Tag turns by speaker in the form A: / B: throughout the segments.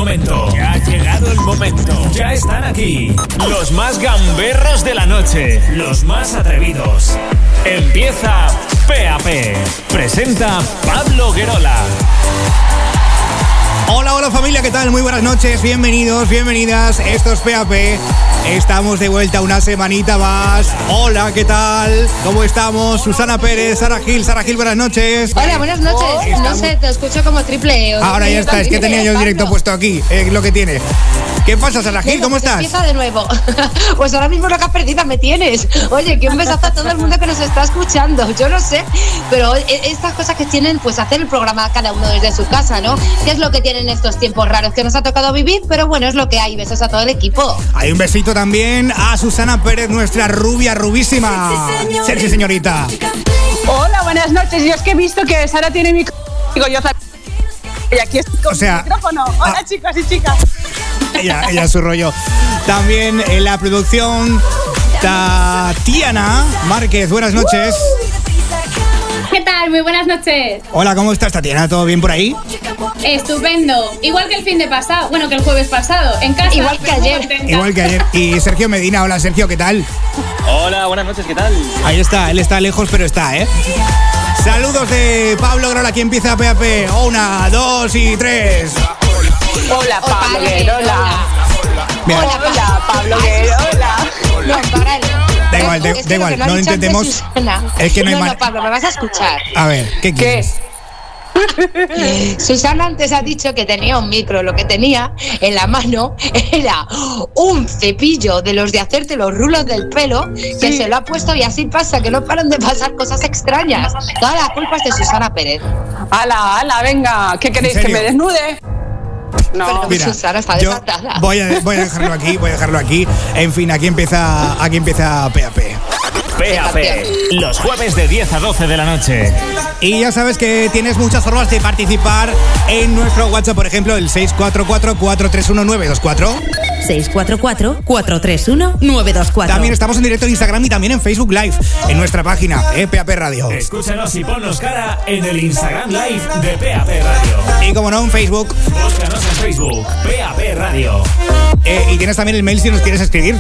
A: momento. Ya ha llegado el momento. Ya están aquí. Los más gamberros de la noche. Los más atrevidos. Empieza PAP. Presenta Pablo Guerola.
B: Hola, hola familia, ¿qué tal? Muy buenas noches, bienvenidos, bienvenidas. Esto es PAP. Estamos de vuelta una semanita más. Hola, ¿qué tal? ¿Cómo estamos? Susana Pérez, Sara Gil, buenas noches.
C: Hola, buenas noches. No sé, te escucho como triple.
B: Ahora ya está, es que tenía yo el directo puesto aquí, lo que tiene. ¿Qué pasa, Sara Gil? ¿Cómo estás?
C: Empieza de nuevo. Pues ahora mismo lo que has perdido me tienes. Oye, que un besazo a todo el mundo que nos está escuchando. Yo no sé, pero estas cosas que tienen, pues hacer el programa cada uno desde su casa, ¿no? ¿Qué es lo que tienen estos tiempos raros que nos ha tocado vivir? Pero bueno, es lo que hay. Besos a todo el equipo.
B: Hay un besito también a Susana Pérez, nuestra rubia rubísima. Sí, señorita.
D: Hola, buenas noches. Yo es que he visto que Sara tiene micrófono. Y aquí estoy con micrófono. Hola, chicos y chicas.
B: Ella su rollo. También en la producción, Tatiana Márquez. Buenas noches.
E: ¿Qué tal? Muy buenas noches.
B: Hola, ¿cómo estás, Tatiana? ¿Todo bien por ahí?
E: Estupendo. Igual que el fin de pasado. Bueno, que el jueves pasado. En casa.
C: Igual que ayer.
B: Y Sergio Medina. Hola, Sergio, ¿qué tal?
F: Hola, buenas noches, ¿qué tal?
B: Ahí está, él está lejos, pero está, ¿eh? Saludos de Pablo Guerola. Aquí empieza PAP. 1, 2 y 3.
D: Hola, Pablo Guerola.
C: Hola, Pablo Guerola. No, páralo.
B: Da igual, no lo intentemos. Es que no hay
C: No, Pablo, me vas a escuchar.
B: A ver, ¿qué quieres?
C: Susana antes ha dicho que tenía un micro. Lo que tenía en la mano era un cepillo de los de hacerte los rulos del pelo, que se lo ha puesto, y así pasa, que no paran de pasar cosas extrañas. Toda la culpa es de Susana Pérez.
D: ¡Hala, venga! ¿Qué queréis, que me desnude? No,
C: pero mira, Susana está desatada.
B: Voy a dejarlo aquí. En fin, aquí empieza PAP.
A: PAP, los jueves de 10 a 12 de la noche.
B: Y ya sabes que tienes muchas formas de participar en nuestro WhatsApp, por ejemplo, el 644-431-924.
G: 644-431-924.
B: También estamos en directo en Instagram y también en Facebook Live, en nuestra página, PAP Radio.
A: Escúchanos y ponnos cara en el Instagram Live de PAP Radio.
B: Y como no, en Facebook.
A: Búscanos en Facebook, PAP Radio.
B: Y tienes también el mail si nos quieres escribir.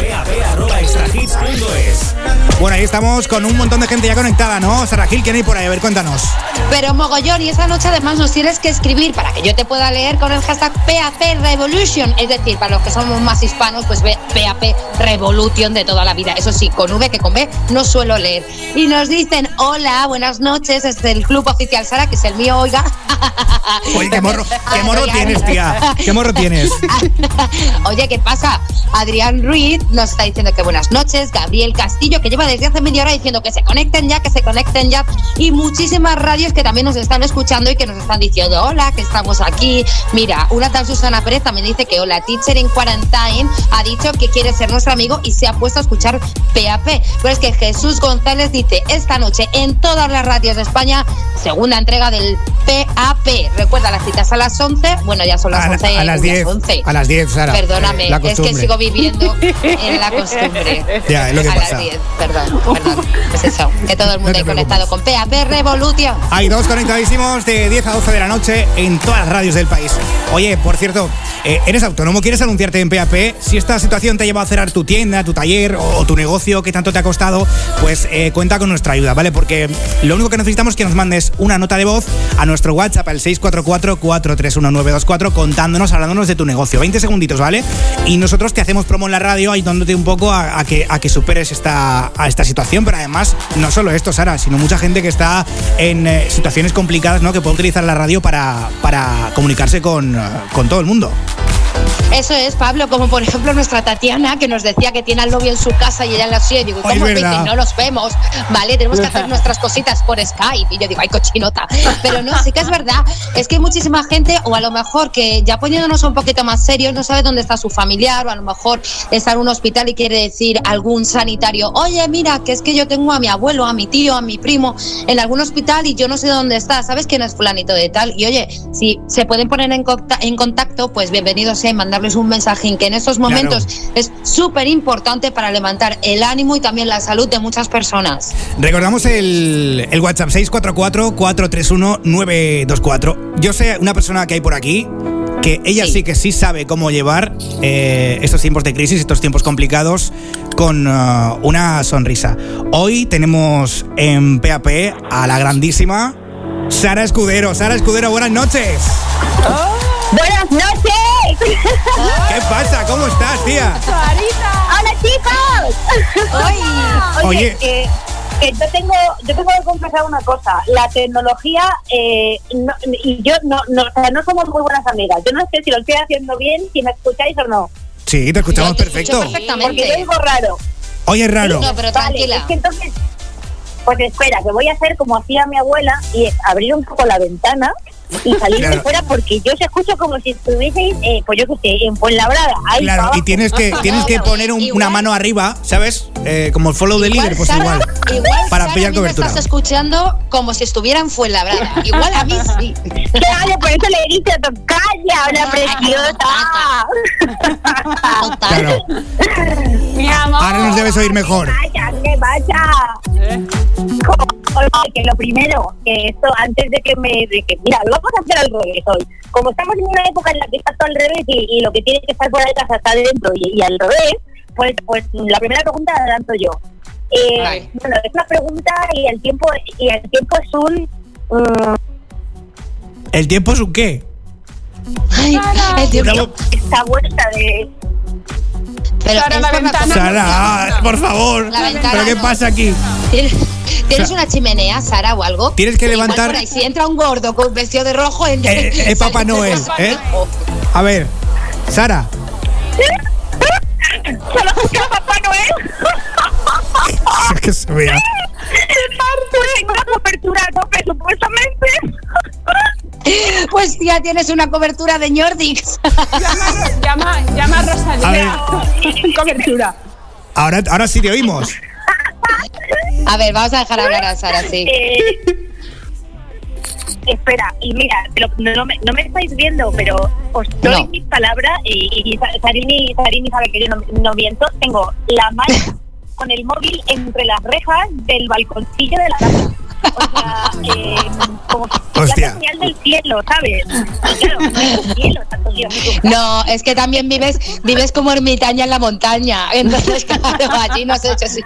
A: pap@extrahits.es.
B: Bueno, ahí estamos con un montón de gente ya conectada, ¿no? Sara Gil, ¿quién hay por ahí? A ver, cuéntanos.
C: Pero mogollón, y esa noche además nos tienes que escribir para que yo te pueda leer con el hashtag PAP Revolution. Es decir, para los que somos más hispanos, pues PAP Revolution de toda la vida. Eso sí, con V, que con B no suelo leer. Y nos dicen: hola, buenas noches, es del Club Oficial Sara, que es el mío, oiga.
B: Oye, qué morro tienes, tía. ¿Qué morro tienes?
C: Oye, ¿qué pasa? Adrián Ruiz nos está diciendo que buenas noches. Gabriel Castillo, que lleva desde hace media hora diciendo que se conecten ya. Y muchísimas radios que también nos están escuchando y que nos están diciendo hola, que estamos aquí. Mira, una tal Susana Pérez también dice que hola, Teacher in Quarantine ha dicho que quiere ser nuestro amigo y se ha puesto a escuchar PAP. Pero es que Jesús González dice: esta noche en todas las radios de España, segunda entrega del PAP. Recuerda, las citas a las 11. Bueno, ya son las 11.
B: A las 10.
C: 11.
B: A las 10, Sara.
C: Perdóname, es que sigo viviendo en la costumbre.
B: Ya, es lo que
C: a
B: pasa.
C: Las 10, perdón. Pues eso, que todo el mundo hay conectado con PAP Revolution.
B: Hay dos conectadísimos de 10 a 12 de la noche en todas las radios del país. Oye, por cierto, ¿eres autónomo? ¿Quieres anunciarte en PAP? Si esta situación te lleva a cerrar tu tienda, tu taller o tu negocio que tanto te ha costado, pues cuenta con nuestra ayuda, ¿vale? Porque lo único que necesitamos es que nos mandes una nota de voz a nuestro WhatsApp al 644-431-924 hablándonos de tu negocio. 20 segunditos, ¿vale? Y nosotros te hacemos promo en la radio ayudándote un poco a que superes esta situación. Pero además, no solo esto, Sara, sino mucha gente que está en situaciones complicadas, ¿no? Que puede utilizar la radio para comunicarse con todo el mundo.
C: Eso es, Pablo, como por ejemplo nuestra Tatiana, que nos decía que tiene al novio en su casa y ella en la suya. Y digo, ¿cómo ves? No los vemos, ¿vale? Tenemos que hacer nuestras cositas por Skype. Y yo digo, ay, cochinota. Pero no, sí que es verdad. Es que hay muchísima gente, o a lo mejor que ya poniéndonos un poquito más serios, no sabe dónde está su familiar, o a lo mejor está en un hospital y quiere decir algún sanitario: oye, mira, que es que yo tengo a mi abuelo, a mi tío, a mi primo en algún hospital y yo no sé dónde está. ¿Sabes quién es fulanito de tal? Y oye, si se pueden poner en contacto, pues bienvenidos sea, mandarles un mensajín, que en estos momentos es súper importante para levantar el ánimo y también la salud de muchas personas.
B: Recordamos el WhatsApp 644-431-924. Yo sé una persona que hay por aquí que ella sí que sí sabe cómo llevar estos tiempos de crisis, estos tiempos complicados con una sonrisa. Hoy tenemos en PAP a la grandísima Sara Escudero. Sara Escudero, buenas noches.
G: ¡Buenas noches!
B: ¿Qué pasa? ¿Cómo estás, tía?
G: ¡Hola, chicos!
B: Oye,
G: que yo tengo que confesar una cosa. La tecnología y yo no somos muy buenas amigas. Yo no sé si lo estoy haciendo bien, si me escucháis o no.
B: Sí, te escuchamos perfecto.
G: Porque yo oigo raro.
B: Oye, es raro.
C: No, pero tranquila.
G: Es que entonces, pues espera, que voy a hacer como hacía mi abuela y abrir un poco la ventana y salir de fuera, porque yo os escucho como si estuvieseis, pues yo qué sé, en Fuenlabrada.
B: Claro, y tienes que poner una mano arriba, ¿sabes? Como el follow the leader, pues
C: Sara, igual
B: para
C: Sara,
B: pillar cobertura.
C: Me estás escuchando como si estuviera en Fuenlabrada. Igual a mí sí.
G: Claro, por eso le dice a Tocaya, una preciosa.
B: Claro.
D: Mi amor.
B: Ahora nos debes oír mejor.
G: ¿Qué vaya? Que lo primero, que esto antes de que mira, lo vamos a hacer al revés hoy. Como estamos en una época en la que está todo al revés y lo que tiene que estar fuera de casa está dentro y al revés, pues la primera pregunta la lanzo yo. Bueno, es una pregunta y el tiempo es un...
B: ¿El tiempo es un qué?
C: Ay, el tiempo.
G: Esta vuelta de...
C: Pero
D: Sara, la ventana.
B: Sara, por favor.
C: La ventana
B: ¿Pero qué
C: no.
B: pasa aquí?
C: ¿Tienes una chimenea, Sara, o algo?
B: Tienes que
C: Igual
B: levantar...
C: por ahí, si entra un gordo con vestido de rojo...
B: Es Papá Noel, ¿eh? A ver, Sara.
G: ¿Solo escucha Papá Noel?
B: Es que se vea.
G: Pues tengo una cobertura a tope, supuestamente.
C: Pues ya tienes una cobertura de Ñordix.
D: Llama a Rosalía. Cobertura.
B: Ahora sí te oímos.
C: A ver, vamos a dejar hablar a Sara, sí.
G: Espera, y mira, no me estáis viendo, pero os doy mis palabras y Sarini sabe que yo no miento. Tengo la mano con el móvil entre las rejas del balconcillo de la casa. O sea, como si fuera señal del cielo, ¿sabes? Y claro, no es el cielo, tanto Dios.
C: No, es que también vives como ermitaña en la montaña. Entonces, claro, allí no se ha hecho así.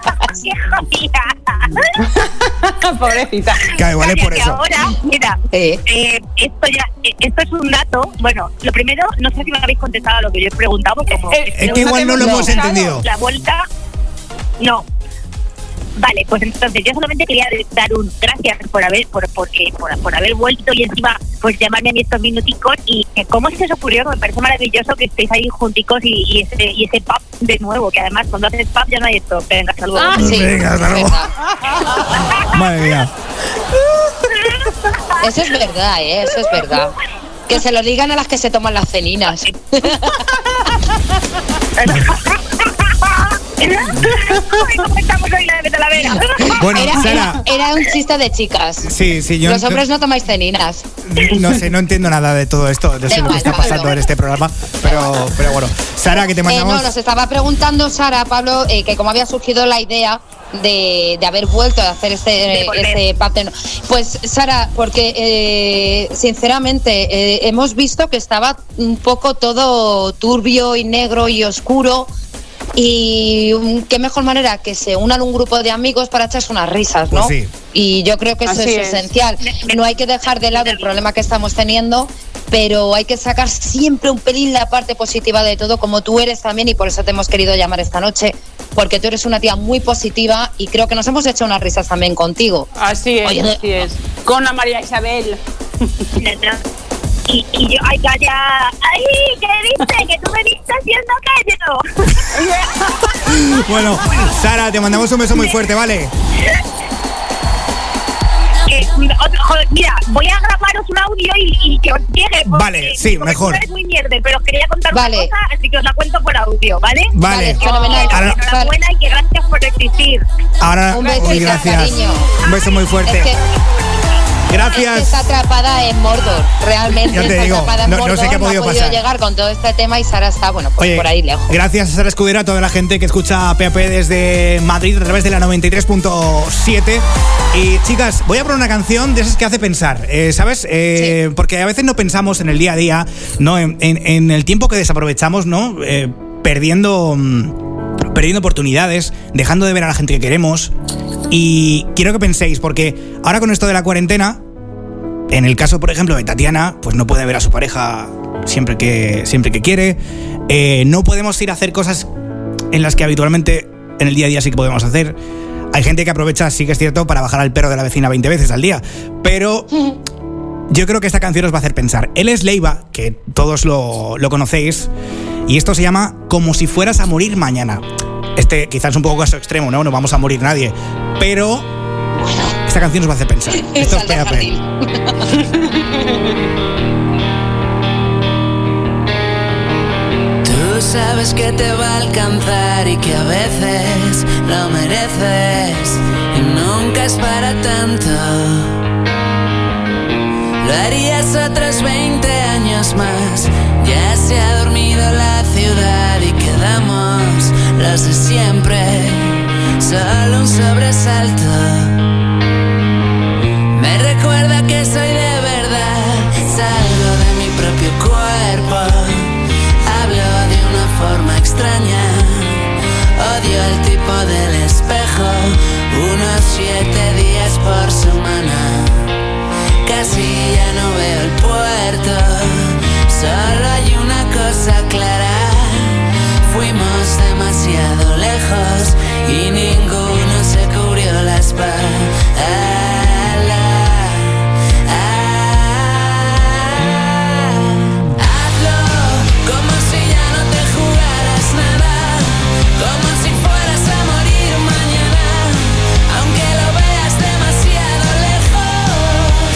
D: Pobrecita.
B: Claro, igual es por eso.
G: Ahora, mira, esto es un dato. Bueno, lo primero, no sé si me habéis contestado a lo que yo he preguntado. Como
B: es que igual no lo hemos entendido.
G: La vuelta, no. Vale, pues entonces yo solamente quería dar un gracias por haber vuelto y encima pues llamarme a mí estos minuticos y cómo se os ocurrió, me parece maravilloso que estéis ahí junticos y ese pub de nuevo, que además cuando haces pub ya no hay esto. Venga, hasta luego.
C: Sí,
B: venga, hasta luego. Madre mía.
C: Eso es verdad, eso es verdad. Que se lo digan a las que se toman las ceninas.
G: ¿Cómo estamos hoy la de Talavera?
B: Bueno, Sara.
C: Era un chiste de chicas.
B: Sí, yo
C: Los hombres no tomáis ceninas.
B: No sé, no entiendo nada de todo esto, de lo que está pasando en este programa, pero bueno. Sara, que te mandamos...
C: nos estaba preguntando Sara, Pablo, que cómo había surgido la idea de haber vuelto a hacer este papel. Pues Sara, porque sinceramente hemos visto que estaba un poco todo turbio y negro y oscuro. Y qué mejor manera que se unan un grupo de amigos para echarse unas risas, ¿no?
B: Pues sí.
C: Y yo creo que eso es esencial. No hay que dejar de lado el problema que estamos teniendo, pero hay que sacar siempre un pelín la parte positiva de todo, como tú eres también, y por eso te hemos querido llamar esta noche, porque tú eres una tía muy positiva y creo que nos hemos hecho unas risas también contigo.
D: Así es, así es. Con la María Isabel.
G: Y yo, ay, calla, ay, ¿qué dices? Que tú me viste haciendo callo.
B: Bueno, Sara, te mandamos un beso muy fuerte, ¿vale?
G: Mira, voy a grabaros un audio y que os llegue.
B: Vale, sí, mejor.
G: Es muy mierda, pero os quería contar
C: una
G: cosa, así que os la cuento por audio, ¿vale?
B: Vale.
C: Fenomenal.
G: Enhorabuena y que gracias por existir.
B: Ahora,
C: Un besito,
B: gracias.
C: cariño.
B: Un beso muy fuerte.
C: Es que
B: Gracias.
C: Está atrapada en Mordor, realmente.
B: Ya te digo,
C: atrapada en Mordor,
B: no sé qué ha podido pasar.
C: Llegar con todo este tema y Sara está, bueno, pues por ahí lejos.
B: Gracias a Sara Escudero, a toda la gente que escucha PAP desde Madrid a través de la 93.7. Y chicas, voy a poner una canción de esas que hace pensar, ¿sabes? Sí. Porque a veces no pensamos en el día a día, ¿no? En el tiempo que desaprovechamos, ¿no? Perdiendo oportunidades, dejando de ver a la gente que queremos. Y quiero que penséis, porque ahora con esto de la cuarentena, en el caso, por ejemplo, de Tatiana, pues no puede ver a su pareja siempre que quiere. No podemos ir a hacer cosas en las que habitualmente en el día a día sí que podemos hacer. Hay gente que aprovecha, sí que es cierto, para bajar al perro de la vecina 20 veces al día. Pero yo creo que esta canción os va a hacer pensar. Él es Leiva, que todos lo conocéis, y esto se llama Como si fueras a morir mañana. Quizás es un poco caso extremo, ¿no? No vamos a morir nadie. Pero esta canción nos va a hacer pensar. Esto es PAP.
H: Tú sabes que te va a alcanzar y que a veces lo mereces y nunca es para tanto. Lo harías otros 20 años más. Ya se ha dormido la ciudad y quedamos los de siempre. Solo un sobresalto me recuerda que soy de verdad. Salgo de mi propio cuerpo, hablo de una forma extraña. Odio el tipo del espejo, unos 7 días por semana. Casi ya no veo el puerto, solo hay una cosa clara. Fuimos demasiado lejos y ninguno se cubrió la espalda. Hazlo como si ya no te jugaras nada, como si fueras a morir mañana, aunque lo veas demasiado lejos.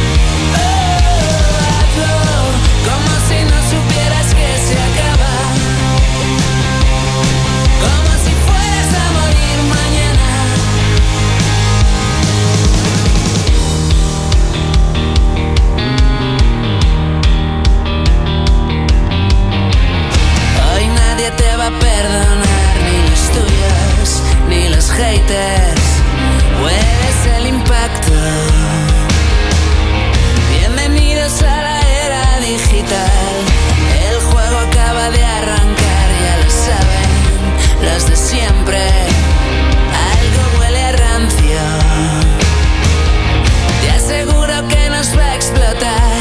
H: Hazlo como si no supieras que se acaba, como si fueras a morir mañana. Hoy nadie te va a perdonar, ni los tuyos, ni los haters. Hueles el impacto. Bienvenidos a la era digital. El juego acaba de arrancar, ya lo saben los de siempre. Algo huele a rancio. Te aseguro que nos va a explotar.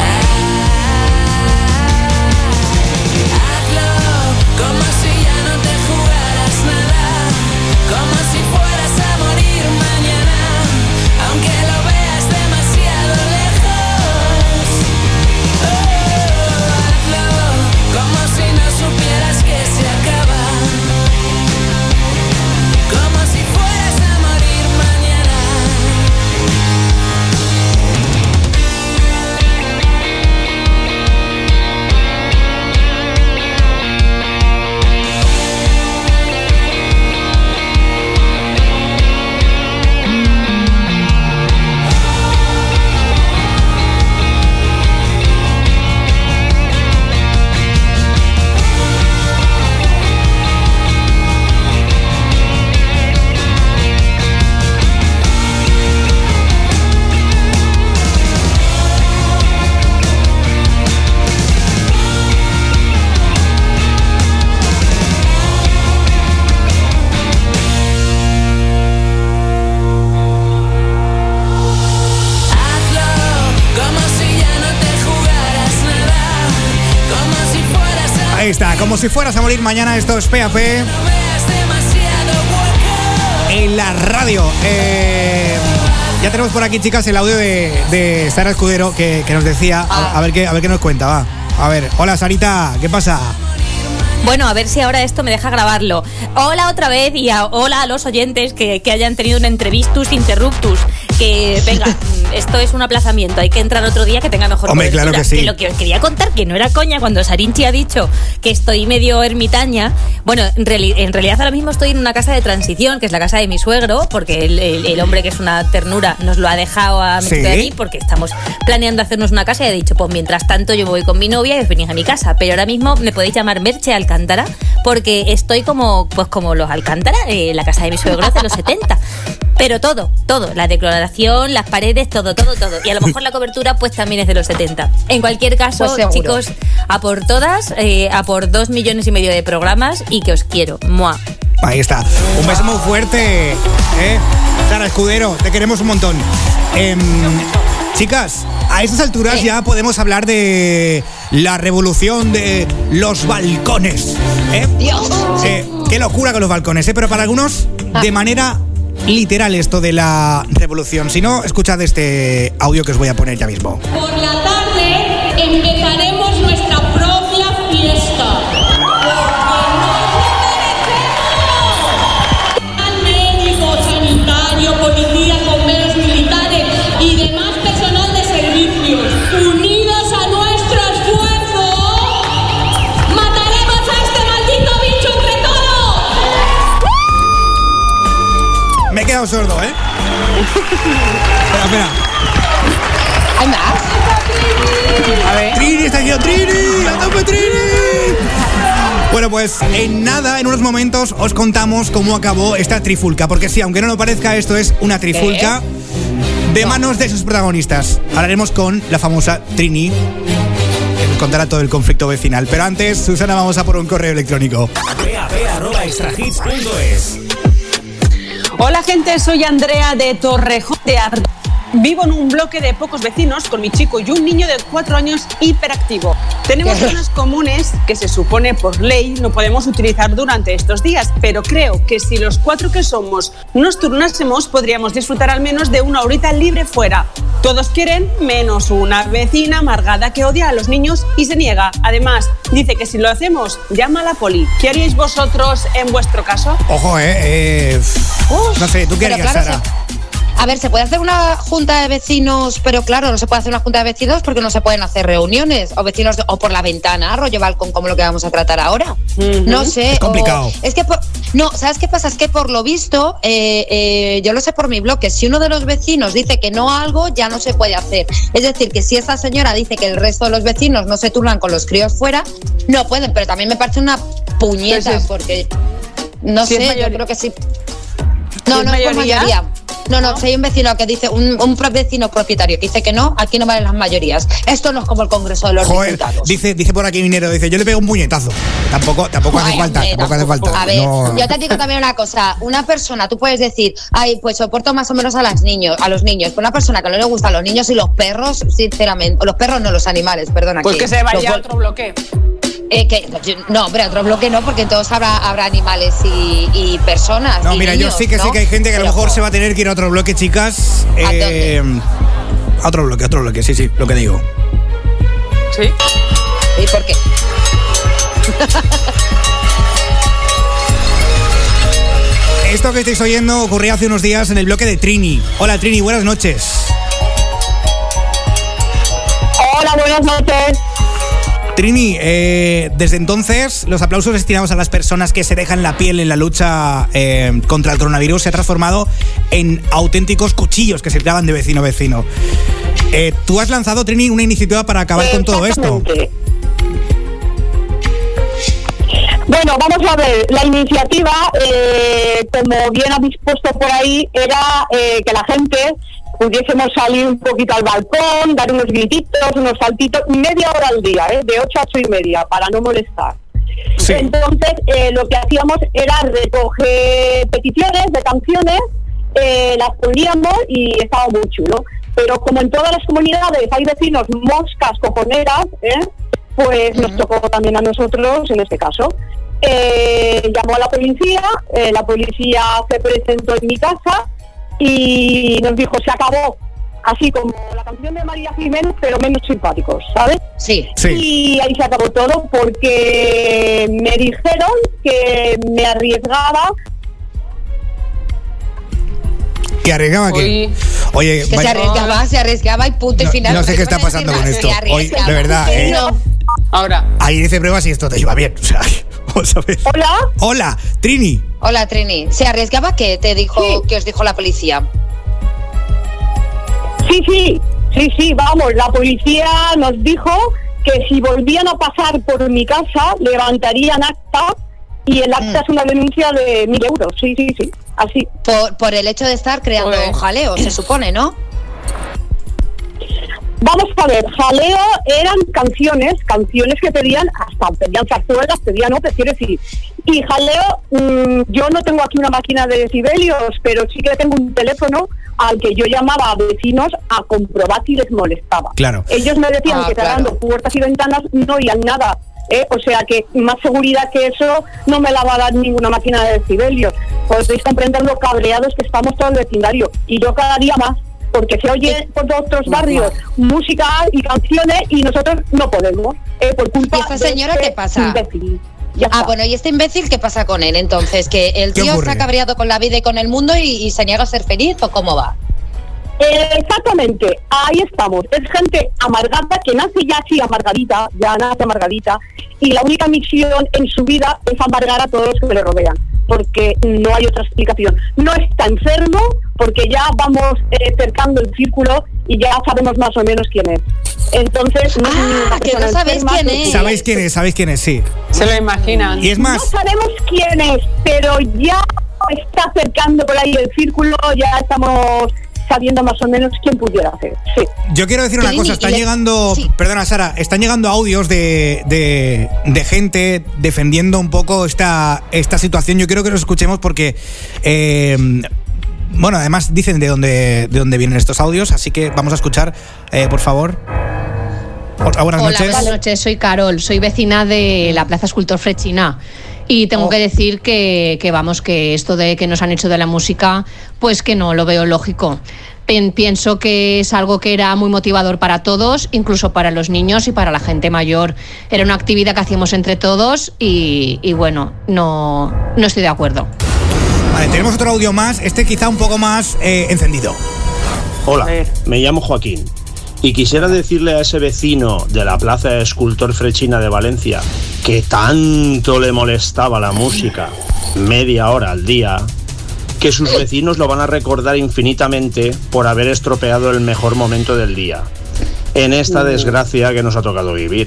H: Hazlo como si ya no te jugaras nada, como si fueras a morir mañana, aunque lo veas demasiado lejos. Hazlo como si no supieras que se acaba, como si fueras a morir mañana. Hazlo como si ya no te jugaras nada, como si fueras a
B: Ahí está, como si fueras a morir mañana. Esto es PAP
H: no veas demasiado hueco.
B: en la radio. Ya tenemos por aquí, chicas, el audio de Sara Escudero que nos decía. A ver qué nos cuenta, va. A ver, hola Sarita, ¿qué pasa?
I: Bueno, a ver si ahora esto me deja grabarlo. Hola otra vez y hola a los oyentes que hayan tenido un entrevistus interruptus. Que venga, esto es un aplazamiento, hay que entrar otro día que tenga mejor cobertura.
B: Claro que sí.
I: Que lo que os quería contar, que no era coña, cuando Sarinchi ha dicho que estoy medio ermitaña, bueno, en realidad ahora mismo estoy en una casa de transición, que es la casa de mi suegro, porque el hombre, que es una ternura, nos lo ha dejado a mi aquí, porque estamos planeando hacernos una casa y he dicho, pues mientras tanto yo me voy con mi novia y os venís a mi casa. Pero ahora mismo me podéis llamar Merche Alcántara, porque estoy como los Alcántara, la casa de mi suegro de los 70. Pero todo, la decoloración, las paredes, todo. Y a lo mejor la cobertura pues también es de los 70. En cualquier caso, pues chicos, a por todas, a por 2,5 millones de programas y que os quiero. ¡Mua!
B: Ahí está. Un beso muy fuerte, Sara Escudero, te queremos un montón. Chicas, a estas alturas ya podemos hablar de la revolución de los balcones.
C: Dios.
B: Qué locura con los balcones, pero para algunos de manera literal esto de la revolución. Si no, escuchad este audio que os voy a poner ya mismo.
J: Por la tarde empezaremos nuestra propia fiesta. Al médico, sanitario, policía, bomberos, militares y demás personal de servicios, unidos a nuestro esfuerzo, mataremos a este maldito bicho entre todos.
B: Me he quedado sordo, Espera.
C: ¿Hay más?
B: A ver. Trini está diciendo, ¡Trini! ¡A tope, Trini! Bueno, pues en unos momentos os contamos cómo acabó esta trifulca. Porque sí, aunque no lo parezca, esto es una trifulca de manos de sus protagonistas. Hablaremos con la famosa Trini, que nos contará todo el conflicto vecinal. Pero antes, Susana, vamos a por un correo electrónico.
A: pap@extrahits.es.
D: Hola gente, soy Andrea de Torrejón de Ardoz. Vivo en un bloque de pocos vecinos con mi chico y un niño de 4 años hiperactivo. Tenemos zonas comunes que se supone por ley no podemos utilizar durante estos días, pero creo que si los 4 que somos nos turnásemos podríamos disfrutar al menos de una horita libre fuera. Todos quieren, menos una vecina amargada que odia a los niños y se niega. Además, dice que si lo hacemos, llama a la poli. ¿Qué haríais vosotros en vuestro caso?
B: Ojo, no sé, ¿tú qué harías, Sara?
C: A ver, se puede hacer una junta de vecinos, pero claro, no se puede hacer una junta de vecinos porque no se pueden hacer reuniones o vecinos o por la ventana, rollo balcón, como lo que vamos a tratar ahora. No sé.
B: Es complicado.
C: Es que ¿sabes qué pasa? Es que por lo visto, yo lo sé por mi bloque, si uno de los vecinos dice que no a algo, ya no se puede hacer. Es decir, que si esa señora dice que el resto de los vecinos no se turnan con los críos fuera, no pueden, pero también me parece una puñeta, porque no sé, yo creo que sí. No, no es por mayoría. No, si hay un vecino que dice, un vecino propietario que dice que no, aquí no valen las mayorías. Esto no es como el Congreso de los Diputados.
B: Dice por aquí Minero, dice, yo le pego un puñetazo. Tampoco hace falta.
C: A ver, yo te digo también una cosa. Una persona, tú puedes decir, ay, pues soporto más o menos a los niños. Pero una persona que no le gustan los niños y los perros, sinceramente, o los perros no, los animales, perdona.
D: Pues que se vaya a otro bloque.
C: No, hombre, otro bloque no, porque en todos habrá animales y personas.
B: No,
C: y
B: mira,
C: niños,
B: yo sí que hay gente que a lo mejor se va a tener que ir a otro bloque, chicas.
C: ¿A dónde?
B: A otro bloque, sí, lo que digo.
D: ¿Sí?
C: ¿Y por qué?
B: Esto que estáis oyendo ocurrió hace unos días en el bloque de Trini. Hola, Trini, buenas noches.
G: Hola, buenas noches.
B: Trini, desde entonces los aplausos destinados a las personas que se dejan la piel en la lucha contra el coronavirus se ha transformado en auténticos cuchillos que se clavan de vecino a vecino. Tú has lanzado, Trini, una iniciativa para acabar con todo esto.
G: Bueno, vamos a ver, la iniciativa, como bien habéis puesto por ahí, era que la gente pudiésemos salir un poquito al balcón, dar unos grititos, unos saltitos, media hora al día, de 8 a 8:30, para no molestar. Sí. Entonces, lo que hacíamos era recoger peticiones de canciones, las poníamos y estaba muy chulo. Pero como en todas las comunidades hay vecinos moscas cojoneras, pues nos tocó también a nosotros en este caso. Llamó a la policía se presentó en mi casa y nos dijo, se acabó, así como la canción de María Jiménez, pero menos simpáticos, ¿sabes?
C: Sí.
G: Y ahí se acabó todo porque me dijeron que me arriesgaba.
B: ¿Que arriesgaba qué? Oye,
C: que se arriesgaba y punto y final.
B: No sé qué está pasando con esto. Hoy, de verdad.
D: Ahora.
B: Ahí dice pruebas y esto te iba bien. O sea, vamos a ver. Hola, Trini.
C: Hola, Trini. ¿Se arriesgaba qué te dijo, que os dijo la policía?
G: Sí, vamos, la policía nos dijo que si volvían a pasar por mi casa, levantarían acta y el acta es una denuncia de 1.000 euros. Sí, así.
C: Por el hecho de estar creando jaleo, se supone, ¿no?
G: Vamos a ver, jaleo eran canciones que pedían zarzuelas, pedían óperas, quiero decir. Y jaleo, yo no tengo aquí una máquina de decibelios, pero sí que tengo un teléfono al que yo llamaba a vecinos a comprobar si les molestaba.
B: Claro.
G: Ellos me decían que cerrando puertas y ventanas no oían nada. O sea que más seguridad que eso no me la va a dar ninguna máquina de decibelios. Podéis comprender lo cabreados que estamos todo el vecindario. Y yo cada día más, porque se oye por otros barrios música y canciones y nosotros no podemos. Por culpa
C: ¿Y esta señora qué pasa?
G: Imbécil.
C: Bueno, ¿y este imbécil qué pasa con él entonces? ¿Que el tío está cabreado con la vida y con el mundo y se niega a ser feliz o cómo va?
G: Exactamente, ahí estamos. Es gente amargada que nace ya así amargadita, y la única misión en su vida es amargar a todos los que le rodean, porque no hay otra explicación. No está enfermo, porque ya vamos cercando el círculo y ya sabemos más o menos quién es. Entonces,
C: que no sabéis quién es.
B: Sabéis quién es, sí.
D: Se lo imaginan.
B: Y es más,
G: no sabemos quién es, pero ya está acercando por ahí el círculo, ya estamos sabiendo más o menos quién pudiera hacer. Sí.
B: Yo quiero decir una cosa, están llegando, perdona Sara, están llegando audios de gente defendiendo un poco esta situación. Yo quiero que los escuchemos porque bueno, además dicen de dónde vienen estos audios, así que vamos a escuchar, por favor. Buenas noches.
K: Buenas noches, soy Carol, soy vecina de la Plaza Escultor Frechina. Y tengo que decir que esto de que nos han hecho de la música, pues que no lo veo lógico. Pienso que es algo que era muy motivador para todos, incluso para los niños y para la gente mayor. Era una actividad que hacíamos entre todos y bueno, no estoy de acuerdo.
B: Vale, tenemos otro audio más, quizá un poco más encendido.
L: Hola, me llamo Joaquín. Y quisiera decirle a ese vecino de la Plaza Escultor Frechina de Valencia que tanto le molestaba la música, media hora al día, que sus vecinos lo van a recordar infinitamente por haber estropeado el mejor momento del día, en esta desgracia que nos ha tocado vivir.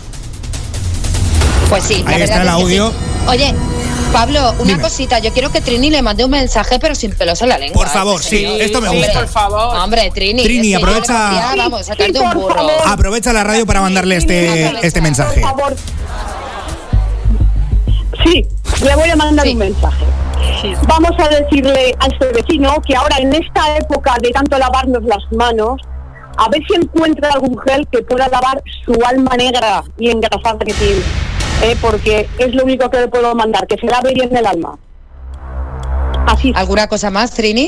C: Pues sí,
B: ahí está el audio.
C: Sí. Oye, Pablo, una cosita, yo quiero que Trini le mande un mensaje, pero sin pelos en la lengua.
B: Por favor, sí, esto me gusta.
D: Por favor.
C: Hombre, Trini.
B: Trini, aprovecha.
C: Vamos, sacarte un burro.
B: Aprovecha la radio para mandarle este mensaje.
G: Por favor. Sí, le voy a mandar un mensaje. Sí. Vamos a decirle a este vecino que ahora en esta época de tanto lavarnos las manos, a ver si encuentra algún gel que pueda lavar su alma negra y engrasada que tiene. Porque es lo único que le puedo mandar, que se lave bien el alma. Así.
C: ¿Alguna cosa más, Trini?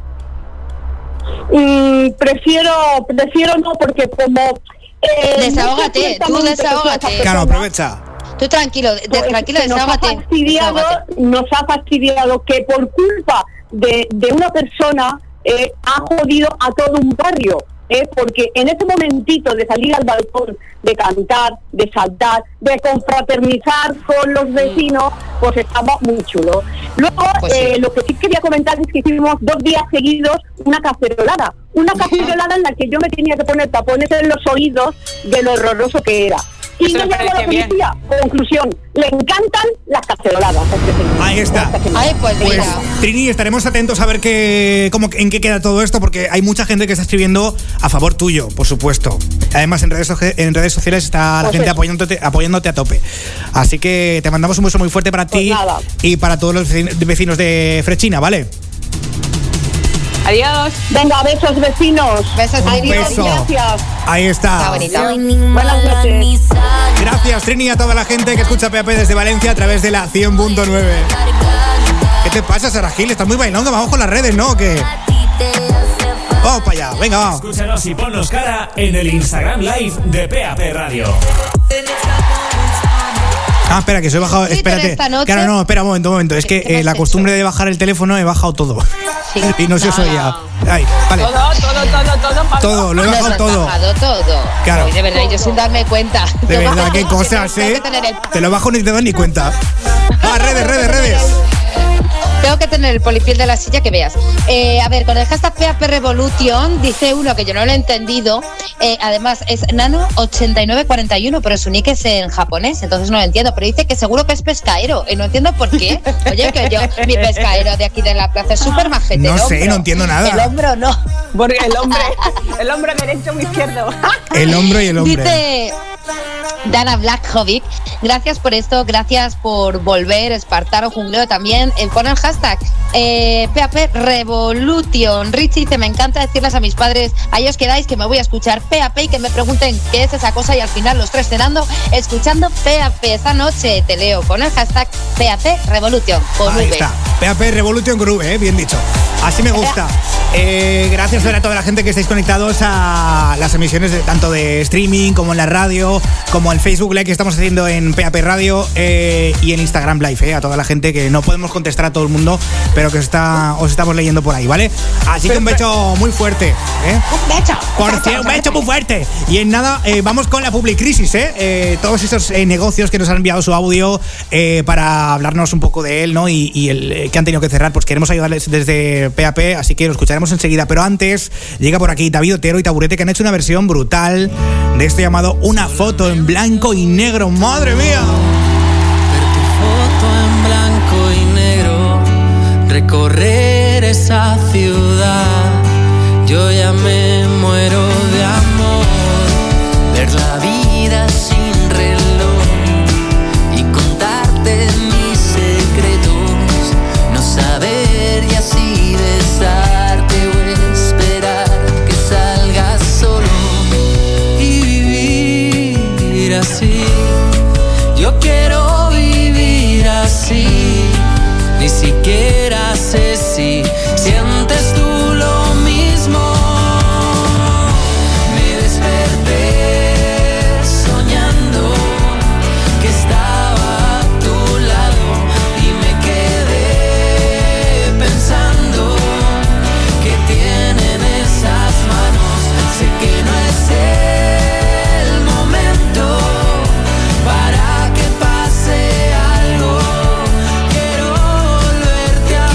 G: Prefiero no, porque como...
C: desahógate, tú desahógate.
B: Claro, aprovecha.
C: Tú tranquilo, desahógate.
G: Nos ha fastidiado que por culpa de una persona ha jodido a todo un barrio. Porque en ese momentito de salir al balcón, de cantar, de saltar, de confraternizar con los vecinos, pues estaba muy chulo. Luego, pues sí. Lo que sí quería comentar es que hicimos 2 días seguidos una cacerolada en la que yo me tenía que poner tapones en los oídos de lo horroroso que era. Y no llegó la policía. Conclusión, le encantan las caceroladas.
B: Ahí está.
C: Ay, pues mira.
B: Trini, estaremos atentos a ver en qué queda todo esto, porque hay mucha gente que está escribiendo a favor tuyo, por supuesto. Además, en redes sociales está la gente apoyándote a tope. Así que te mandamos un beso muy fuerte para ti y para todos los vecinos de Frechina, ¿vale?
D: Adiós.
G: Venga, besos vecinos.
C: Besos,
B: beso.
G: Gracias.
B: Ahí está.
C: Está
G: buenas noches.
B: Gracias, Trini, a toda la gente que escucha PAP desde Valencia a través de la 100.9. ¿Qué te pasa, Sara Gil? Estás muy bailando. Vamos con las redes, ¿no? ¿O qué? Vamos para allá. Venga, vamos.
A: Escúchanos y ponnos cara en el Instagram Live de PAP Radio.
B: Espera, que se he bajado. Espérate. Claro, no, espera un momento. Es que la costumbre de bajar el teléfono he bajado todo. Sí. Y no se os oía. Ay, vale. Todo, lo he bajado todo.
C: Claro. Oye, de verdad, yo sin darme cuenta.
B: De verdad, qué cosas, Te lo bajo ni te das ni cuenta. Redes.
C: Tengo que tener el polipiel de la silla que veas. A ver, con el hashtag PAP Revolution dice uno que yo no lo he entendido. Además es Nano8941, pero su nick es en japonés, entonces no lo entiendo. Pero dice que seguro que es pescaero y no entiendo por qué. Oye, que mi pescaero de aquí de la plaza es súper majete.
B: No sé, no entiendo nada.
C: El hombro no.
D: Porque el hombro derecho o izquierdo.
B: El hombro y el hombre.
C: Dice Dana Blackjovic, gracias por esto, gracias por volver, Espartano Jungleo también. Pon el hashtag PAP Revolution. Richie dice, me encanta decirles a mis padres, ahí os quedáis, que me voy a escuchar PAP y que me pregunten qué es esa cosa, y al final los tres cenando, escuchando PAP. Esta noche te leo con el hashtag PAP Revolution con
B: Ahí
C: V.
B: está, PAP Revolution con V, bien dicho. Así me gusta. Gracias a toda la gente que estáis conectados a las emisiones tanto de streaming como en la radio, como el Facebook Live que estamos haciendo en PAP Radio y en Instagram Live, a toda la gente que no podemos contestar a todo el mundo, pero que os estamos leyendo por ahí, ¿vale? Así que un beso muy fuerte. Un beso muy fuerte. Y en nada, vamos con la Publicrisis, todos esos negocios que nos han enviado su audio para hablarnos un poco de él, ¿no? Y el que han tenido que cerrar, pues queremos ayudarles desde PAP, así que lo escucharemos enseguida. Pero antes, llega por aquí David Otero y Taburete, que han hecho una versión brutal de esto llamado Una foto en blanco y negro. ¡Madre mía!
H: Ver tu foto en blanco y negro, recorrer esa ciudad, yo ya me muero de amor. Ver la vida sin reloj y contarte mis secretos, no saber y así besarte o esperar que salgas solo y vivir así. Yo quiero vivir así, ni siquiera sé si sientes tú lo mismo. Me desperté soñando que estaba a tu lado y me quedé pensando que tienen esas manos. Sé que no es el momento para que pase algo. Quiero volverte a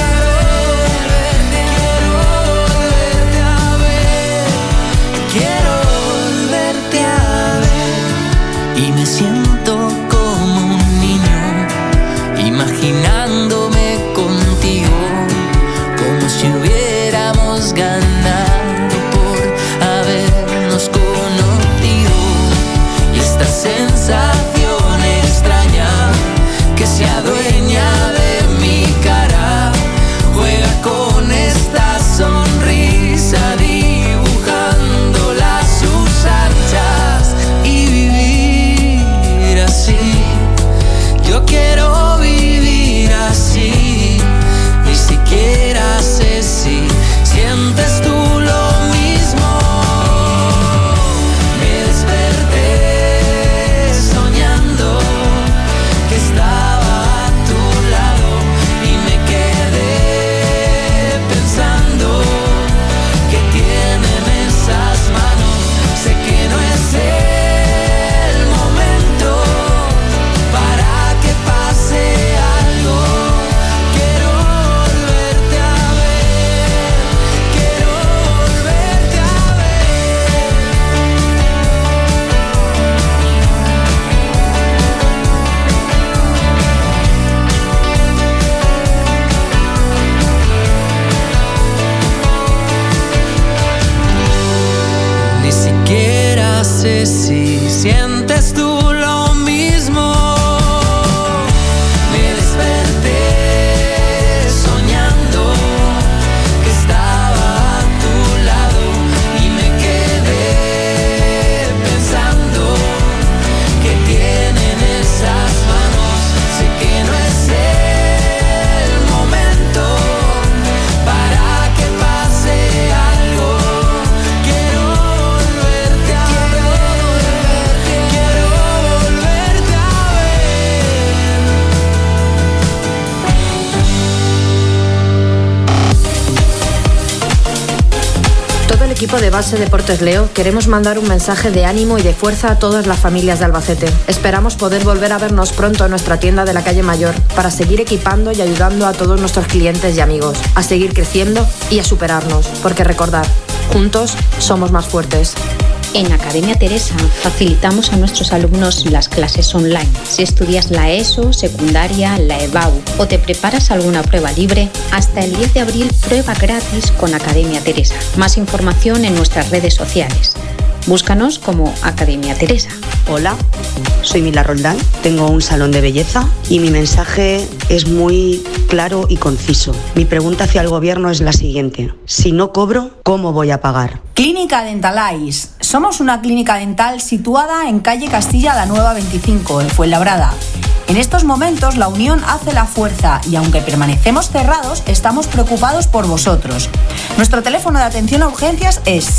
H: ver, quiero volverte a ver. Y me siento como un niño, imaginándome contigo, como si hubiéramos ganado por habernos conocido. Y esta sensación extraña que se adueña de mi cara, juega con esta sonrisa, dibujándola sus anchas y vivir así. Yo quiero vivir así, ni siquiera sé si sientes tú lo mismo. Me desperté soñando que estaba a tu lado y me quedé pensando que tienen esas manos. Sé que no es el momento para que pase algo. Quiero volverte a ver, quiero volverte a ver. Ni siquiera sé si sientes tú lo mismo. Me desperté soñando que estaba a tu lado y me quedé pensando que tienen esas manos. Sé que no es el momento para que pase algo. Quiero volverte a ver, quiero
M: equipo de Base Deportes Leo queremos mandar un mensaje de ánimo y de fuerza a todas las familias de Albacete. Esperamos poder volver a vernos pronto en nuestra tienda de la calle Mayor para seguir equipando y ayudando a todos nuestros clientes y amigos a seguir creciendo y a superarnos, porque recordad, juntos somos más fuertes.
N: En Academia Teresa facilitamos a nuestros alumnos las clases online. Si estudias la ESO, secundaria, la EBAU o te preparas alguna prueba libre, hasta el 10 de abril prueba gratis con Academia Teresa. Más información en nuestras redes sociales. Búscanos como Academia Teresa.
O: Hola, soy Mila Roldán, tengo un salón de belleza y mi mensaje es muy claro y conciso. Mi pregunta hacia el gobierno es la siguiente: si no cobro, ¿cómo voy a pagar?
P: Clínica Dentalais. Somos una clínica dental situada en calle Castilla la Nueva 25, en Fuenlabrada. En estos momentos la unión hace la fuerza y aunque permanecemos cerrados, estamos preocupados por vosotros. Nuestro teléfono de atención a urgencias es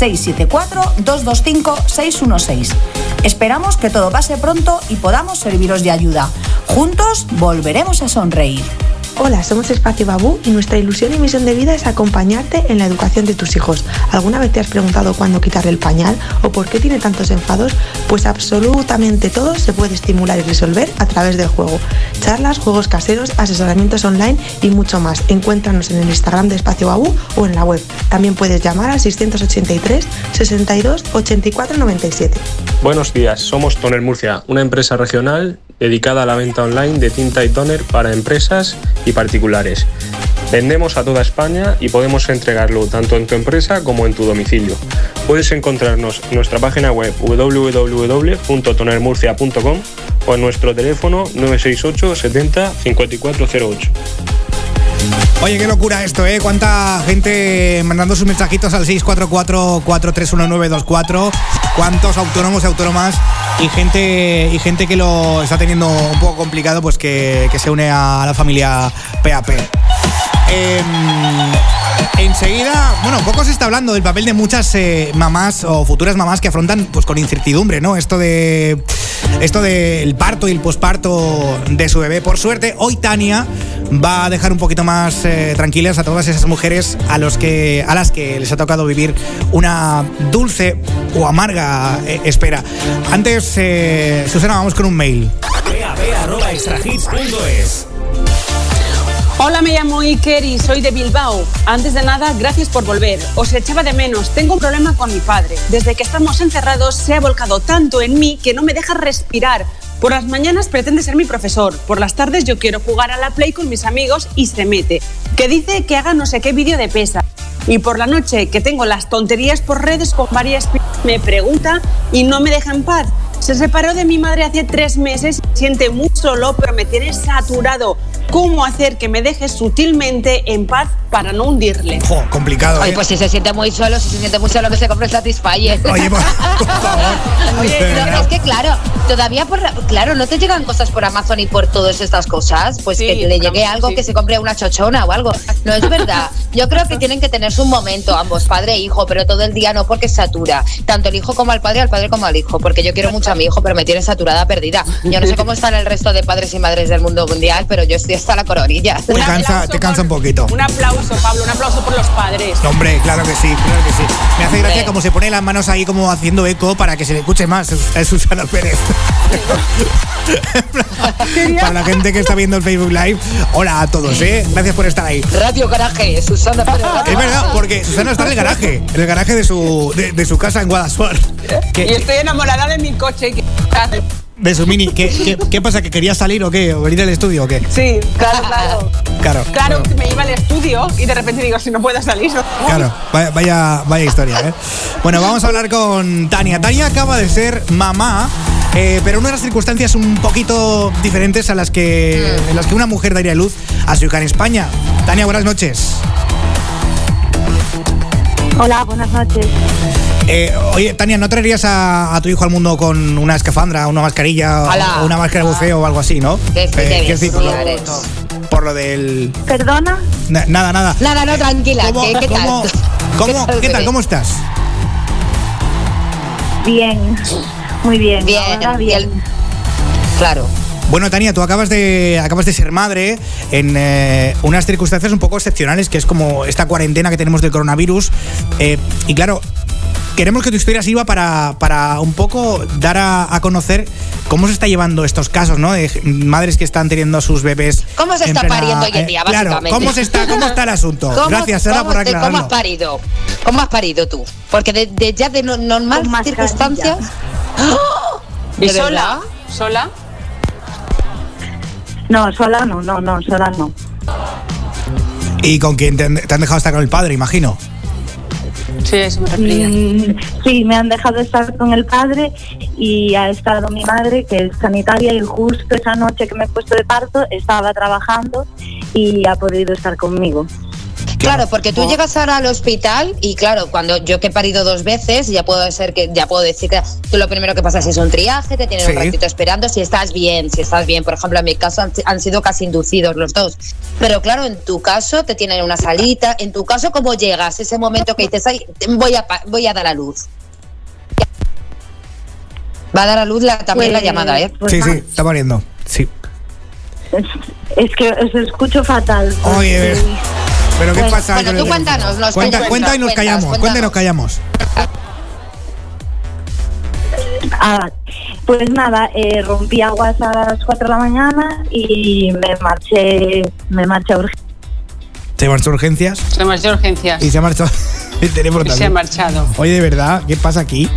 P: 674-225-616. Esperamos que todo pase pronto y podamos serviros de ayuda. Juntos volveremos a sonreír.
Q: Hola, somos Espacio Babú y nuestra ilusión y misión de vida es acompañarte en la educación de tus hijos. ¿Alguna vez te has preguntado cuándo quitarle el pañal o por qué tiene tantos enfados? Pues absolutamente todo se puede estimular y resolver a través del juego. Charlas, juegos caseros, asesoramientos online y mucho más. Encuéntranos en el Instagram de Espacio Babú o en la web. También puedes llamar al 683 62 84 97.
R: Buenos días, somos Toner Murcia, una empresa regional dedicada a la venta online de tinta y tóner para empresas y particulares. Vendemos a toda España y podemos entregarlo tanto en tu empresa como en tu domicilio. Puedes encontrarnos en nuestra página web www.tonermurcia.com o en nuestro teléfono 968 70 5408.
B: Oye, qué locura esto, ¿eh? Cuánta gente mandando sus mensajitos al 644-431924. Cuántos autónomos y autónomas y gente que lo está teniendo un poco complicado, pues que se une a la familia PAP. Enseguida, bueno, poco se está hablando del papel de muchas mamás o futuras mamás que afrontan pues con incertidumbre, ¿no? Esto del parto y el posparto de su bebé. Por suerte, hoy Tania va a dejar un poquito más tranquilas a todas esas mujeres a las que les ha tocado vivir una dulce o amarga espera. Antes, Susana, vamos con un mail.
A: pap@extrahits.es.
D: Hola, me llamo Iker y soy de Bilbao. Antes de nada, gracias por volver. Os echaba de menos. Tengo un problema con mi padre. Desde que estamos encerrados se ha volcado tanto en mí que no me deja respirar. Por las mañanas pretende ser mi profesor. Por las tardes yo quiero jugar a la Play con mis amigos y se mete. Que dice que haga no sé qué vídeo de pesa. Y por la noche, que tengo las tonterías por redes con varias me pregunta y no me deja en paz. Se separó de mi madre hace 3 meses, siente muy solo, pero me tiene saturado. ¿Cómo hacer que me deje sutilmente en paz para no hundirle?
B: Complicado, ¿eh?
C: Oye, pues si se siente muy solo, que se compre Satisfyer.
B: Oye, por favor.
C: Oye, no, es que claro, todavía no te llegan cosas por Amazon y por todas estas cosas, pues sí, que le llegue algo, sí, que se compre una chochona o algo. No es verdad. Yo creo que tienen que tener su momento ambos, padre e hijo, pero todo el día no, porque satura. Tanto el hijo como al padre como al hijo, porque yo quiero mucho a mi hijo, pero me tiene saturada, perdida. Yo no sé cómo están el resto de padres y madres del mundo mundial, pero yo estoy hasta la coronilla.
B: Te cansa un poquito.
D: Un aplauso, Pablo, un aplauso por los padres.
B: Hombre, claro que sí. Me hace gracia como se pone las manos ahí como haciendo eco para que se le escuche más. Es Susana Pérez. Para la gente que está viendo el Facebook Live, hola a todos, gracias por estar ahí.
C: Radio Garaje, Susana Pérez.
B: Es verdad, porque Susana está en el garaje de su casa en Guadalajara.
D: Y estoy enamorada de mi coche.
B: De su Mini. ¿Qué pasa? ¿Que querías salir o qué? ¿O venir al estudio o qué?
D: Sí, claro.
B: Claro,
D: que me iba al estudio y de repente digo, si no puedo salir.
B: Claro, vaya historia, ¿eh? Bueno, vamos a hablar con Tania. Tania acaba de ser mamá, pero en unas circunstancias un poquito diferentes en las que una mujer daría luz a su hija en España. Tania, buenas noches.
S: Hola, buenas noches.
B: Oye, Tania, ¿no traerías a tu hijo al mundo con una escafandra, una mascarilla o una máscara de buceo o algo así, no? Por lo del...
S: ¿Perdona?
B: Nada.
C: Nada, no, tranquila. ¿Qué tal?
B: ¿Cómo estás?
S: Bien, muy bien.
C: Bien. Claro.
B: Bueno, Tania, tú acabas de ser madre en unas circunstancias un poco excepcionales, que es como esta cuarentena que tenemos del coronavirus. Y claro, queremos que tu historia sirva para un poco dar a conocer cómo se está llevando estos casos, ¿no? De madres que están teniendo a sus bebés.
C: ¿Cómo se está pariendo hoy en día, básicamente?
B: Claro, ¿cómo está el asunto? Gracias, Sara, por aclararlo.
C: ¿Cómo has parido tú? Porque de normal circunstancias... ¡Oh!
D: ¿Y sola? ¿Sola?
S: No, sola no.
B: ¿Y con quién te han dejado estar con el padre, imagino?
D: Sí, eso me refería.
S: Sí, me han dejado estar con el padre y ha estado mi madre, que es sanitaria, y justo esa noche que me he puesto de parto estaba trabajando y ha podido estar conmigo.
C: Claro, porque tú llegas ahora al hospital y claro, cuando yo que he parido 2 veces, ya puedo decir que tú lo primero que pasas es un triaje, te tienen un ratito esperando si estás bien. Por ejemplo, en mi caso han sido casi inducidos los 2. Pero claro, en tu caso te tienen una salita. En tu caso, ¿cómo llegas? Ese momento que dices, ay, voy a dar a luz. Va a dar a luz también la llamada, ¿eh?
B: Sí, está pariendo. Sí.
S: Es que os escucho fatal.
B: Oye, ¿pero qué pasa?
C: Bueno, tú cuéntanos.
B: Cuenta y nos callamos. Cuenta y nos callamos.
S: Pues nada, rompí aguas a las 4 de la mañana y me marché a urgencias.
B: ¿Se marchó a urgencias?
D: Se marchó a urgencias.
B: Y se ha marchado.
D: Y se ha marchado.
B: Oye, de verdad, ¿qué pasa aquí?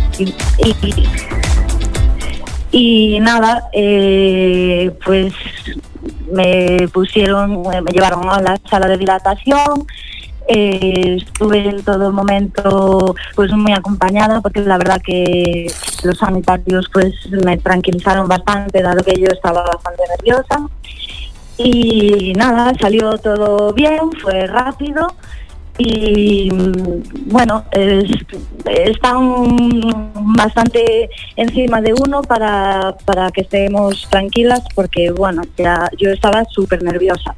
S: Y nada, pues me llevaron a la sala de dilatación. Estuve en todo el momento pues muy acompañada, porque la verdad que los sanitarios pues me tranquilizaron bastante, dado que yo estaba bastante nerviosa. Y nada, salió todo bien, fue rápido. Y bueno, están bastante encima de uno para que estemos tranquilas, porque bueno, ya yo estaba súper nerviosa.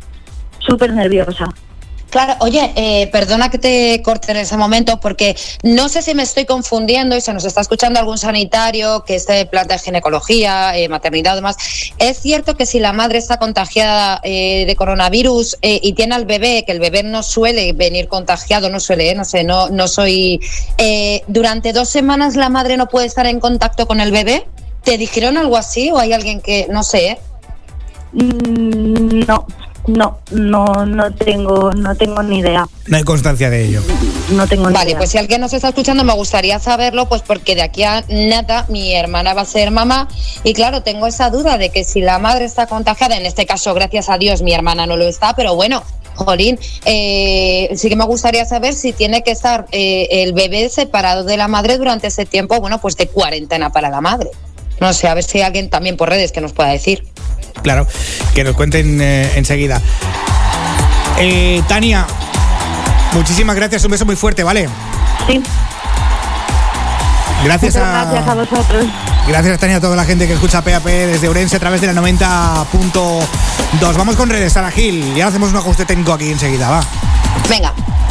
C: Claro, oye, perdona que te corte en ese momento, porque no sé si me estoy confundiendo y se nos está escuchando algún sanitario que esté de planta de ginecología, maternidad o demás. ¿Es cierto que si la madre está contagiada de coronavirus y tiene al bebé, que el bebé no suele venir contagiado, no soy... durante 2 semanas la madre no puede estar en contacto con el bebé? ¿Te dijeron algo así o hay alguien que... no sé,
S: No tengo ni idea.
B: No hay constancia de ello.
S: No tengo ni idea.
C: Vale, pues si alguien nos está escuchando me gustaría saberlo, pues porque de aquí a nada mi hermana va a ser mamá y claro, tengo esa duda de que si la madre está contagiada, en este caso gracias a Dios mi hermana no lo está, pero bueno, jolín, sí que me gustaría saber si tiene que estar el bebé separado de la madre durante ese tiempo, bueno, pues de cuarentena para la madre. No sé, a ver si hay alguien también por redes que nos pueda decir.
B: Claro, que nos cuenten enseguida. Tania, muchísimas gracias, un beso muy fuerte, ¿vale?
S: Sí.
B: Gracias
S: a vosotros.
B: Gracias, Tania, a toda la gente que escucha PAP desde Ourense a través de la 90.2. Vamos con redes, Sara Gil, y ahora hacemos un ajuste técnico aquí enseguida, va.
C: Venga.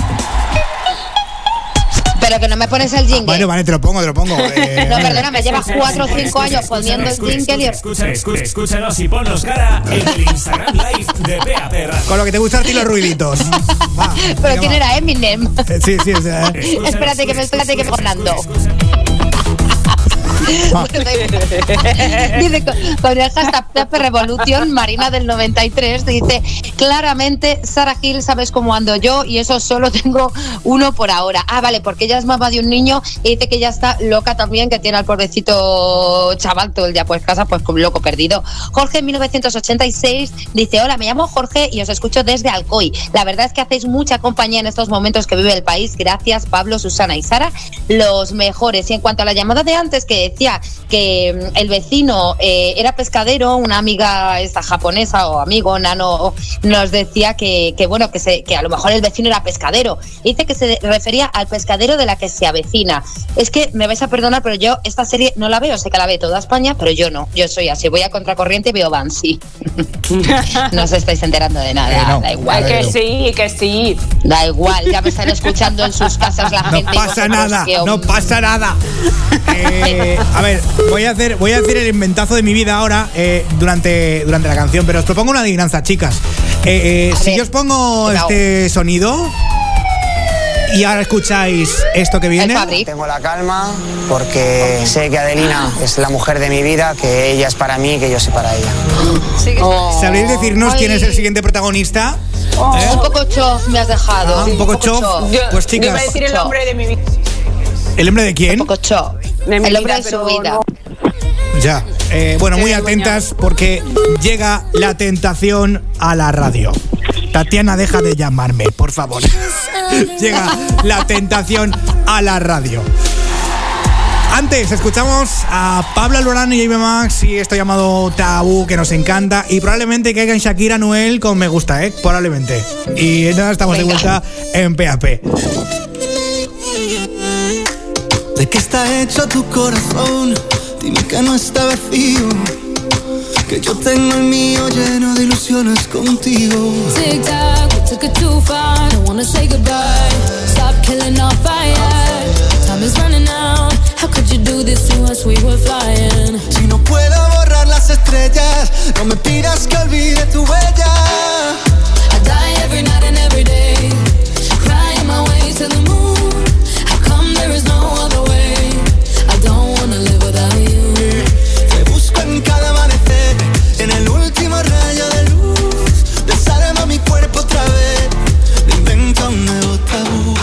C: Pero que no me pones el jingle.
B: Vale, te lo pongo.
C: No, perdona, me llevas 4 o 5 años poniendo el jingle.
A: Escúchanos y ponnos cara en el Instagram Live de PAP Radio.
B: Con lo que te gustan a ti los ruiditos.
C: Pero ¿quién era Eminem?
B: Sí.
C: Espérate que me estoy sonando. Dice con el hashtag PAP Revolution, Marina del 93 dice: claramente, Sara Gil, sabes cómo ando yo y eso solo tengo uno por ahora. Vale, porque ella es mamá de un niño y dice que ella está loca también, que tiene al pobrecito chaval todo el día pues casa, pues como loco perdido. Jorge 1986 dice: hola, me llamo Jorge y os escucho desde Alcoy. La verdad es que hacéis mucha compañía en estos momentos que vive el país. Gracias, Pablo, Susana y Sara, los mejores. Y en cuanto a la llamada de antes que decía que el vecino era pescadero, una amiga esta japonesa o amigo nano nos decía que a lo mejor el vecino era pescadero. Dice que se refería al pescadero de la que se avecina. Es que me vais a perdonar, pero yo esta serie no la veo, sé que la ve toda España, pero yo no, yo soy así, voy a contracorriente y veo Banshee. No os estáis enterando de nada,
B: no,
C: da igual.
D: Que sí.
C: Da igual, ya me están escuchando en sus casas la gente.
B: No pasa nada. A ver, voy a hacer el inventazo de mi vida ahora durante la canción, pero os propongo una adivinanza, chicas. Si yo os pongo este sonido Y ahora escucháis esto que viene.
T: Tengo la calma porque sé que Adelina es la mujer de mi vida, que ella es para mí y que yo soy para ella.
B: ¿Sabréis decirnos quién es el siguiente protagonista?
C: Un poco chof me has dejado.
B: Un poco chof. Pues chicas.
D: Yo iba a decir el hombre de mi vida.
B: ¿El hombre de quién?
C: Un poco chof. El hombre de su vida.
B: Ya. Bueno, muy atentas porque llega la tentación a la radio. Tatiana, deja de llamarme, por favor. Llega la tentación a la radio. Antes escuchamos a Pablo Alborán y J Max y esto llamado Tabú, que nos encanta, y probablemente caiga en Shakira Noel con Me Gusta, probablemente. Y nada, estamos de vuelta en PAP.
U: ¿De qué está hecho tu corazón? Dime que no está vacío, que yo tengo el mío lleno de ilusiones contigo.
V: Tic tac, we took it too far. Don't wanna say goodbye. Stop killing our fire. Time is running out. How could you do this to us? We were flying.
U: Si no puedo borrar las estrellas, no me pidas que olvide tu huella.
V: I die every night and every day, crying my way to the moon. How come there is no other way? I don't wanna live without you.
U: Te busco en cada amanecer, en el último rayo de luz. Desarma mi cuerpo otra vez, me invento un nuevo tabú.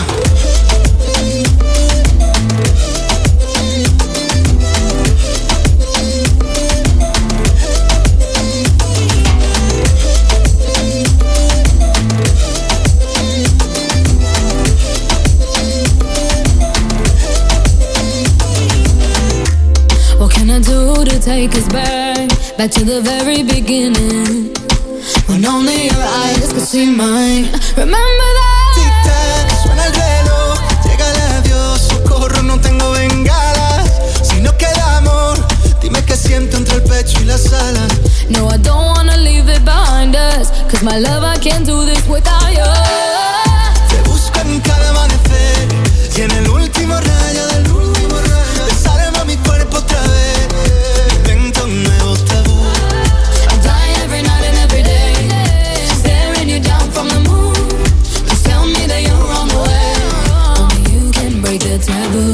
V: What can I do to take us back to the very beginning, when only your eyes could see mine? Remember that.
U: Tic-tac, suena el reloj, llega el adiós, socorro, no tengo bengalas. Si no queda amor, dime qué siento entre el pecho y las alas.
V: No, I don't wanna leave it behind us, cause my love, I can't do this without you.
U: Te busco en cada amanecer, y en el último rayo de luz. Desarma mi cuerpo otra vez, invento un nuevo tabú.
V: I die every night and every day, staring you down from the moon. Please tell me that you're on the way, only you can break the taboo.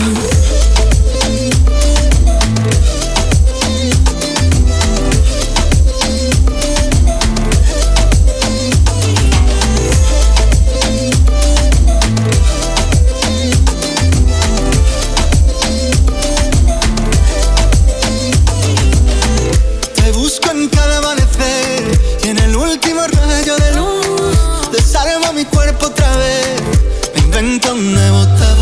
U: Mi cuerpo otra vez, me invento un nuevo tabú.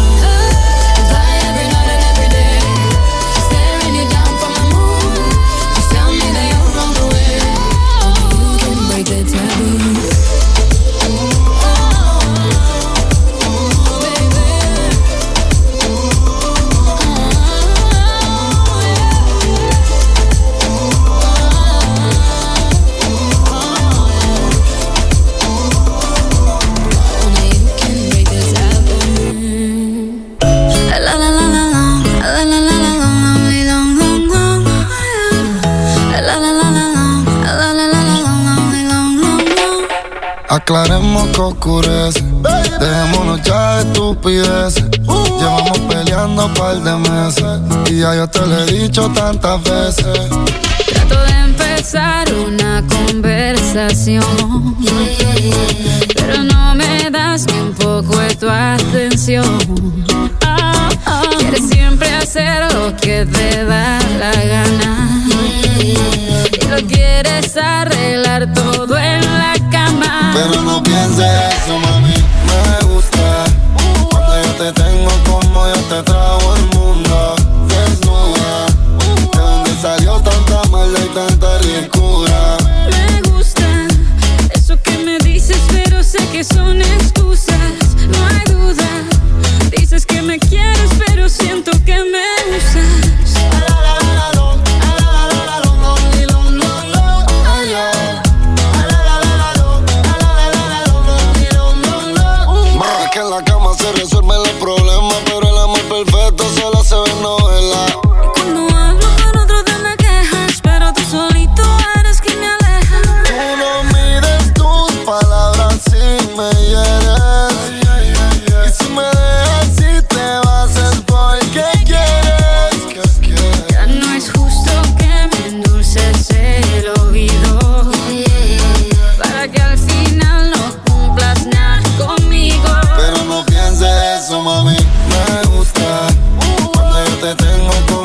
U: Aclaremos que oscurece, dejémonos ya de estupideces. Llevamos peleando un par de meses y ya yo te lo he dicho tantas veces.
V: Trato de empezar una conversación, pero no me das ni un poco de tu atención. Quieres siempre hacer lo que te da la gana y lo quieres arreglar todo en la cama.
U: Pero no pienses eso, mami, me gusta cuando yo te tengo como yo te trago el mundo. Desnuda, de dónde salió tanta maldad y tanta ricura.
V: Me gusta eso que me dices, pero sé que son excusas. No hay duda, dices que me quieres, pero siento que me usas.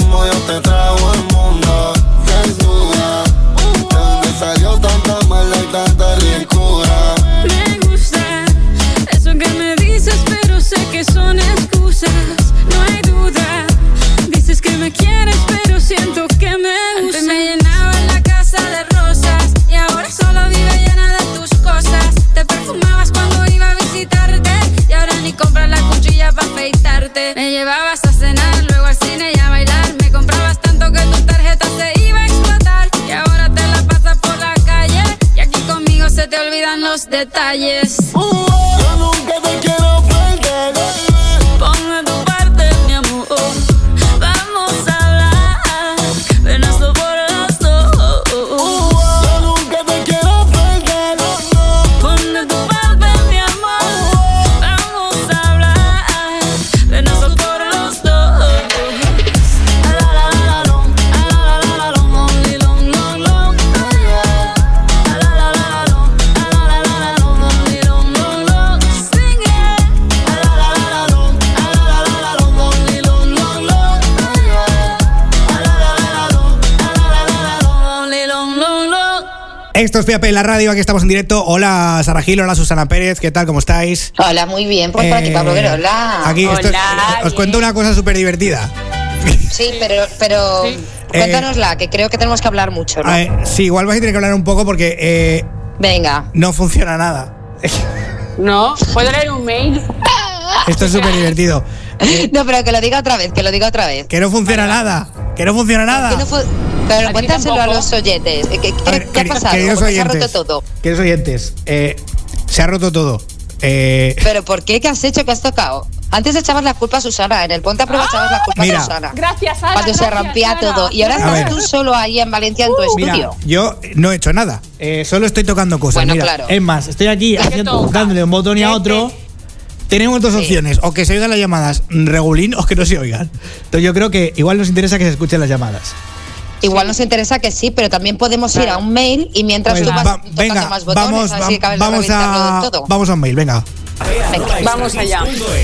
U: como Dios te trajo al mundo. Desnuda, de donde salió tanta maldad y tanta ricura.
V: Me gusta eso que me dices, pero sé que son excusas. No hay duda, dices que me quieres, pero siento que me gusta. Antes me llenaba la casa de rosas y ahora solo vive llena de tus cosas. Te perfumabas cuando iba a visitarte y ahora ni compras la cuchilla para afeitarte. Me llevabas a cenar, luego al cine y a bailar. Me comprabas tanto que tu tarjeta se iba a explotar y ahora te la pasas por la calle y aquí conmigo se te olvidan los detalles.
U: Yo nunca te quiero perder.
V: Ponme tu parte, mi amor. Vamos a hablar de nuestro por los dos.
U: Yo nunca te quiero perder.
V: Ponme tu parte, mi amor. Vamos a hablar de nuestro por los dos.
B: Esto es PAP en la radio, aquí estamos en directo. Hola Sara Gil, hola Susana Pérez, ¿qué tal? ¿Cómo estáis?
C: Hola, muy bien. Pues por aquí Pablo Guerrero, hola.
B: Aquí os cuento una cosa súper divertida.
C: Sí, pero cuéntanosla, que creo que tenemos que hablar mucho, ¿no?
B: Sí, igual vais a tener que hablar un poco porque
C: venga.
B: No funciona nada.
D: No, ¿puedo leer un mail?
B: Esto es súper divertido.
C: No, pero que lo diga otra vez,
B: Que no funciona nada. Pero
C: cuéntaselo a los oyentes. ¿Qué ha pasado? Se ha roto todo.
B: Queridos oyentes, se ha roto todo.
C: ¿Pero por qué? ¿Qué has hecho? ¿Qué has tocado? Antes echabas la culpa a Susana. En el Ponte a Prueba echabas la culpa a Susana.
D: Gracias, Sara.
C: Cuando se rompía todo. Y ahora estás tú solo ahí en Valencia en tu estudio.
B: Mira, yo no he hecho nada. Solo estoy tocando cosas.
C: Bueno,
B: mira,
C: claro.
B: Es más, estoy aquí dándole un botón y a otro. Tenemos dos opciones, o que se oigan las llamadas regulín o que no se oigan. Entonces yo creo que igual nos interesa que se escuchen las llamadas.
C: Igual nos interesa que sí, pero también podemos ir a un mail y mientras tú vas tocando más botones, así que
B: vamos a un mail, venga.
D: Vamos allá.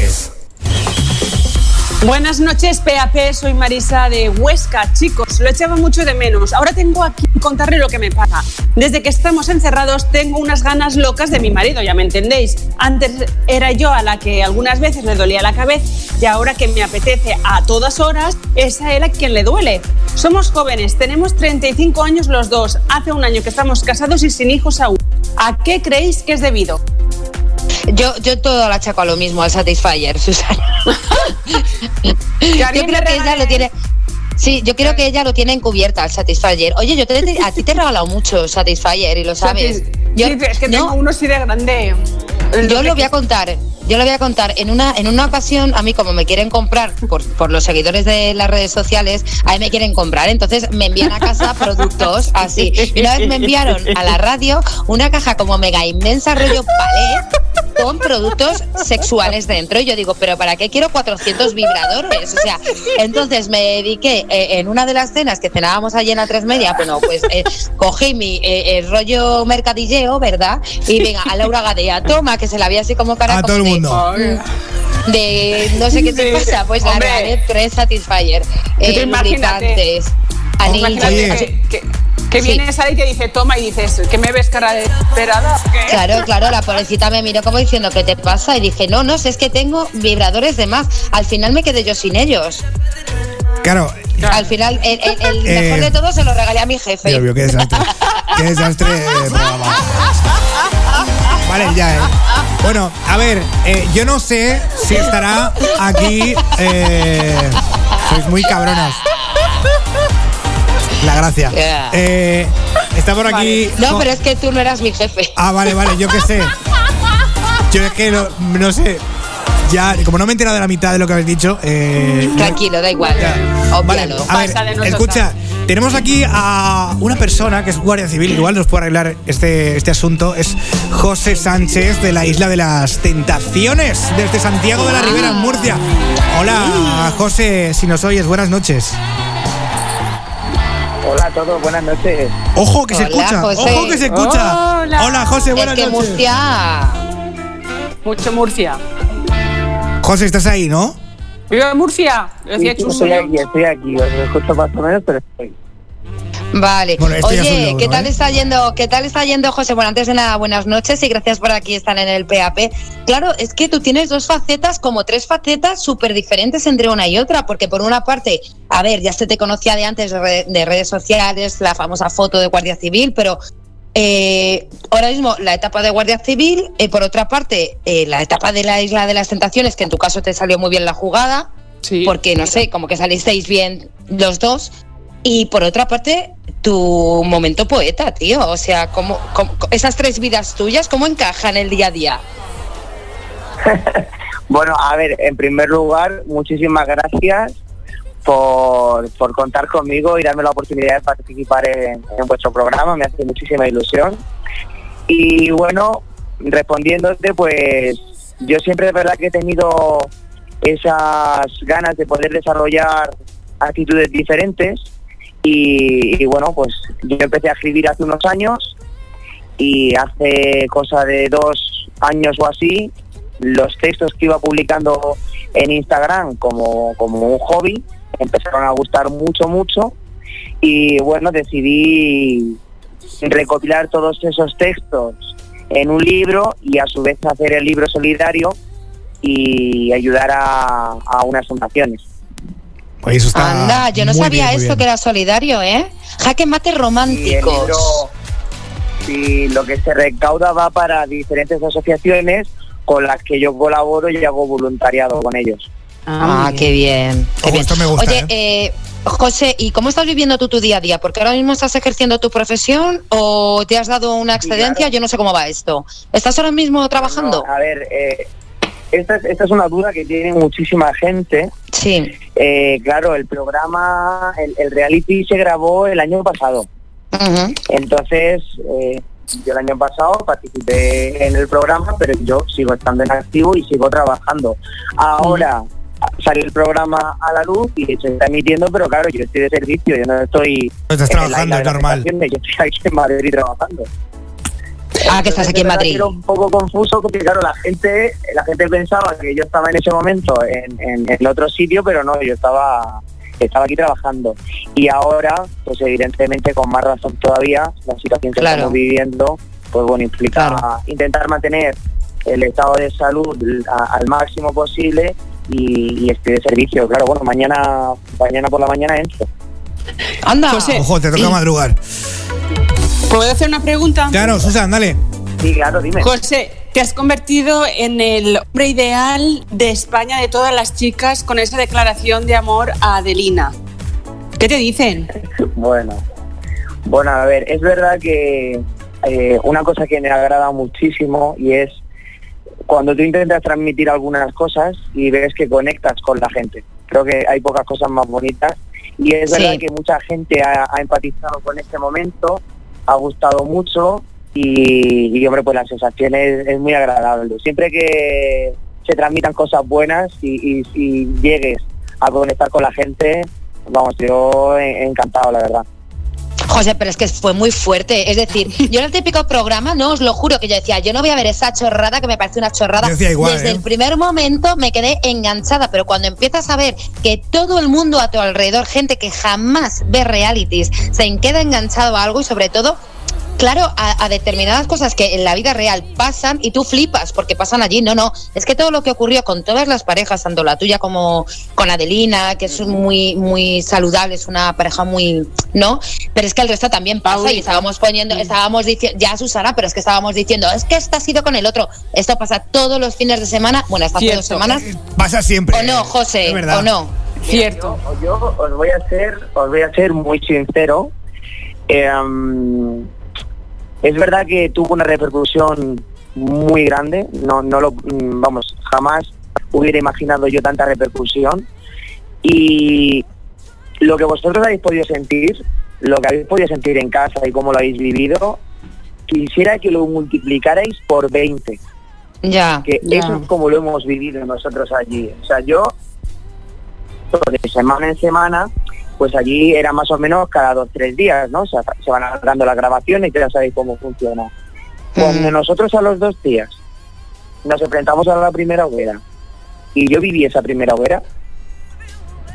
D: Buenas noches, PAP, soy Marisa de Huesca. Chicos, lo echaba mucho de menos. Ahora tengo aquí que contarle lo que me pasa. Desde que estamos encerrados tengo unas ganas locas de mi marido, ya me entendéis. Antes era yo a la que algunas veces le dolía la cabeza y ahora que me apetece a todas horas, es a él a quien le duele. Somos jóvenes, tenemos 35 años los dos. Hace un año que estamos casados y sin hijos aún. ¿A qué creéis que es debido?
C: Yo todo lo achaco a lo mismo, al Satisfyer, Susana. Yo creo que ella lo tiene. Sí, yo creo que ella lo tiene encubierta, el Satisfyer. Oye, a ti te he regalado mucho Satisfyer y lo sabes.
D: Es que tengo uno así de grande.
C: Yo lo voy a contar. En una ocasión, a mí como me quieren comprar por los seguidores de las redes sociales, a mí me quieren comprar, entonces me envían a casa productos así. Y una vez me enviaron a la radio una caja como mega inmensa, rollo palé, con productos sexuales dentro. Y yo digo, ¿pero para qué quiero 400 vibradores? O sea, entonces me dediqué en una de las cenas que cenábamos allí en la 3 Media, bueno, pues cogí mi rollo mercadilleo, ¿verdad? Y venga, a Laura Gadea, toma, que se la vi así como cara
B: todo el mundo.
C: De no sé qué te pasa, pues la regalé 3 Satisfyer lubricantes, anillos.
D: Que viene Sara y te dice toma y dices, ¿que me ves cara desesperada?
C: Claro, la pobrecita me miró como diciendo ¿qué te pasa? Y dije, no, si es que tengo vibradores de más. Al final me quedé yo sin ellos.
B: Claro.
C: Al final, el mejor de todo se lo regalé a mi jefe.
B: Dios mío, qué desastre. Qué desastre de programa. Vale, ya, Bueno, a ver, yo no sé si estará aquí. Sois muy cabronas. La gracia. Está por aquí.
C: Vale. No, pero es que tú no eras mi jefe.
B: Ah, vale, yo qué sé. Yo es que no sé. Ya, como no me he enterado de la mitad de lo que habéis dicho.
C: Tranquilo, da igual.
B: Vale, a ver, escucha. Tenemos aquí a una persona que es guardia civil, igual nos puede arreglar este asunto. Es José Sánchez de la Isla de las Tentaciones, desde Santiago de la Ribera, en Murcia. Hola, José, si nos oyes, buenas noches.
E: Hola a todos, buenas noches.
B: Ojo que se escucha, José. Ojo que se escucha. Hola José, buenas noches.
C: Murcia.
D: Mucho Murcia.
B: José, ¿estás ahí, no?
D: ¡Viva Murcia! Decía
E: Sí, estoy aquí, os escucho más o menos, pero estoy.
C: Vale.
B: Bueno, esto ya es un
C: Oye,
B: logro,
C: ¿qué tal
B: ¿eh?
C: está yendo? ¿Qué tal está yendo, José? Bueno, antes de nada, buenas noches y gracias por aquí estar en el PAP. Claro, es que tú tienes dos facetas, como tres facetas súper diferentes entre una y otra, porque por una parte, a ver, ya se te conocía de antes de redes sociales, la famosa foto de Guardia Civil, pero ahora mismo la etapa de Guardia Civil, por otra parte, la etapa de la Isla de las Tentaciones, que en tu caso te salió muy bien la jugada, porque, no sé, como que salisteis bien los dos. Y por otra parte, tu momento poeta, tío. O sea, ¿cómo esas tres vidas tuyas, cómo encajan el día a día?
E: Bueno, a ver, en primer lugar, muchísimas gracias por contar conmigo y darme la oportunidad de participar en vuestro programa. Me hace muchísima ilusión. Y bueno, respondiéndote, pues yo siempre es verdad que he tenido esas ganas de poder desarrollar actitudes diferentes. Y bueno, pues yo empecé a escribir hace unos años y hace cosa de 2 años o así, los textos que iba publicando en Instagram como un hobby empezaron a gustar mucho y bueno, decidí recopilar todos esos textos en un libro y a su vez hacer el libro solidario y ayudar a unas fundaciones.
B: Pues eso está
C: Anda, yo no
B: muy
C: sabía
B: bien, muy
C: esto
B: bien.
C: que era solidario, ¿eh? Jaque mate románticos.
E: Y lo que se recauda va para diferentes asociaciones con las que yo colaboro y hago voluntariado con ellos.
C: Qué bien. Qué bien.
B: Esto me gusta,
C: Oye, José, ¿y cómo estás viviendo tú tu día a día? Porque ahora mismo estás ejerciendo tu profesión o te has dado una excedencia,
E: claro.
C: Yo no sé cómo va esto. ¿Estás ahora mismo trabajando?
E: No, a ver, esta es una duda que tiene muchísima gente.
C: Sí.
E: Claro, el programa, el reality se grabó el año pasado. Entonces, yo el año pasado participé en el programa, pero yo sigo estando en activo y sigo trabajando. Ahora sale el programa a la luz y se está emitiendo, pero claro, yo estoy de servicio, yo no estoy...
B: Estás trabajando, es normal.
E: Yo estoy aquí en Madrid trabajando.
C: Que estás aquí en Madrid.
E: Era un poco confuso porque claro, la gente pensaba que yo estaba en ese momento en otro sitio, pero no, yo estaba aquí trabajando. Y ahora, pues evidentemente con más razón todavía, la situación que estamos viviendo, pues bueno, implica intentar mantener el estado de salud al máximo posible y estoy de servicio. Claro, bueno, mañana por la mañana entro.
C: Anda.
D: José,
B: Ojo, te toca madrugar.
D: ¿puedo hacer una pregunta?
B: Claro, Susan, dale.
E: Sí, claro, dime.
D: José, te has convertido en el hombre ideal de España, de todas las chicas, con esa declaración de amor a Adelina. ¿Qué te dicen?
E: Bueno, a ver, es verdad que una cosa que me agrada muchísimo y es cuando tú intentas transmitir algunas cosas y ves que conectas con la gente. Creo que hay pocas cosas más bonitas y es verdad que mucha gente ha empatizado con este momento, ha gustado mucho y hombre, pues la sensación es muy agradable. Siempre que se transmitan cosas buenas y llegues a conectar con la gente, vamos, yo encantado, la verdad.
C: José, pero es que fue muy fuerte. Es decir, yo en el típico programa, no os lo juro, que yo decía, yo no voy a ver esa chorrada que me parece una chorrada. Desde el primer momento me quedé enganchada, pero cuando empiezas a ver que todo el mundo a tu alrededor, gente que jamás ve realities, se queda enganchado a algo y sobre todo, claro, a determinadas cosas que en la vida real pasan y tú flipas porque pasan allí. No, es que todo lo que ocurrió con todas las parejas, tanto la tuya como con Adelina, que es muy muy saludable, es una pareja muy, ¿no? Pero es que el resto también pasa y estábamos diciendo, ya Susana, pero es que estábamos diciendo, es que esta ha sido con el otro. Esto pasa todos los fines de semana, bueno, hasta hace 2 semanas.
B: Pasa siempre.
C: ¿O no, José? ¿O no?
D: Cierto.
E: Yo os voy a ser muy sincero. Es verdad que tuvo una repercusión muy grande, jamás hubiera imaginado yo tanta repercusión y lo que vosotros habéis podido sentir, lo que habéis podido sentir en casa y cómo lo habéis vivido, quisiera que lo multiplicarais por 20.
C: Ya.
E: Eso es como lo hemos vivido nosotros allí. O sea, yo, de semana en semana, pues allí era más o menos cada 2-3 días, ¿no? O sea, se van alargando las grabaciones y ya sabéis cómo funciona. Cuando nosotros a los 2 días nos enfrentamos a la primera hoguera y yo viví esa primera hoguera,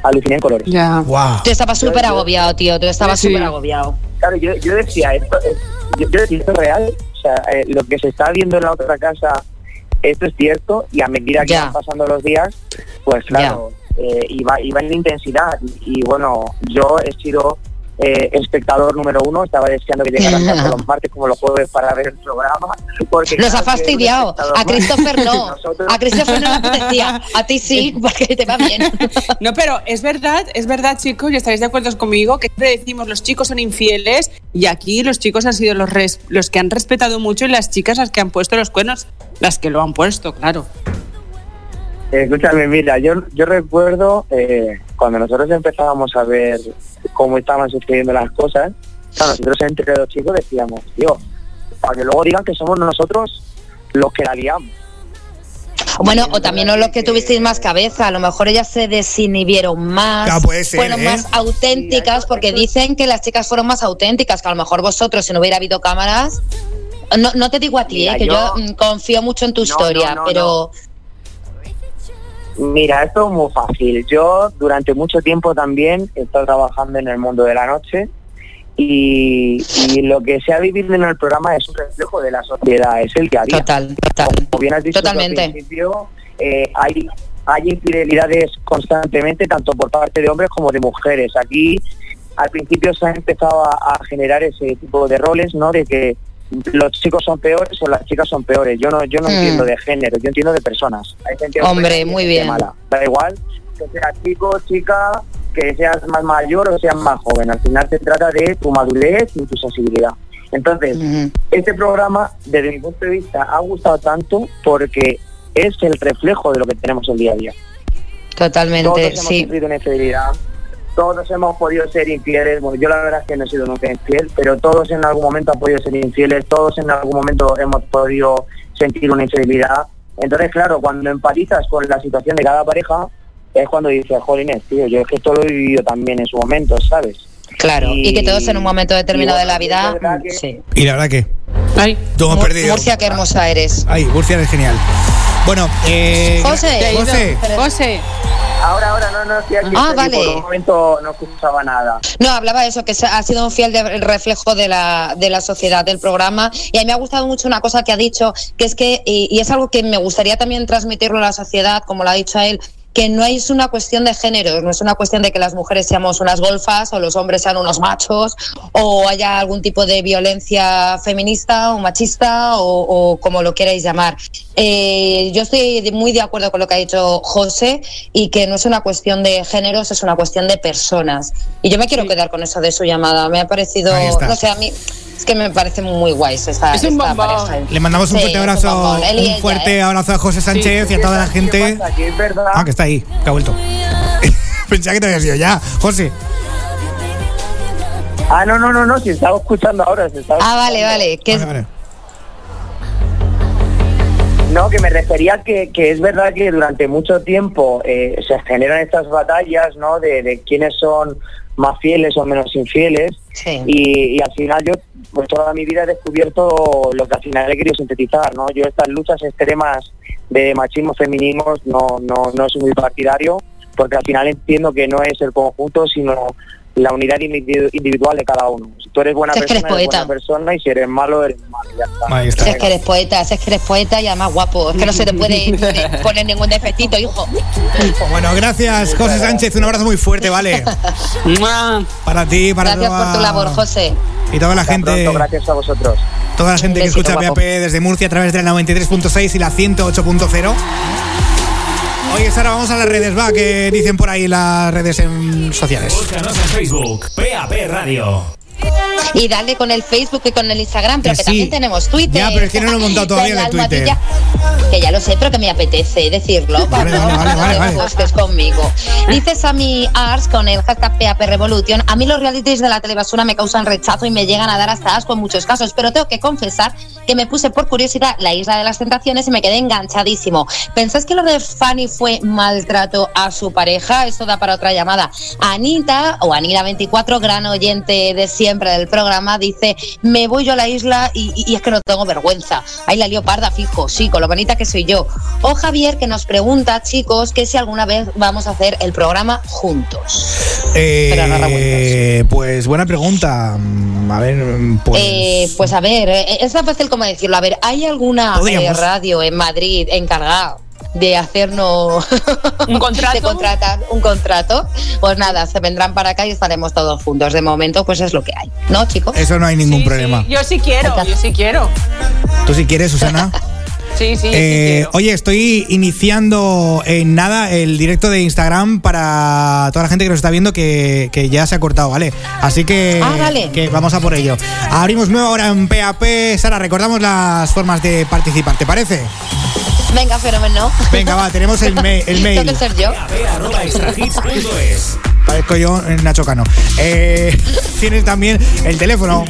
E: aluciné en colores.
D: Ya.
B: Wow.
K: Tú estabas súper agobiado, tío. Tú estabas súper agobiado.
E: Claro, yo decía, esto es real. O sea, lo que se está viendo en la otra casa, esto es cierto. Y a medida que van pasando los días, pues claro, iba en intensidad. Y bueno, yo he sido espectador número 1. Estaba deseando que llegaran tanto los martes como los jueves para ver el programa. Porque
K: nos ha fastidiado. A Christopher no. A Christopher no le apetecía. A ti sí, porque te va bien.
D: No, pero es verdad, chicos, y estaréis de acuerdo conmigo, que siempre decimos los chicos son infieles, y aquí los chicos han sido los que han respetado mucho y las chicas las que han puesto los cuernos, las que lo han puesto, claro.
E: Escúchame, mira, yo recuerdo cuando nosotros empezábamos a ver cómo estaban sucediendo las cosas, nosotros entre los chicos decíamos, tío, para que luego digan que somos nosotros los que la liamos.
K: Bueno, o también no los que tuvisteis más cabeza, a lo mejor ellas se desinhibieron más,
B: claro, puede ser,
K: fueron más auténticas, porque dicen que las chicas fueron más auténticas, que a lo mejor vosotros, si no hubiera habido cámaras, no te digo a ti, mira, que yo confío mucho en tu historia, pero...
E: Mira, esto es muy fácil. Yo durante mucho tiempo también he estado trabajando en el mundo de la noche y lo que se ha vivido en el programa es un reflejo de la sociedad, es el día a día.
K: Total.
E: Como bien has dicho al principio, hay infidelidades constantemente, tanto por parte de hombres como de mujeres. Aquí al principio se ha empezado a generar ese tipo de roles, ¿no? De que los chicos son peores o las chicas son peores. Yo no entiendo de género, yo entiendo de personas. Hay gente
K: hombre, muy bien.
E: Mala. Da igual que seas chico, chica, que seas más mayor o seas más joven. Al final se trata de tu madurez y tu sensibilidad. Entonces, este programa, desde mi punto de vista, ha gustado tanto porque es el reflejo de lo que tenemos el día a día.
K: Totalmente,
E: todos hemos sufrido una infidelidad. Todos hemos podido ser infieles. Bueno, yo la verdad es que no he sido nunca infiel, pero todos en algún momento han podido ser infieles, todos en algún momento hemos podido sentir una infidelidad. Entonces, claro, cuando empatizas con la situación de cada pareja, es cuando dices, jolines, tío, yo es que esto lo he vivido también en su momento, ¿sabes?
K: Claro, y que todos en un momento determinado de la vida...
B: Sí. Y la verdad que...
K: Ay,
B: todo perdido.
K: Murcia, qué hermosa eres.
B: Ay, Murcia eres genial. Bueno,
K: José.
E: Ahora, no estoy aquí.
K: Vale.
E: Por un momento no escuchaba nada.
K: No, hablaba de eso, que ha sido un fiel reflejo de la sociedad del programa. Y a mí me ha gustado mucho una cosa que ha dicho, que es que, y es algo que me gustaría también transmitirlo a la sociedad, como lo ha dicho él, que no es una cuestión de género, no es una cuestión de que las mujeres seamos unas golfas o los hombres sean unos machos o haya algún tipo de violencia feminista o machista o como lo queráis llamar. Yo estoy muy de acuerdo con lo que ha dicho José y que no es una cuestión de géneros, es una cuestión de personas. Y yo me quiero quedar con eso de su llamada. Me ha parecido, no sé, a mí... Es que me parece muy guay esta pareja.
B: Le mandamos un fuerte abrazo, un fuerte abrazo a José Sánchez y a toda la gente.
E: Que es verdad.
B: Que está ahí, que ha vuelto. Pensaba que te habías ido ya, José.
E: No, si estaba escuchando ahora.
K: Vale.
B: Vale.
E: No, que me refería que es verdad que durante mucho tiempo se generan estas batallas, ¿no? De quiénes son más fieles o menos infieles.
K: Sí.
E: Y al final yo pues toda mi vida he descubierto lo que al final he querido sintetizar, ¿no? Yo estas luchas extremas de machismo, feminismo no soy muy partidario, porque al final entiendo que no es el conjunto, sino la unidad individual de cada uno. Si tú eres buena persona, eres buena persona, y si eres malo, eres malo. Ya está.
K: Si es que eres poeta y además guapo. Es que no se te puede poner ningún defectito, hijo.
B: Bueno, gracias, José Sánchez. Un abrazo muy fuerte, ¿vale? Para ti, para
K: gracias por tu labor, José.
B: Y toda la gente.
E: Pronto, gracias a vosotros.
B: Toda la gente que escucha PAP desde Murcia a través de la 93.6 y la 108.0. Oye, Sara, vamos a las redes, que dicen por ahí las redes sociales.
A: Búscanos en Facebook, PAP Radio.
K: Y dale con el Facebook y con el Instagram, pero que también tenemos Twitter.
B: Ya, pero es que no lo he montado todavía en Twitter.
K: Que ya lo sé, pero que me apetece decirlo.
B: Vale.
K: Estés conmigo. Dice Sammy Ars con el hashtag PAP Revolution: a mí los realities de la telebasura me causan rechazo y me llegan a dar hasta asco en muchos casos, pero tengo que confesar que me puse por curiosidad La Isla de las Tentaciones y me quedé enganchadísimo. ¿Pensáis que lo de Fanny fue maltrato a su pareja? Esto da para otra llamada. Anita, o Anira24, gran oyente de siempre del programa,
C: programa, dice, me voy yo a la isla y es que no tengo vergüenza. Ahí la lío parda, fijo, sí, con lo bonita que soy yo. O Javier, que nos pregunta, chicos, que si alguna vez vamos a hacer el programa juntos.
B: Pues buena pregunta. A ver,
C: pues a ver, es tan fácil como decirlo. A ver, ¿hay alguna radio en Madrid encargada de hacernos
D: un contrato?
C: De contratar un contrato? Pues nada, se vendrán para acá y estaremos todos juntos. De momento, pues es lo que hay, ¿no, chicos?
B: Eso no hay ningún problema.
D: Sí, yo sí quiero.
B: ¿Tú sí quieres, Susana?
D: Sí, quiero.
B: Oye, estoy iniciando en nada el directo de Instagram para toda la gente que nos está viendo, que ya se ha cortado, ¿vale? Así que,
C: vale.
B: Que vamos a por ello. Abrimos nueva hora en PAP. Sara, recordamos las formas de participar, ¿te parece?
C: Venga, fenómeno.
B: Venga, va, tenemos el mail.
C: ¿Tengo que ser yo?
B: Parezco yo Nacho Cano. Tienes también el teléfono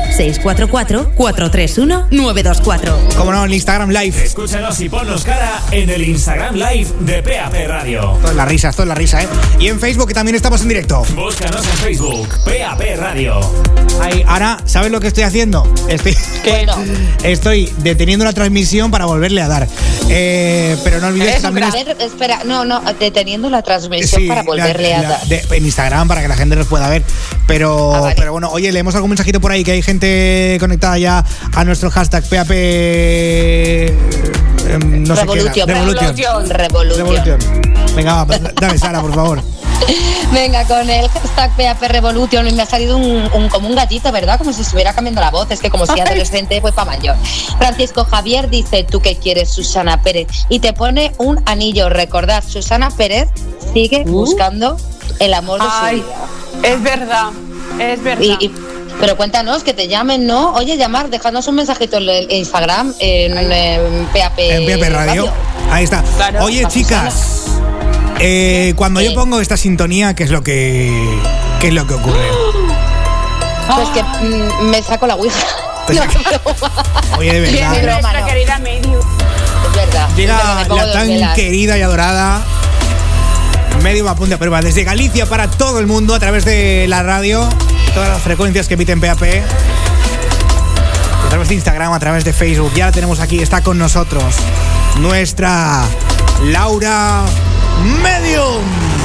F: 644-431-924.
B: Como no, el Instagram Live.
A: Escúchanos y ponnos cara en el Instagram Live de PAP Radio.
B: Toda la risa, ¿eh? Y en Facebook, que también estamos en directo.
A: Búscanos en Facebook, PAP Radio.
B: Ahí, ahora, ¿sabes lo que estoy haciendo? Estoy deteniendo la transmisión para volverle a dar. Pero no olvides que también...
C: A ver, espera, no, deteniendo la transmisión para volverle a dar.
B: En Instagram, para que la gente nos pueda ver. Pero bueno, oye, leemos algún mensajito por ahí, que hay gente conectada ya a nuestro hashtag PAP. No sé qué era. Revolution. Venga, va, dale, Sara, por favor.
C: Venga, con el hashtag PAP Revolution me ha salido como un gatito, ¿verdad? Como si estuviera cambiando la voz. Es que como si adolescente, pues para mayor. Francisco Javier dice, ¿tú qué quieres, Susana Pérez? Y te pone un anillo. Recordad, Susana Pérez sigue buscando el amor de su vida.
D: Es verdad.
C: Pero cuéntanos, que te llamen, ¿no? Oye, llamar, dejadnos un mensajito en el Instagram, en PAP.
B: En PAP Radio. Ahí está. Claro, oye, chicas, cuando yo pongo esta sintonía, ¿qué es lo que ocurre?
C: Pues que me saco la ouija.
B: Oye, de verdad.
D: Nuestra querida Medium.
C: Es verdad.
B: Llega la tan querida y adorada Medium a punta de prueba. Desde Galicia para todo el mundo, a través de la radio, todas las frecuencias que emiten PAP, a través de Instagram, a través de Facebook. Ya la tenemos aquí, está con nosotros nuestra Laura Medium.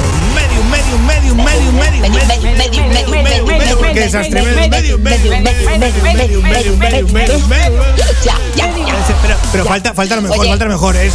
B: Qué desastre. Pero falta lo mejor, falta lo mejor. Es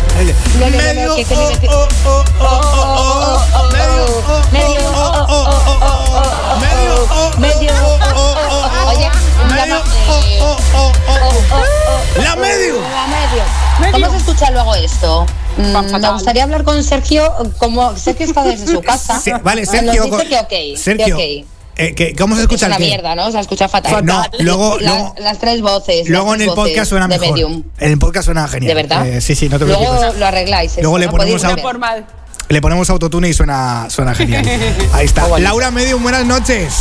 B: la Medium.
C: ¿Cómo se escucha luego esto? Me gustaría hablar con Sergio, como Sergio está desde su casa.
B: Sí, vale, Sergio.
C: Nos dice que
B: Sergio. ¿Cómo se escucha
C: el
B: qué?
C: Es una mierda, ¿no? Se escucha fatal.
B: No, luego
C: las tres voces.
B: Luego en el podcast suena mejor.
C: Medium.
B: En el podcast suena genial.
C: ¿De verdad?
B: Sí, no te preocupes.
C: Luego lo arregláis.
B: Luego le ponemos autotune y suena genial. Ahí está. Bueno. Laura Medium, buenas noches.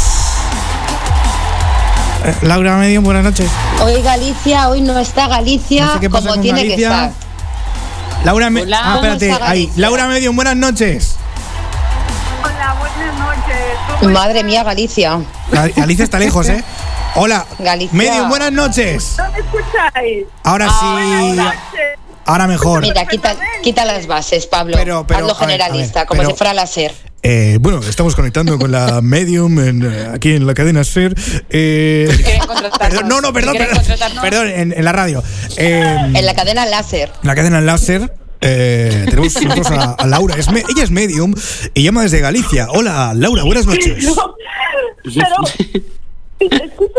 B: Laura Medium, buenas noches.
C: Hoy Galicia, hoy no está Galicia, no sé como tiene Galicia. Que estar.
B: Laura Medium, espérate, ahí. Laura Medium, buenas noches.
I: Hola, buenas noches.
C: Madre mía, Galicia.
B: Galicia está lejos, ¿eh? Hola,
C: Galicia.
B: Medium, buenas noches.
I: ¿No me escucháis?
B: Ahora sí. Ahora mejor.
C: Mira, quita las bases, Pablo. Hazlo generalista, como si fuera la SER.
B: Bueno, estamos conectando con la Medium aquí en la cadena SER. Perdón, en la radio.
C: En la cadena láser.
B: La cadena láser. Tenemos nosotros a Laura. Ella es Medium y llama desde Galicia. Hola, Laura, buenas noches.
I: Te escucho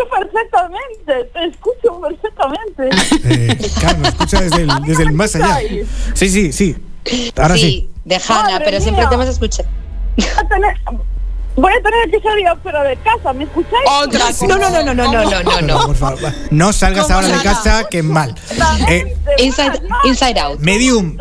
I: perfectamente.
B: Claro, me escucha desde el más allá. Sí. Ahora sí.
C: De Hanna, pero siempre te hemos escuchado.
I: Voy a tener que salir afuera de casa, ¿me escucháis?
C: Otra. No.
B: Por favor, no salgas ahora de casa, que mal.
C: Inside out.
B: Medium.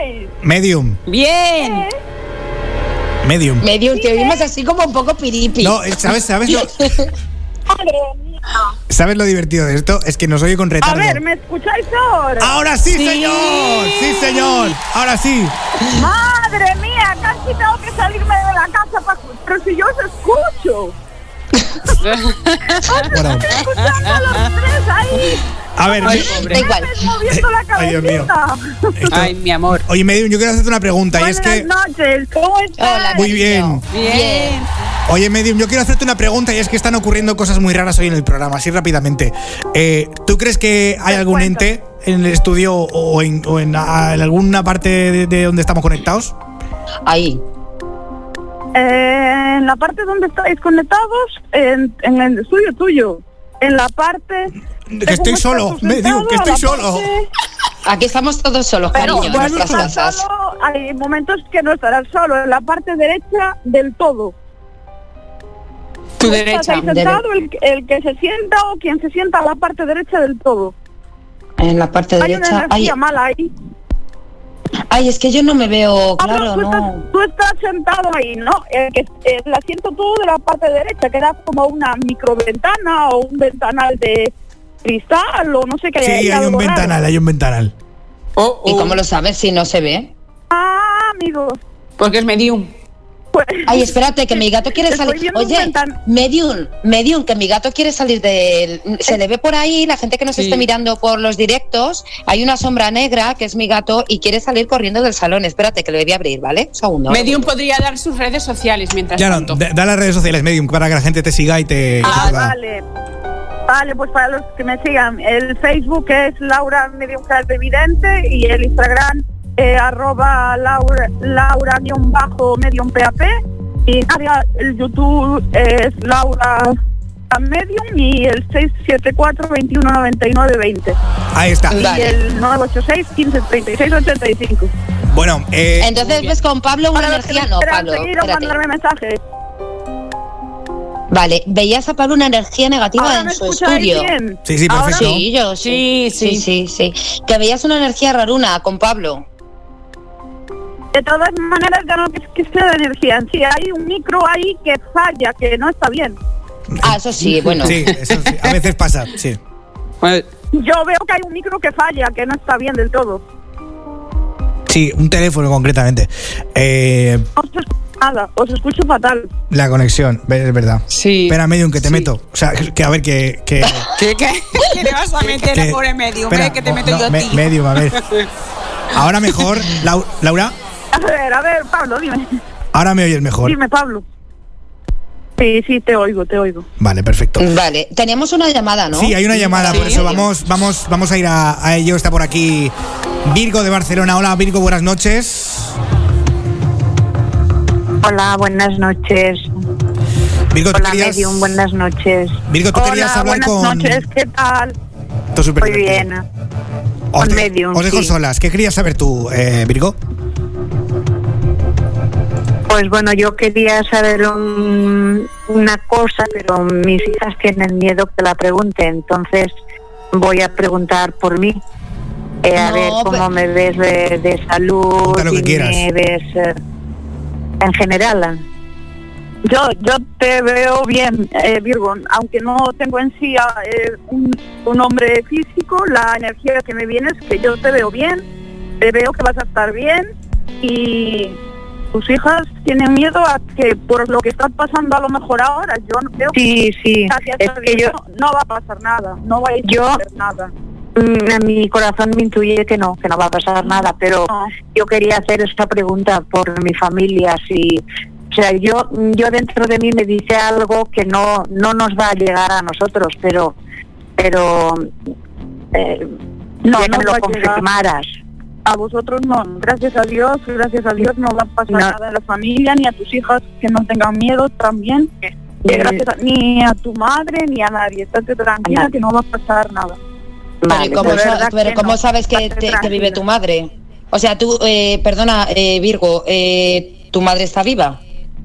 D: Bien.
B: Medium,
C: te oímos así como un poco piripi.
B: No, ¿sabes lo? ¿Sabes lo divertido de esto? Es que nos oye con retardo.
I: A ver, ¿me escucháis ahora?
B: ¡Ahora sí, señor! ¡Sí, señor! ¡Ahora sí!
I: ¡Madre mía! Casi tengo que salirme de la casa pero si yo os escucho.
B: Bueno. A ver,
D: da
I: igual.
B: Ay, Dios mío.
D: Ay, mi amor.
B: Oye, Medium, yo quiero hacerte una pregunta.
I: Buenas
B: y es que...
I: noches, ¿cómo estás?
K: Hola,
B: Muy bien.
D: Bien.
B: Oye, Medium, yo quiero hacerte una pregunta y es que están ocurriendo cosas muy raras hoy en el programa, así rápidamente. ¿Tú crees que hay algún ente en el estudio o en alguna parte de donde estamos conectados?
K: Ahí.
I: En la parte donde estáis conectados, en el estudio tuyo. En la parte...
B: Que estoy solo, Medium, que estoy solo.
K: Aquí estamos todos solos,
I: Pero
K: cariño, en
I: cuando
K: nuestras
I: estás
K: casas.
I: solo, hay momentos que no estarás solo. En la parte derecha del todo.
D: Tu
I: Tú
D: derecha.
I: estás ahí sentado, el que se sienta o quien se sienta a la parte derecha del todo.
K: En la parte
I: Hay una
K: derecha.
I: energía mala ahí.
K: Ay, es que yo no me veo claro,
I: tú,
K: no.
I: tú estás sentado ahí, ¿no? El asiento tú de la parte derecha, que era como una microventana o un ventanal de cristal o no sé qué.
B: Sí, hay un ventanal, hay un ventanal.
K: ¿Y cómo lo sabes si no se ve?
I: Ah, amigo.
D: Porque es Medium.
K: Ay, espérate, que mi gato quiere salir. Oye, Medium, que mi gato quiere salir del... Se le ve por ahí, la gente que nos esté mirando por los directos, hay una sombra negra, que es mi gato, y quiere salir corriendo del salón. Espérate, que le voy a abrir, ¿vale? Un segundo.
D: Medium podría dar sus redes sociales mientras tanto.
B: Da las redes sociales, Medium, para que la gente te siga y te...
I: Vale. Vale, pues para los que me sigan, el Facebook es Laura Medium Clarividente y el Instagram @Laura_Medium PAP y el YouTube es Laura Medium y el 674-2199-20.
B: Ahí está.
I: Y el 986-1536-85.
B: Bueno,
K: entonces ves con Pablo una energía, no, Pablo.
I: Seguir o mandarme mensajes.
K: Vale, veías a Pablo una energía negativa en su estudio.
I: Bien?
B: Sí, perfecto.
K: Sí, yo sí. Sí. Que veías una energía raruna con Pablo.
I: De todas maneras, ya no es que sea de energía. Sí, hay un micro ahí que falla, que no está bien.
K: Ah, eso sí, bueno.
B: Sí, eso sí. A veces pasa, sí.
I: Yo veo que hay un micro que falla, que no está bien del todo.
B: Sí, un teléfono concretamente.
I: No os escucho nada, os escucho fatal.
B: La conexión, es verdad.
D: Sí.
B: Espera, Medium, que te meto. O sea, que a ver, que...
D: ¿Qué le vas a meter a pobre Medium?
B: Espera,
D: que te meto yo a ti.
B: Medium, a ver. Ahora mejor, Laura.
I: A ver, Pablo, dime.
B: Ahora me oyes mejor.
I: Dime, Pablo. Sí, te oigo.
B: Vale, perfecto.
K: Vale, teníamos una llamada, ¿no?
B: Sí, hay una llamada, por eso vamos a ir a ello. Está por aquí Virgo de Barcelona. Hola, Virgo, buenas noches.
J: Hola, buenas noches.
B: Virgo,
J: hola, Medium, buenas noches.
B: Virgo, tú querías hablar con...
I: Buenas noches, ¿qué tal?
J: Muy bien.
B: Os dejo solas. ¿Qué querías saber tú, Virgo?
J: Pues bueno, yo quería saber una cosa, pero mis hijas tienen miedo que la pregunte, entonces voy a preguntar por mí. A ver cómo me ves de salud y me ves en general.
I: Yo te veo bien, Virgo, aunque no tengo en sí un hombre físico, la energía que me viene es que yo te veo bien, te veo que vas a estar bien y tus hijas tienen miedo a que por lo que está pasando a lo mejor ahora, yo no veo
J: sí,
I: es que no va a pasar nada, no va a hacer nada.
J: Mi corazón me intuye que no va a pasar nada, pero yo quería hacer esta pregunta por mi familia, o sea, yo dentro de mí me dice algo que no nos va a llegar a nosotros, pero no me lo confirmaras.
I: A vosotros no, gracias a Dios no va a pasar nada a la familia, ni a tus hijas que no tengan miedo también, ni a tu madre, ni a nadie, estate tranquila que no va a pasar nada.
K: Vale, pero ¿cómo sabes que vive tu madre? O sea, tú, perdona, Virgo, ¿tu madre está viva?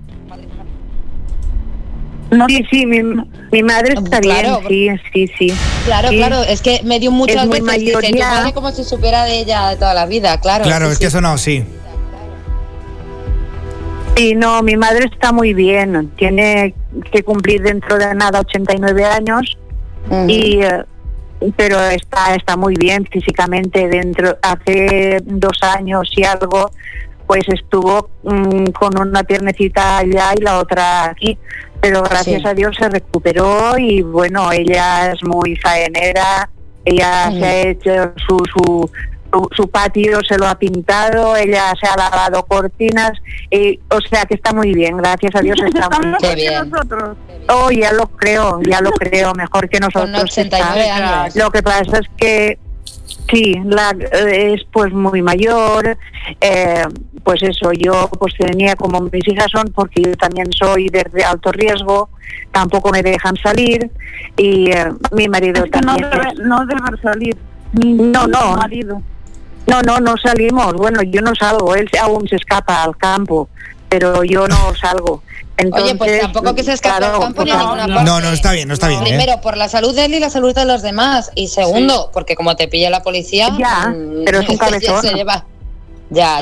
J: No, sí, mi madre está bien, sí.
K: Claro, es que me dio muchas veces dice, tu madre como si supiera de ella de toda la vida, claro.
B: Claro, es que eso no, sí.
J: Sí, no, mi madre está muy bien, tiene que cumplir dentro de nada 89 años, pero está muy bien físicamente. Hace 2 años y algo, pues estuvo con una piernecita allá y la otra aquí, pero gracias a Dios se recuperó y bueno, ella es muy faenera, ella se ha hecho su patio, se lo ha pintado, ella se ha lavado cortinas, o sea que está muy bien, gracias a Dios está muy bien.
I: Nosotros.
J: Oh, ya lo creo, mejor que nosotros.
K: Con 89 años.
J: Lo que pasa es que sí, es pues muy mayor, pues eso, yo pues tenía, como mis hijas son, porque yo también soy de alto riesgo, tampoco me dejan salir, y mi marido
I: es que
J: también.
I: No debe salir.
J: No.
I: Marido.
J: No salimos, bueno, yo no salgo, él aún se escapa al campo, pero yo no salgo. Entonces,
C: oye, pues tampoco que se escape al campo ni a ninguna parte.
B: No, está bien.
C: Primero, por la salud de él y la salud de los demás. Y segundo, porque como te pilla la policía...
J: Ya, pero es un cabezón.
C: Se lleva. Ya.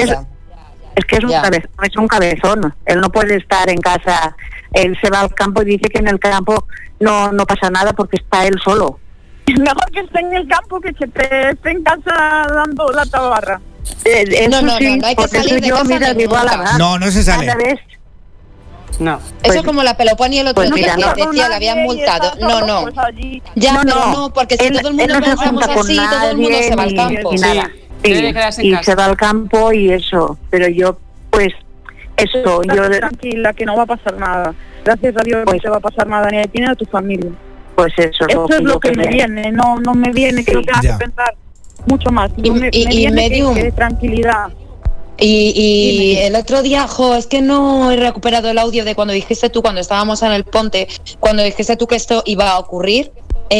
J: Es que es un cabezón. Él no puede estar en casa. Él se va al campo y dice que en el campo no pasa nada porque está él solo.
I: Mejor que esté en el campo que esté en casa dando la tabarra.
C: No hay que salir de casa.
B: No se sale.
J: No.
C: Eso es como la Peloponi el otro día, que decía, la habían multado. No. Ya, pero no, porque si todo el mundo pensamos así, todo el mundo se va al campo.
J: Y se va al campo y eso. Pero yo, pues, eso.
I: Tranquila, que no va a pasar nada. Gracias a Dios no se va a pasar nada ni a ti ni a tu familia.
J: Pues eso
I: es lo que me viene. No me viene que lo tenga que pensar mucho más. Me viene que tranquilidad.
C: Y el otro día, es que no he recuperado el audio de cuando dijiste tú, cuando estábamos en el Ponte, cuando dijiste tú que esto iba a ocurrir.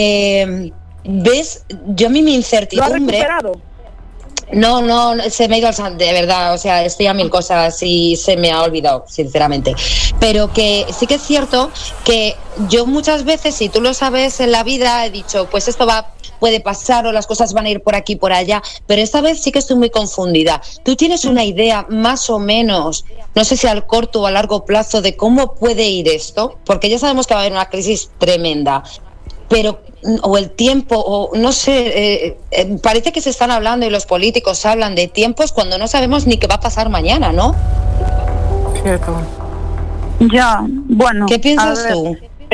C: ¿Ves? Yo a mí mi incertidumbre...
I: ¿Lo has recuperado?
C: No, se me ha ido al santo, de verdad, o sea, estoy a mil cosas y se me ha olvidado, sinceramente. Pero que sí que es cierto que yo muchas veces, si tú lo sabes en la vida, he dicho, pues esto puede pasar o las cosas van a ir por aquí, por allá, pero esta vez sí que estoy muy confundida. ¿Tú tienes una idea más o menos, no sé si al corto o a largo plazo, de cómo puede ir esto? Porque ya sabemos que va a haber una crisis tremenda, pero o el tiempo, o no sé, parece que se están hablando y los políticos hablan de tiempos cuando no sabemos ni qué va a pasar mañana, ¿no?
I: Cierto. Ya, bueno.
C: ¿Qué piensas tú?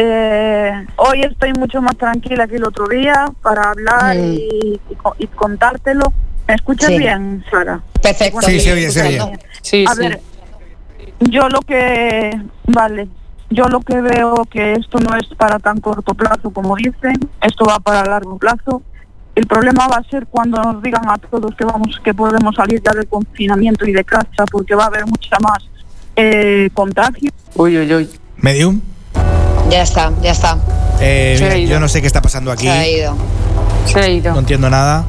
I: Hoy estoy mucho más tranquila que el otro día para hablar y contártelo. ¿Me escuchas bien, Sara?
C: Perfecto.
B: Sí, se oye.
I: A ver, yo lo que veo que esto no es para tan corto plazo como dicen, esto va para largo plazo. El problema va a ser cuando nos digan a todos que podemos salir ya del confinamiento y de casa, porque va a haber mucha más contagio.
D: Uy.
B: ¿Medium?
C: Ya está.
B: Mira, yo no sé qué está pasando aquí.
C: Se ha ido.
B: No entiendo nada.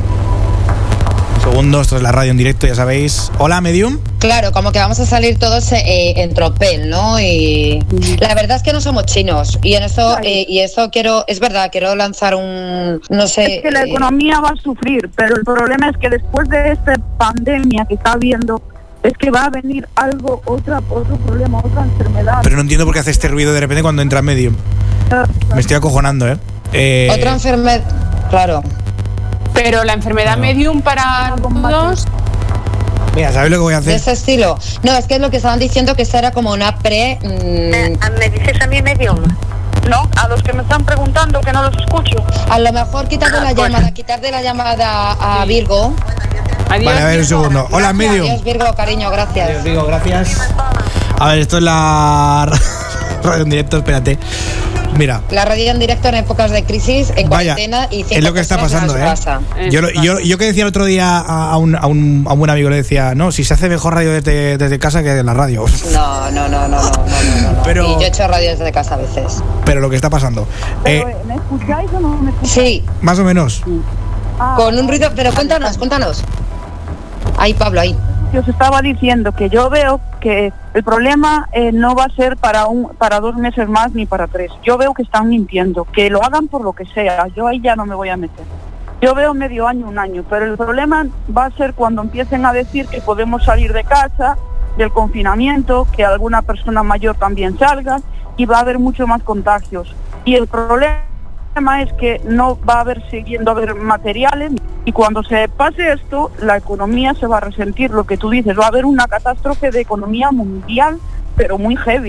B: Un segundo, esto es la radio en directo, ya sabéis. Hola, Medium.
C: Claro, como que vamos a salir todos en tropel, ¿no? Y la verdad es que no somos chinos. Y en eso, quiero lanzar no sé.
I: Es que la economía va a sufrir, pero el problema es que después de esta pandemia que está habiendo, es que va a venir otro problema, otra enfermedad.
B: Pero no entiendo por qué hace este ruido de repente cuando entra Medium. Me estoy acojonando,
C: Otra enfermedad, claro.
D: Pero la enfermedad Medium para todos...
B: Mira, ¿sabes lo que voy a hacer?
C: De ese estilo. No, es que es lo que estaban diciendo, que esta era como una
J: ¿Me dices a mí Medium?
I: No, a los que me están preguntando que no los escucho.
C: A lo mejor quitar de la llamada a Virgo.
D: Adiós,
B: vale, a ver un segundo. Hola, Medium.
C: Adiós, Virgo, cariño, gracias.
B: Adiós, Virgo, gracias. A ver, esto es la radio en directo, espérate. Mira.
C: La radio en directo en épocas de crisis, en cuarentena y 5
B: es lo que está pasando, Yo que decía el otro día a un buen amigo, le decía, no, si se hace mejor radio desde casa que en la radio.
C: No.
B: Pero,
C: y yo he hecho radio desde casa a veces.
B: Pero lo que está pasando.
I: ¿Me escucháis o no me escucháis?
C: Sí.
B: Más o menos.
C: Con un ruido, pero cuéntanos. Ahí, Pablo, ahí.
I: Yo os estaba diciendo que yo veo que el problema no va a ser para 2 meses más ni para 3. Yo veo que están mintiendo, que lo hagan por lo que sea. Yo ahí ya no me voy a meter. Yo veo medio año, 1 año, pero el problema va a ser cuando empiecen a decir que podemos salir de casa, del confinamiento, que alguna persona mayor también salga, y va a haber mucho más contagios. Y el problema es que no va a haber siguiendo a haber materiales, y cuando se pase esto, la economía se va a resentir, lo que tú dices, va a haber una catástrofe de economía mundial, pero muy heavy.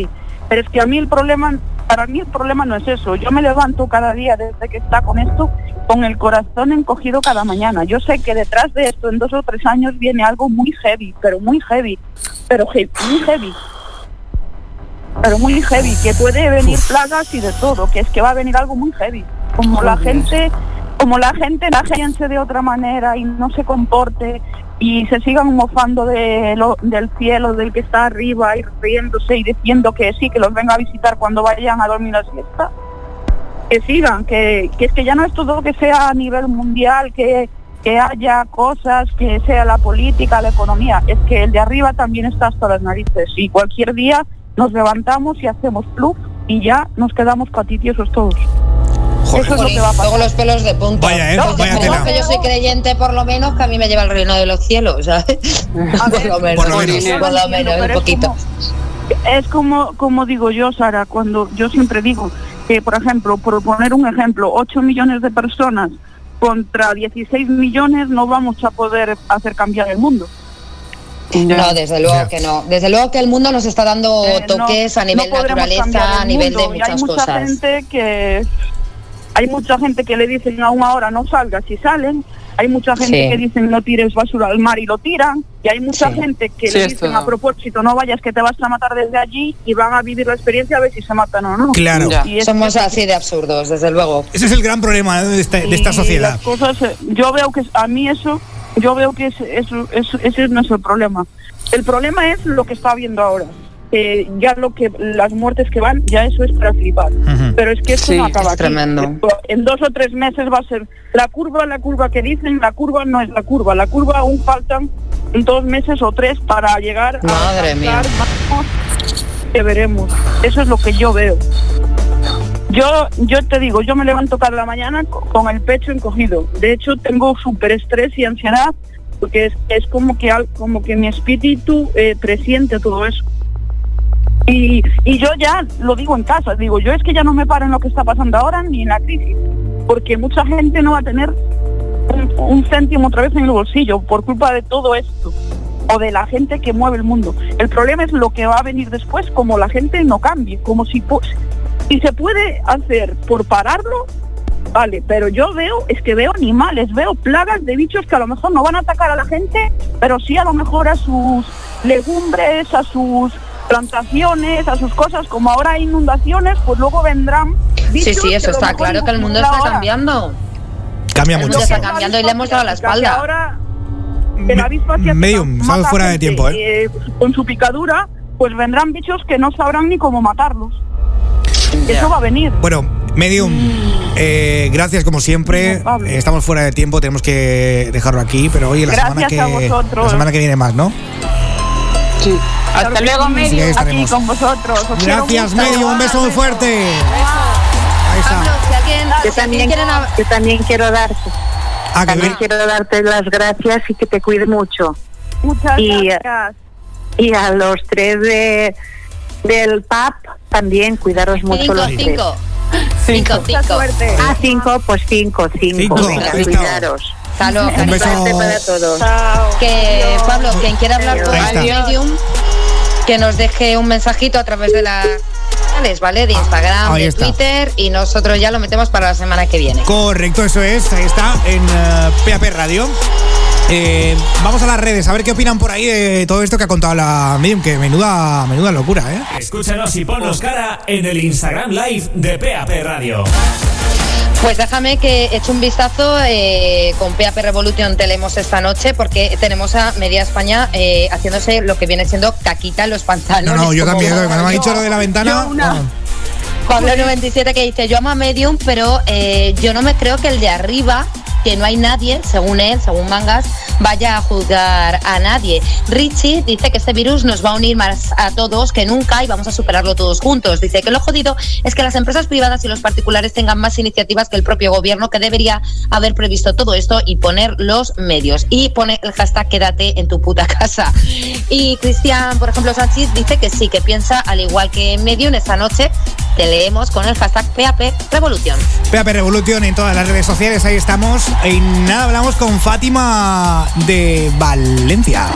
I: Pero es que para mí el problema no es eso. Yo me levanto cada día desde que está con esto con el corazón encogido cada mañana. Yo sé que detrás de esto en 2 o 3 años viene algo muy heavy, muy heavy, que puede venir plagas y de todo, que es que va a venir algo muy heavy. Como la gente piense de otra manera y no se comporte y se sigan mofando del cielo, del que está arriba, y riéndose y diciendo que sí, que los venga a visitar cuando vayan a dormir la siesta. Que sigan, que es que ya no es todo que sea a nivel mundial, que haya cosas, que sea la política, la economía, es que el de arriba también está hasta las narices, y cualquier día nos levantamos y hacemos pluf y ya nos quedamos patitiosos todos.
C: Joder. Eso es lo que va a pasar. Luego los pelos de punta.
B: Vaya, vaya tela.
C: Que yo soy creyente, por lo menos, que a mí me lleva el reino de los cielos, ¿sabes? Por lo menos, un poquito.
I: Es como digo yo, Sara, cuando yo siempre digo que, por ejemplo, por poner un ejemplo, 8 millones de personas contra 16 millones no vamos a poder hacer cambiar el mundo.
C: No, desde luego que no. Desde luego que el mundo nos está dando toques a nivel naturaleza, a nivel de muchas cosas.
I: Hay mucha gente que le dicen a una hora no salgas y salen. Hay mucha gente que dicen no tires basura al mar y lo tiran. Y hay mucha gente que le dicen a propósito no vayas que te vas a matar desde allí, y van a vivir la experiencia a ver si se matan o no.
B: Claro.
C: Somos así de absurdos, desde luego.
B: Ese es el gran problema de esta sociedad.
I: Las cosas, yo veo que a mí eso, ese no es el problema. El problema es lo que está habiendo ahora. Ya las muertes que van, ya eso es para flipar. Pero es que esto no acaba aquí.
C: Tremendo.
I: En 2 o 3 meses va a ser la curva que dicen, la curva no es la curva aún faltan 2 meses o 3 para llegar
C: Madre
I: a
C: mía.
I: Que veremos. Eso es lo que yo veo. Yo te digo, yo me levanto cada mañana con el pecho encogido. De hecho, tengo súper estrés y ansiedad, porque es como que mi espíritu presiente todo eso. Y yo ya lo digo en casa, digo, yo es que ya no me paro en lo que está pasando ahora ni en la crisis, porque mucha gente no va a tener un céntimo otra vez en el bolsillo por culpa de todo esto, o de la gente que mueve el mundo. El problema es lo que va a venir después, como la gente no cambie, como si se puede hacer por pararlo, vale, pero yo veo animales, veo plagas de bichos que a lo mejor no van a atacar a la gente, pero sí a lo mejor a sus legumbres, a sus plantaciones, a sus cosas. Como ahora hay inundaciones, pues luego vendrán bichos.
C: Sí, eso está claro, que el mundo está cambiando.
B: Cambia mucho.
C: Está cambiando y le hemos dado la espalda.
I: Ahora el avispa
B: Medium, estamos fuera de tiempo,
I: con su picadura, pues vendrán bichos que no sabrán ni cómo matarlos. Eso va a venir.
B: Bueno, Medium, gracias como siempre. Estamos fuera de tiempo, tenemos que dejarlo aquí, pero oye, la semana que viene más, ¿no?
I: Sí. Hasta luego, Medium, aquí con vosotros.
B: Gracias, Medium, un beso muy fuerte. Ahí está.
C: Pablo, si alguien
J: yo también quiero darte. Quiero darte las gracias y que te cuide mucho.
I: Muchas gracias.
J: Y a los 3 del PAP también, cuidaros mucho los 3.
C: 5.
J: 5, pues 5. Venga, cuidaros.
C: Salud.
B: Un beso
J: para todos.
C: Que Pablo, quien quiera hablar con Medium, que nos deje un mensajito a través de las redes, ¿vale? De Instagram, de Twitter, y nosotros ya lo metemos para la semana que viene.
B: Correcto, eso es. Ahí está, en PAP Radio. Vamos a las redes, a ver qué opinan por ahí de todo esto que ha contado la Medium, que menuda locura, ¿eh?
A: Escúchanos y ponnos cara en el Instagram Live de PAP Radio.
C: Pues déjame que eche un vistazo con PAP Revolution Telemos esta noche, porque tenemos a media España haciéndose lo que viene siendo caquita en los pantalones.
B: No, yo también, cuando me ha dicho lo de la ventana.
C: Pablo 97 que dice, yo amo a Medium, pero yo no me creo que el de arriba, que no hay nadie, según él, según Mangas, vaya a juzgar a nadie. Richie dice que este virus nos va a unir más a todos que nunca y vamos a superarlo todos juntos. Dice que lo jodido es que las empresas privadas y los particulares tengan más iniciativas que el propio gobierno, que debería haber previsto todo esto y poner los medios. Y pone el hashtag quédate en tu puta casa. Y Cristian, por ejemplo, Sánchez dice que sí, que piensa al igual que Medium esta noche, te leemos con el hashtag PAP Revolución.
B: PAP Revolución en todas las redes sociales, ahí estamos. Y nada, hablamos con Fátima de Valencia.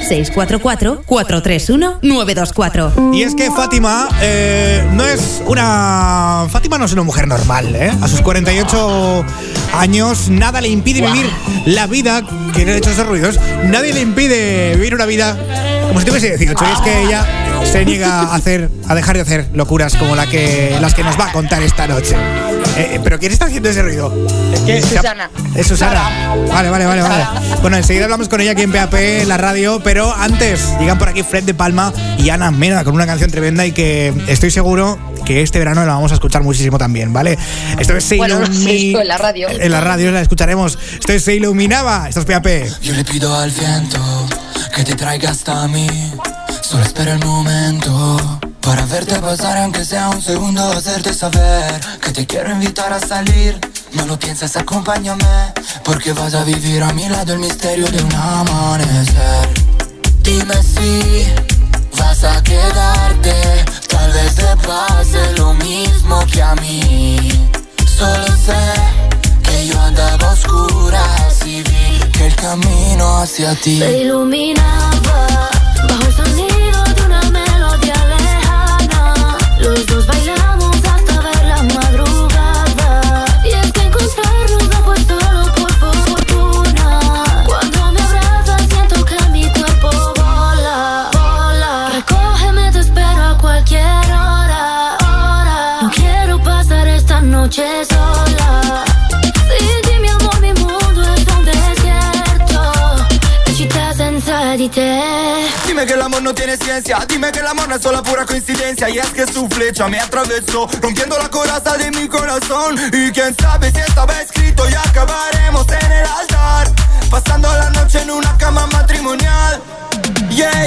F: 644-431-924.
B: Y es que Fátima no es una mujer normal, ¿eh? A sus 48 años nada le impide vivir la vida, que no he hecho esos ruidos, nadie le impide vivir una vida como si tuviese 18. Y es que ella se niega a dejar de hacer locuras como las que nos va a contar esta noche. ¿Pero quién está haciendo ese ruido?
C: Es Susana.
B: Es Susana. Vale. Bueno, enseguida hablamos con ella aquí en PAP, en la radio, pero antes llegan por aquí Fred de Palma y Ana Mena con una canción tremenda y que estoy seguro que este verano la vamos a escuchar muchísimo también, ¿vale? Esto es
C: en la radio.
B: En la radio la escucharemos. Esto es Se Iluminaba. Esto es PAP.
G: Yo le pido al viento que te traiga hasta mí. Solo espera el momento para verte pasar, aunque sea un segundo, hacerte saber que te quiero invitar a salir. No lo pienses, acompáñame, porque vas a vivir a mi lado el misterio de un amanecer. Dime si vas a quedarte, tal vez te pase lo mismo que a mí. Solo sé que yo andaba a oscuras y vi que el camino hacia ti
L: se iluminaba bajo el sonido de una melodía lejana. Los dos bailamos hasta ver la madrugada. Y es que encontrarnos no fue solo por fortuna. Cuando me abrazas siento que mi cuerpo vola. Recógeme, te espero a cualquier hora. No quiero pasar esta noche sola. Sin ti, mi amor, mi mundo es un desierto. Città senza di te.
G: Dime que el amor no tiene ciencia, dime que el amor no es solo pura coincidencia. Y es que su flecha me atravesó, rompiendo la coraza de mi corazón. Y quién sabe si estaba escrito y acabaremos en el altar, pasando la noche en una cama matrimonial. Yeah.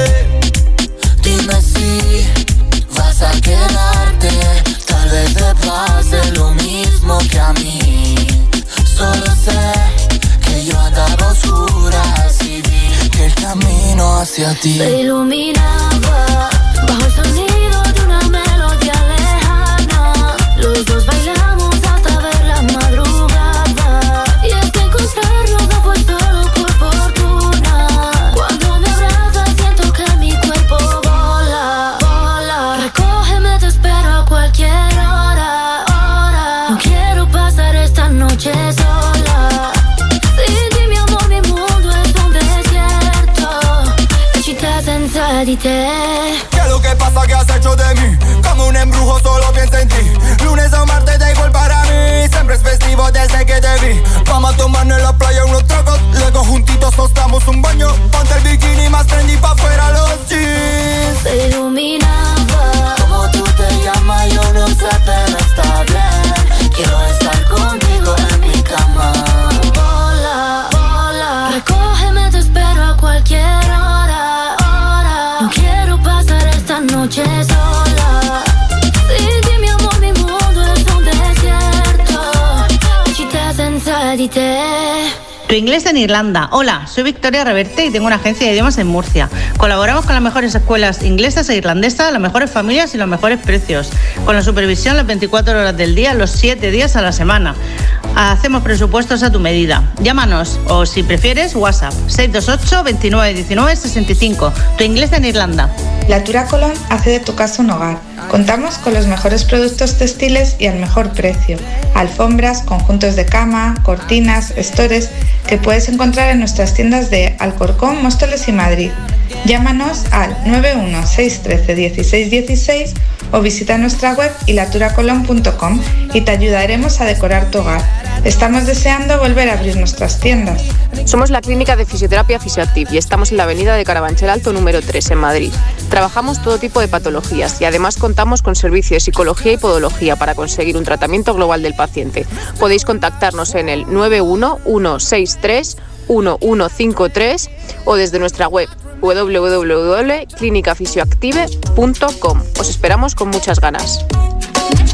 G: Dime si vas a quedarte, tal vez te pase lo mismo que a mí. Solo sé que yo andaba a oscuras y vi que el camino hacia ti
L: se iluminaba bajo el sonido de una melodía lejana. Los dos bailamos hasta ver la madrugada. Y es que encontrarnos no fue solo por fortuna. Cuando me abrazas siento que mi cuerpo vola. Recógeme, te espero a cualquier hora. No quiero pasar esta noche sola. Sin ti, mi amor, mi mundo es un desierto. Città senza di te.
G: ¿Qué es lo que pasa? ¿Qué has hecho de mí? Como un embrujo solo pienso en ti. Lunes o martes da igual para mí. Siempre es festivo desde que te vi. Vamos a tomarnos en la playa unos tragos. Luego juntitos nos damos un baño. Ponte el bikini más trendy pa' fuera los jeans.
L: Se iluminaba.
G: Como tú te llamas yo no sé, pero está bien. Quiero estar contigo en mi cama.
L: Vola. Recógeme, te espero a cualquier hora. No quiero pasar esta noche sola. Sin ti, mi amor, mi mundo es un desierto. Città senza di te.
W: Tu inglés en Irlanda. Hola, soy Victoria Reverte y tengo una agencia de idiomas en Murcia. Colaboramos con las mejores escuelas inglesas e irlandesas, las mejores familias y los mejores precios. Con la supervisión las 24 horas del día, los 7 días a la semana. Hacemos presupuestos a tu medida. Llámanos o, si prefieres, WhatsApp 628 29 19 65. Tu inglés en Irlanda.
X: Latura Colón hace de tu casa un hogar. Contamos con los mejores productos textiles y al mejor precio. Alfombras, conjuntos de cama, cortinas, estores que puedes encontrar en nuestras tiendas de Alcorcón, Móstoles y Madrid. Llámanos al 91 613 16 16 o visita nuestra web ilaturacolón.com y te ayudaremos a decorar tu hogar. Estamos deseando volver a abrir nuestras tiendas.
Y: Somos la clínica de fisioterapia Fisioactive y estamos en la avenida de Carabanchel Alto número 3 en Madrid. Trabajamos todo tipo de patologías y además contamos con servicio de psicología y podología para conseguir un tratamiento global del paciente. Podéis contactarnos en el 91163 1153 o desde nuestra web www.clinicafisioactive.com. Os esperamos con muchas ganas.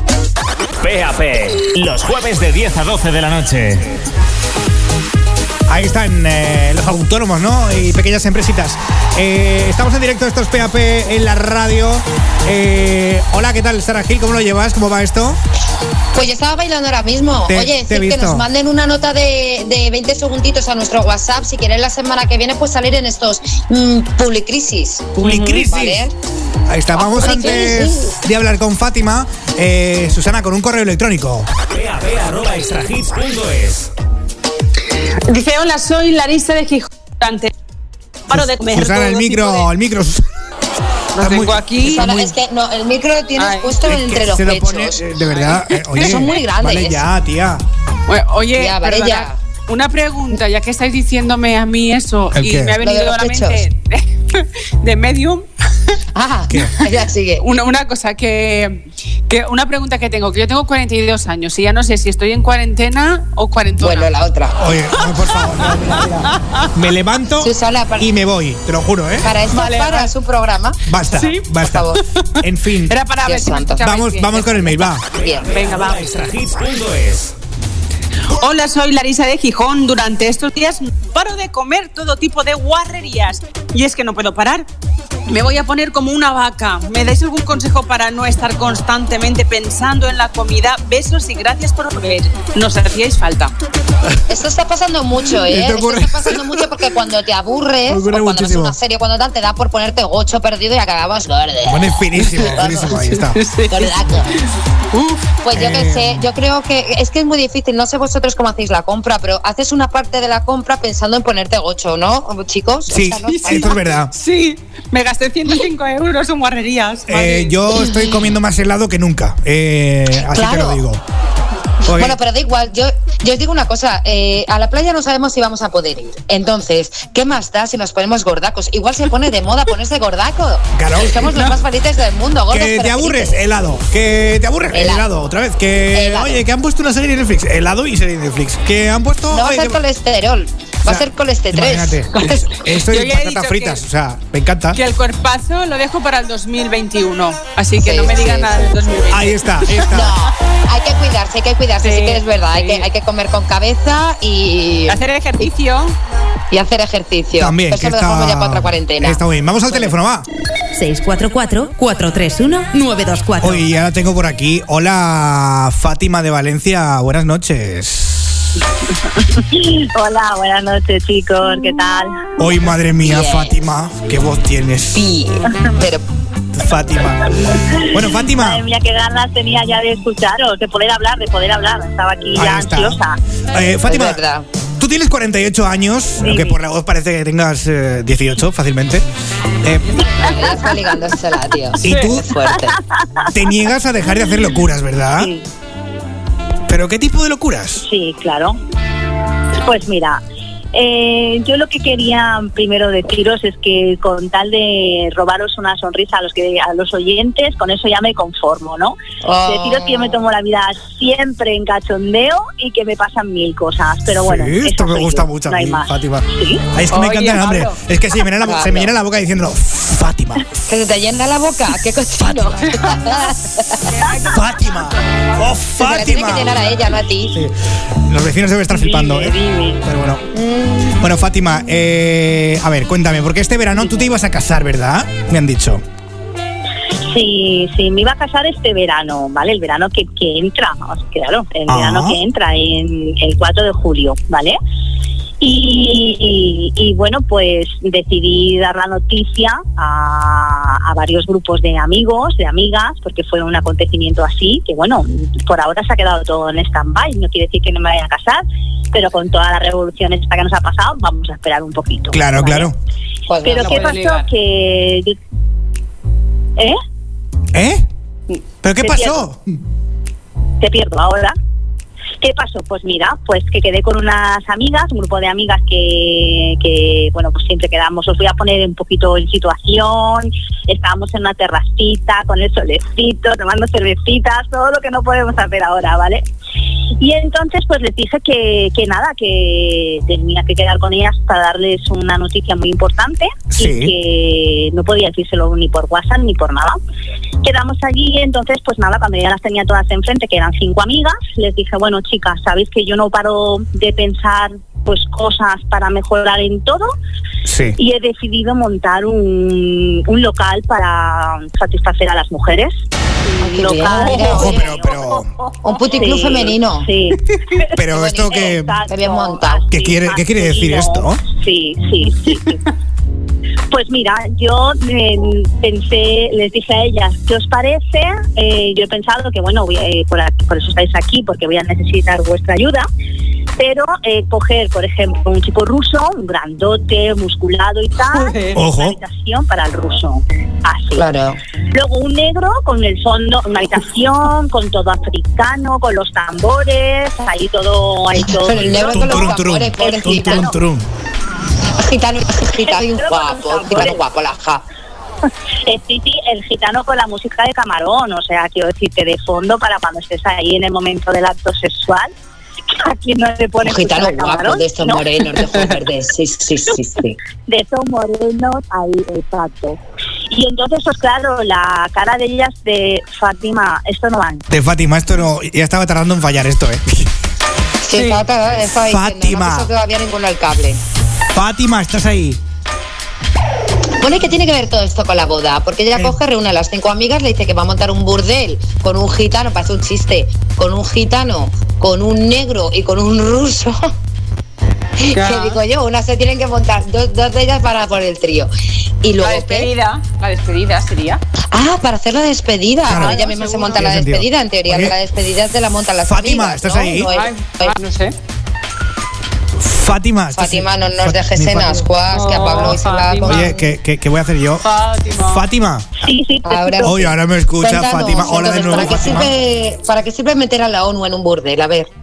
A: PAP, los jueves de 10 a 12 de la noche.
B: Ahí están los autónomos, ¿no? Y pequeñas empresitas. Estamos en directo, esto es PAP en la radio. Hola, ¿qué tal, Sara Gil? ¿Cómo lo llevas? ¿Cómo va esto?
C: Pues yo estaba bailando ahora mismo. Oye, decir que nos manden una nota de 20 segunditos a nuestro WhatsApp. Si quieren la semana que viene, pues salir en estos Publicrisis.
B: Publicrisis.
C: ¿Vale?
B: Ahí está. Vamos antes de hablar con Fátima. Susana, con un correo electrónico.
A: pap@extrahits.es.
D: Dice, hola, soy Larisa de Gijón. Paro de comer.
B: Susana, el micro.
D: Lo tengo aquí.
C: Susana, es que no, el micro lo tienes puesto entre los pechos.
B: De verdad, oye,
C: son muy grandes.
B: Vale ya, tía.
D: Oye,
C: ya, vale,
D: ya. Una pregunta, ya que estáis diciéndome a mí eso, y me ha venido a la mente de Medium.
C: ¿Qué? Ya sigue.
D: Una cosa una pregunta que tengo, que yo tengo 42 años y ya no sé si estoy en cuarentena o cuarentona.
C: Bueno, la otra.
B: Oye, no, por favor, mira. Me levanto y me voy, te lo juro, ¿eh?
C: Para esto para su programa.
B: Basta,
D: ¿Sí?
B: basta.
C: Por favor.
B: En fin.
D: Era para ver si
B: vamos con el mail, va.
C: Bien.
D: Venga, vamos.
A: extrahits.es.
D: Hola, soy Larisa de Gijón. Durante estos días no paro de comer todo tipo de guarrerías. Y es que no puedo parar. Me voy a poner como una vaca. ¿Me dais algún consejo para no estar constantemente pensando en la comida? Besos y gracias por ver. Nos hacíais falta.
C: Esto está pasando mucho, ¿eh? Esto está pasando mucho porque cuando te aburres, o cuando ves una serie, cuando tal, te da por ponerte gocho perdido y acabamos gordos.
B: Pone finísimo, ahí está.
C: Pues yo qué sé, yo creo que es muy difícil, no sé vosotros cómo hacéis la compra, pero haces una parte de la compra pensando en ponerte gocho, ¿no, chicos?
B: Sí, esto es verdad.
D: Sí, me gasté 105 euros en guarrerías.
B: Yo estoy comiendo más helado que nunca, así te lo digo.
C: Bueno, pero da igual, yo os digo una cosa, a la playa no sabemos si vamos a poder ir. Entonces, ¿qué más da si nos ponemos gordacos? Igual se pone de moda ponerse gordaco.
B: Claro.
C: Somos los más felices del mundo, gordos.
B: Que te aburres, helado. Que te aburres, helado. Otra vez. Oye, que han puesto una serie de Netflix, helado y serie de Netflix. Que han puesto...
C: No va a ser colesterol. Va a ser colesterol.
B: Esto es patatas fritas, o sea, me encanta.
D: Que el cuerpazo lo dejo para el 2021. Así que no me digan nada del 2020.
B: Ahí está.
C: No, hay que cuidarse, sí que es verdad. Hay que comer con cabeza y
D: hacer ejercicio.
B: También.
C: Eso lo dejamos ya para otra cuarentena.
B: Está bien. Vamos al teléfono, va.
F: 644-431-924.
B: Hoy ya la tengo por aquí. Hola, Fátima de Valencia. Buenas noches.
S: Hola, buenas noches, chicos, ¿qué tal?
B: Hoy, madre mía, yes. Fátima, qué voz tienes.
C: Sí, pero...
B: Fátima. Bueno, Fátima.
S: Madre mía, qué ganas tenía ya de escucharos, de poder hablar. Estaba aquí ya ansiosa.
B: Fátima, tú tienes 48 años, sí. Que por la voz parece que tengas 18 fácilmente.
C: Está ligándosela, tío.
B: Y tú te niegas a dejar de hacer locuras, ¿verdad?
S: Sí.
B: ¿Pero qué tipo de locuras?
S: Sí, claro. Pues mira, yo lo que quería primero deciros es que con tal de robaros una sonrisa a los oyentes, con eso ya me conformo, ¿no? Deciros que yo me tomo la vida siempre en cachondeo y que me pasan mil cosas, pero bueno.
B: Sí, esto me gusta mucho a mí, Fátima.
S: ¿Sí?
B: Ay, es que me encanta el nombre. Es que se me llena la boca diciendo Fátima.
C: ¿Que se te llena la boca? ¿Qué cochino?
B: Fátima. ¡Oh, Fátima! Se la
C: tiene que llenar a ella, no a ti.
B: Sí. Los vecinos deben estar flipando, Pero bueno. Bueno, Fátima, a ver, cuéntame, porque este verano tú te ibas a casar, ¿verdad? Me han dicho.
S: Sí, me iba a casar este verano, ¿vale? El verano que entra, claro, el verano que entra en el 4 de julio, ¿vale? Y bueno, pues decidí dar la noticia a varios grupos de amigos, de amigas, porque fue un acontecimiento así, que bueno, por ahora se ha quedado todo en stand-by, no quiere decir que no me vaya a casar, pero con toda la revolución esta que nos ha pasado, vamos a esperar un poquito.
B: Claro, ¿vale? Claro.
S: Pues pero ¿qué pasó?
D: Ligar.
S: Que...
B: ¿Pero qué pasó?
S: Te pierdo ahora. ¿Qué pasó? Pues mira, pues que quedé con unas amigas, un grupo de amigas que bueno, pues siempre quedamos, os voy a poner un poquito en situación, estábamos en una terracita con el solecito, tomando cervecitas, todo lo que no podemos hacer ahora, ¿vale? Y entonces pues les dije que nada, que tenía que quedar con ellas para darles una noticia muy importante, sí. Y que no podía decírselo ni por WhatsApp ni por nada. Quedamos allí y entonces pues nada, cuando ya las tenía todas enfrente, que eran 5 amigas, les dije, bueno chicas, sabéis que yo no paro de pensar
H: pues cosas para mejorar en todo.
B: Sí.
H: Y he decidido montar un local para satisfacer a las mujeres. Un local.
B: Ojo, pero
M: un puticlub femenino.
H: Sí.
B: Pero esto que
H: Exacto,
M: bien montado.
B: ¿qué quiere decir esto?
H: Sí. Pues mira, yo pensé, les dije a ellas, ¿qué os parece? Yo he pensado que, bueno, por eso estáis aquí, porque voy a necesitar vuestra ayuda. Pero coger, por ejemplo, un chico ruso, un grandote, musculado y tal, una habitación para el ruso. Así.
M: Claro.
H: Luego un negro con el fondo, una habitación con todo africano, con los tambores, ahí todo.
M: Pero el negro con los tambores, pobrecito. Gitano guapo, la ja.
H: Sí, el gitano con la música de Camarón, o sea, quiero decirte, de fondo para cuando estés ahí en el momento del acto sexual. Aquí no se pone
M: un gitano guapo de estos morenos, de ojos verdes, sí.
H: De estos morenos, ahí, exacto. Y entonces, pues claro, la cara de ellas de Fátima, esto no va.
B: De Fátima, esto no, ya estaba tardando en fallar esto,
M: Sí, estaba
B: Fátima.
M: No todavía ninguno al cable.
B: Fátima, ¿estás ahí?
M: Bueno, ¿y qué tiene que ver todo esto con la boda? Porque ella coge, reúne a las 5 amigas, le dice que va a montar un burdel con un gitano, parece un chiste, con un gitano, con un negro y con un ruso. Que digo yo, una se tienen que montar, dos de ellas para por el trío. Y luego
D: la despedida sería.
M: Ah, para hacer la despedida.
B: Claro,
M: ella misma se monta la despedida. En teoría, la despedida te la montan las
B: Fátima,
M: amigas,
B: ¿estás ahí?
D: No sé.
B: Fátima,
M: no nos dejes en ascuas, que a Pablo se va a comer.
B: Oye, ¿qué voy a hacer yo?
H: Fátima. Sí.
B: Oye, ahora me escucha.
M: Cuéntanos,
B: Fátima. Hola de nuevo,
M: ¿Para qué sirve meter a la ONU en un burdel? A ver.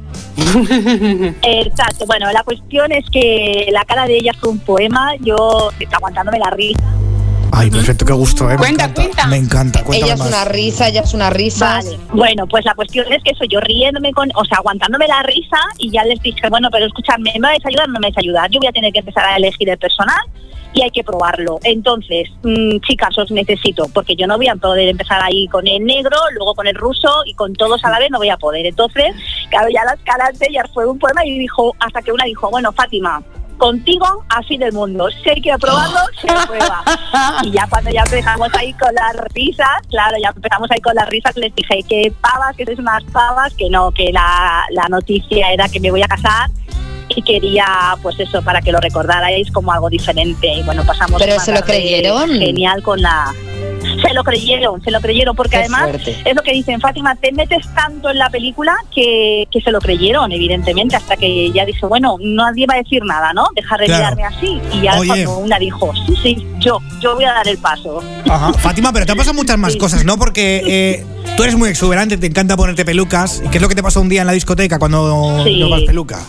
H: Exacto, bueno, la cuestión es que la cara de ella fue un poema, yo aguantándome la risa.
B: Ay, perfecto, qué gusto,
H: Cuenta.
B: Me encanta,
M: ella es una risa.
H: Vale. Bueno, pues la cuestión es que eso, yo riéndome aguantándome la risa, y ya les dije, bueno, pero escuchadme, ¿me vais a ayudar o no me vais a ayudar? Yo voy a tener que empezar a elegir el personal y hay que probarlo. Entonces, chicas, os necesito, porque yo no voy a poder empezar ahí con el negro, luego con el ruso y con todos a la vez no voy a poder. Entonces, claro, ya las caras de ellas fue un poema y dijo, hasta que una dijo, bueno, Fátima, contigo así del mundo, si hay que probarlo, se prueba. Y ya cuando ya empezamos ahí con las risas, les dije que pavas, que sois unas pavas, que no, que la noticia era que me voy a casar y quería, pues eso, para que lo recordarais como algo diferente. Y bueno, pasamos.
M: Pero se lo creyeron.
H: Genial con la. Se lo creyeron, porque
M: Qué
H: además
M: suerte.
H: es lo que dicen, Fátima, te metes tanto en la película que se lo creyeron, evidentemente, hasta que ya dije, bueno, nadie va a decir nada, ¿no? Dejar de mirarme así. Y ya cuando una dijo, sí, yo voy a dar el paso.
B: Ajá. Fátima, pero te han pasado muchas más cosas, ¿no? Porque tú eres muy exuberante, te encanta ponerte pelucas. ¿Y qué es lo que te pasó un día en la discoteca cuando llevas peluca?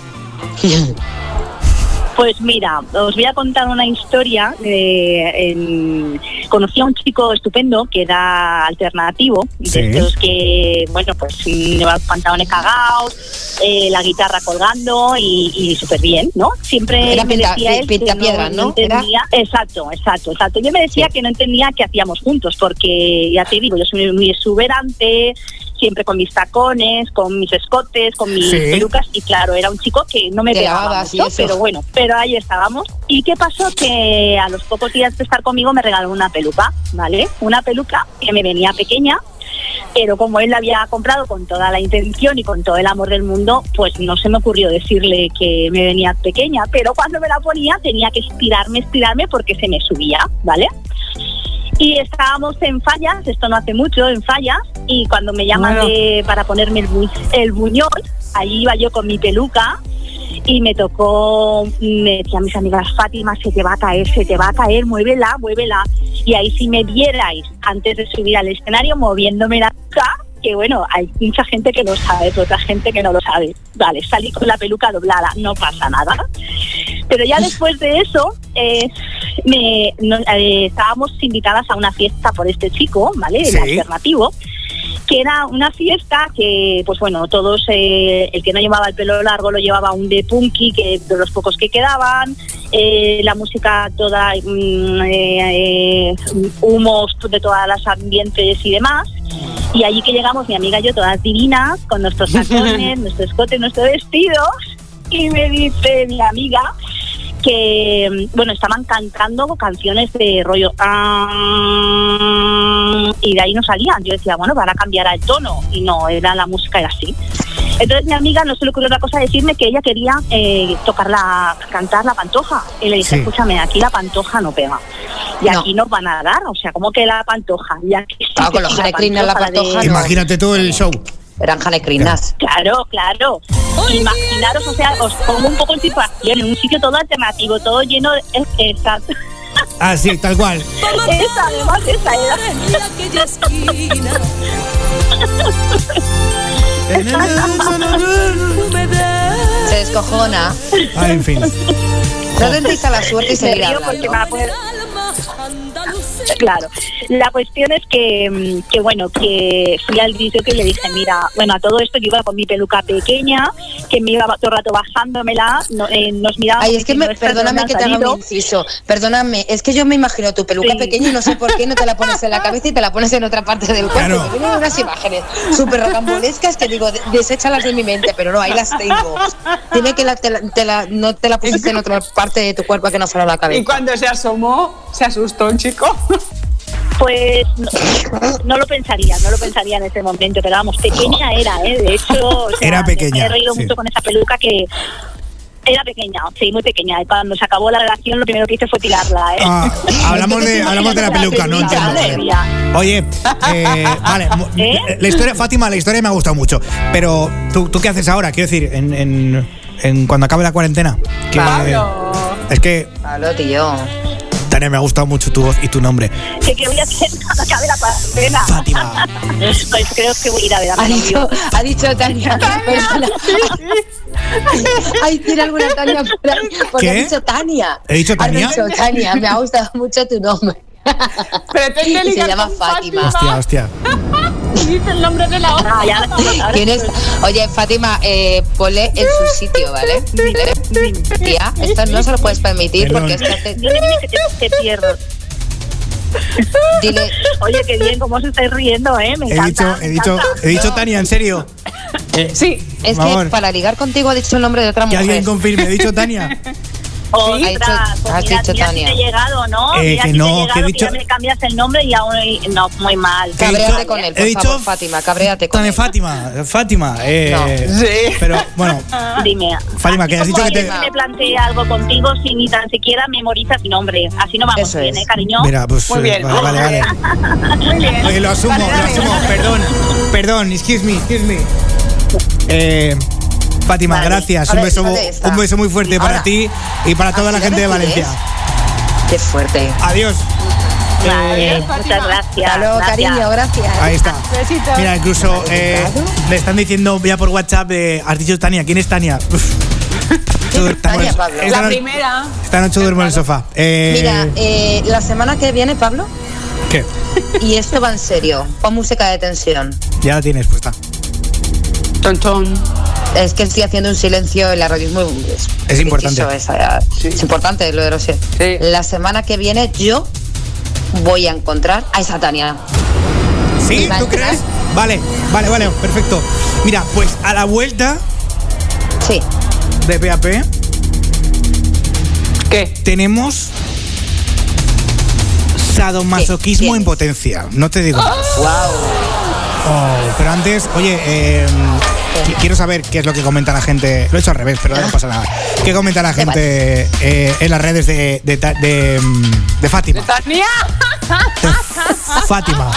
H: Pues mira, os voy a contar una historia. Conocí a un chico estupendo que era alternativo, de los que, bueno, pues lleva los pantalones cagados, la guitarra colgando y súper bien, ¿no? Siempre
M: era
H: me decía él que
M: piedras, ¿no?
H: Entendía, exacto. Yo me decía que no entendía qué hacíamos juntos, porque ya te digo, yo soy muy exuberante, siempre con mis tacones, con mis escotes, con mis pelucas, y claro, era un chico que no me pegaba mucho, pero bueno, pero ahí estábamos. ¿Y qué pasó? Que a los pocos días de estar conmigo me regaló una peluca, ¿vale? Una peluca que me venía pequeña, pero como él la había comprado con toda la intención y con todo el amor del mundo, pues no se me ocurrió decirle que me venía pequeña, pero cuando me la ponía tenía que estirarme porque se me subía, ¿vale? Y estábamos en Fallas, esto no hace mucho, en Fallas, y cuando me llaman para ponerme el buñol, ahí iba yo con mi peluca y me decían mis amigas, Fátima, se te va a caer, muévela. Y ahí si me vierais antes de subir al escenario moviéndome la peluca, que bueno, hay mucha gente que lo sabe, pero otra gente que no lo sabe. Vale, salí con la peluca doblada, no pasa nada. Pero ya después de eso, estábamos invitadas a una fiesta por este chico, ¿vale? El alternativo, que era una fiesta que, pues bueno, todos, el que no llevaba el pelo largo lo llevaba un de punky, que de los pocos que quedaban, la música toda, humos de todas las ambientes y demás. Y allí que llegamos, mi amiga y yo, todas divinas, con nuestros tacones, nuestro escote, nuestro vestido, Y me dice mi amiga que, bueno, estaban cantando canciones de rollo y de ahí no salían. Yo decía, bueno, van a cambiar el tono, y no, la música era así. Entonces mi amiga no se le ocurrió otra cosa decirme que ella quería cantar la pantoja. Y le dije, escúchame, aquí la pantoja no pega. Y aquí nos van a dar, o sea, ¿cómo que la pantoja? Y aquí
M: con los jalecrinas la pantoja.
B: Imagínate todo el show.
M: Eran jalecrinas.
H: Claro. Imaginaros, o sea, os pongo un poco en situación, en un sitio todo alternativo, todo lleno de...
B: Ah, sí, tal cual.
H: Además, esa era.
M: Se descojona.
B: En fin.
M: No tentéis a la suerte y seguir hablando.
H: Claro, la cuestión es que bueno, que fui al disco y le dije, mira, bueno, a todo esto yo iba con mi peluca pequeña, que me iba todo el rato bajándomela, nos mirábamos.
M: Ay, es que perdóname que te haga un inciso, perdóname, es que yo me imagino tu peluca pequeña y no sé por qué no te la pones en la cabeza y te la pones en otra parte del cuerpo. Claro. Me vienen unas imágenes súper rocambolescas que digo, deséchalas de mi mente, pero no, ahí las tengo. Dime que no te la pusiste en otra parte de tu cuerpo que no fuera la cabeza.
D: Y cuando se asomó, se asustó un chico.
H: Pues no lo pensaría en ese momento, pero vamos, pequeña era, de hecho, o sea,
B: era pequeña.
H: Me he reído mucho con esa peluca que era pequeña, sí, muy pequeña. Y cuando se acabó la relación, lo primero que hice fue tirarla.
B: Hablamos de la peluca, no entiendo. Oye, vale, la historia, Fátima, la historia me ha gustado mucho, pero ¿tú qué haces ahora? Quiero decir, en cuando acabe la cuarentena.
D: Pablo.
B: Es que...
M: Pablo, tío.
B: Tania, me ha gustado mucho tu voz y tu nombre.
H: ¿Qué voy a hacer cuando acabe la cuarentena?
B: Fátima.
H: Pues creo que voy a ir a ver a
M: ha dicho Tania. Ay, ¿tiene alguna Tania por ahí? Porque
B: ¿Qué?
M: ha dicho Tania.
B: ¿He dicho Tania?
M: Ha dicho Tania, me ha gustado mucho tu nombre.
D: Pretende
M: y se llama
D: con
M: Fátima.
B: Hostia.
D: Dice el nombre de la otra.
M: ¿Quién es? Oye, Fátima, ponle en su sitio, ¿vale? Tía, esto no se lo puedes permitir. Perdón. Porque es que
H: te pierdo.
M: Dile.
H: Oye, qué bien, cómo se estáis riendo, me encanta.
B: He dicho Tania, ¿en serio?
D: Sí.
M: Es que para ligar contigo ha dicho el nombre de otra mujer.
B: Que alguien confirme, ¿he dicho Tania?
M: Has dicho Tania.
H: Te he llegado, ¿no?
B: Que no, que he dicho...
H: Ya me cambias el nombre y aún no, muy mal.
M: Cabréate con él, por favor, Fátima, cabréate con él.
B: Fátima.
M: No.
B: Sí. Pero, bueno.
H: Dime.
B: Fátima, que has dicho que te...
H: Si me planteé algo contigo, si ni tan siquiera memorizas mi nombre. Así no vamos bien, cariño?
B: Mira, pues...
D: Muy bien.
B: Vale.
H: Muy bien.
B: Oye, lo asumo. Perdón, excuse me. Fátima, vale. Gracias. Un beso muy fuerte para ti y para toda la gente de Valencia.
M: Qué fuerte.
B: Adiós.
H: Vale, muchas gracias.
M: Hasta luego, cariño, gracias.
B: Ahí está.
D: Besitos.
B: Mira, incluso me están diciendo ya por WhatsApp has dicho Tania. ¿Quién es Tania?
M: Tania, Pablo.
D: La primera.
B: Esta noche duermo en el sofá.
M: Mira, la semana que viene, Pablo.
B: ¿Qué?
M: Y esto va en serio. Pon música de tensión.
B: Ya la tienes puesta.
D: Tonchón.
M: Es que estoy haciendo un silencio en la radio.
B: Es importante.
M: Es importante lo de los... Sí. La semana que viene yo voy a encontrar a esa Tania.
B: ¿Sí? ¿Tú crees? Vale, perfecto. Mira, pues a la vuelta...
M: Sí.
B: De PAP...
D: ¿Qué?
B: Tenemos... sadomasoquismo en potencia. No te digo más. Pero antes, oye... quiero saber qué es lo que comenta la gente. Lo he hecho al revés, pero no pasa nada. ¿Qué comenta la gente en las redes de Fátima?
D: ¿De Tania?
B: Fátima.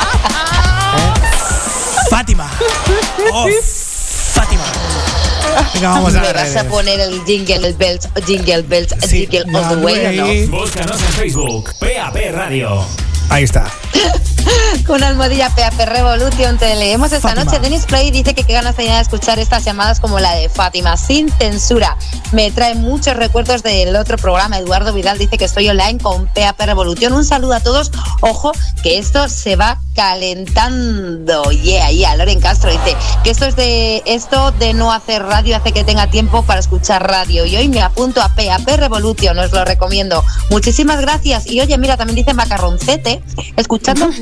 B: Fátima. Fátima. Venga, vamos a ver.
M: ¿Me vas a poner el jingle bells all the way o no?
A: Búscanos en Facebook, PAP Radio.
B: Ahí está.
M: Con almohadilla PAP Revolution te leemos esta
B: Fátima.
M: noche. Dennis Play dice que qué ganas tenía de escuchar estas llamadas como la de Fátima, sin censura. Me trae muchos recuerdos del otro programa. Eduardo Vidal dice que estoy online con PAP Revolution. Un saludo a todos. Ojo, que esto se va calentando. Loren Castro dice que esto de no hacer radio hace que tenga tiempo para escuchar radio. Y hoy me apunto a PAP Revolution, os lo recomiendo. Muchísimas gracias. Y oye, mira, también dice Macarroncete, escuchando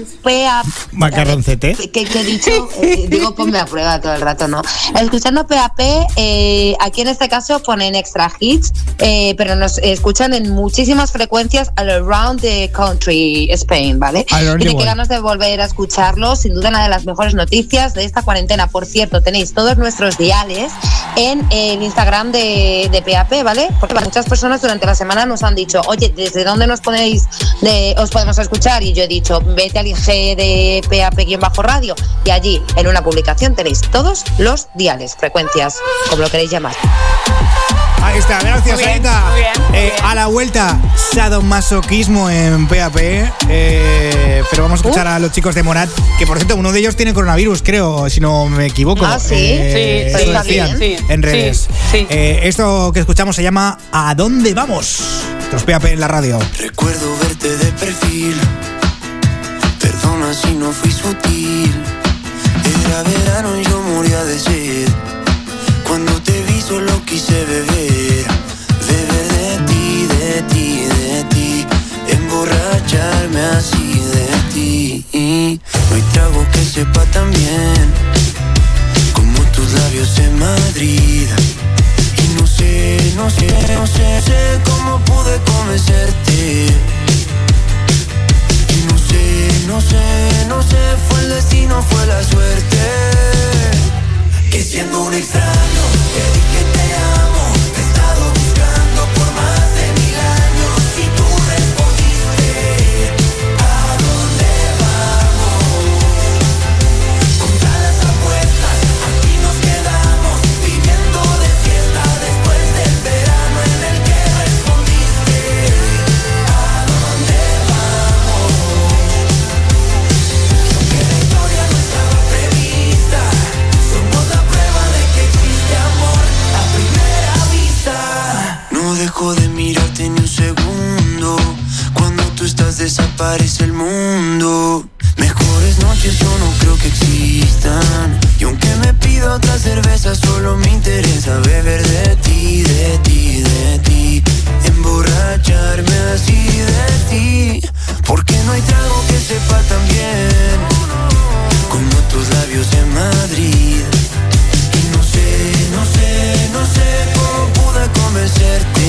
C: PAP.
B: Macarroncete.
C: ¿Qué he dicho? Digo, ponme a prueba todo el rato, ¿no? Escuchando PAP, aquí en este caso ponen extra hits, pero nos escuchan en muchísimas frecuencias all around the country, Spain, ¿vale? Y de qué ganas de volver a escucharlo, sin duda una de las mejores noticias de esta cuarentena. Por cierto, tenéis todos nuestros diales en el Instagram de PAP, ¿vale? Porque muchas personas durante la semana nos han dicho, oye, ¿desde dónde os podemos escuchar? Y yo he dicho, vete al IG de PAP-radio y allí en una publicación tenéis todos los diales, frecuencias, como lo queréis llamar.
B: Ahí está, gracias, Anita. A la vuelta, sadomasoquismo en PAP. Pero vamos a escuchar a los chicos de Morat, que por cierto, uno de ellos tiene coronavirus, creo, si no me equivoco.
C: Ah, sí.
B: Eso decían en redes.
W: Sí.
B: Esto que escuchamos se llama ¿A dónde vamos? Esto es PAP en la radio.
G: Recuerdo verte de perfil. Perdona si no fui sutil. Era verano y yo moría de sed. Cuando te vi solo quise beber. Beber de ti, de ti, de ti. Emborracharme así de ti. No hay trago que sepa tan bien como tus labios en Madrid. Y no sé cómo pude convencerte. Y no sé, fue el destino, fue la suerte. Que siendo un extraño, te dije te amo. Te he estado buscando por más de 1000 años. Y tú respondiste, ¿a dónde vamos? Contra las apuestas, aquí nos quedamos. Viviendo de fiesta después del verano en el que respondiste, ¿a dónde vamos? Aunque la historia no estaba prevista, somos la prueba de que existe amor a primera vista. No dejo de mirarte ni un segundo. Cuando tú estás desaparece el mundo. Mejores noches yo no creo que existan. Y aunque me pida otra cerveza, solo me interesa beber de ti, de ti, de ti. Emborracharme así de ti. Porque no hay trago que sepa tan bien como tus labios en Madrid. Y no sé cómo pude convencerte.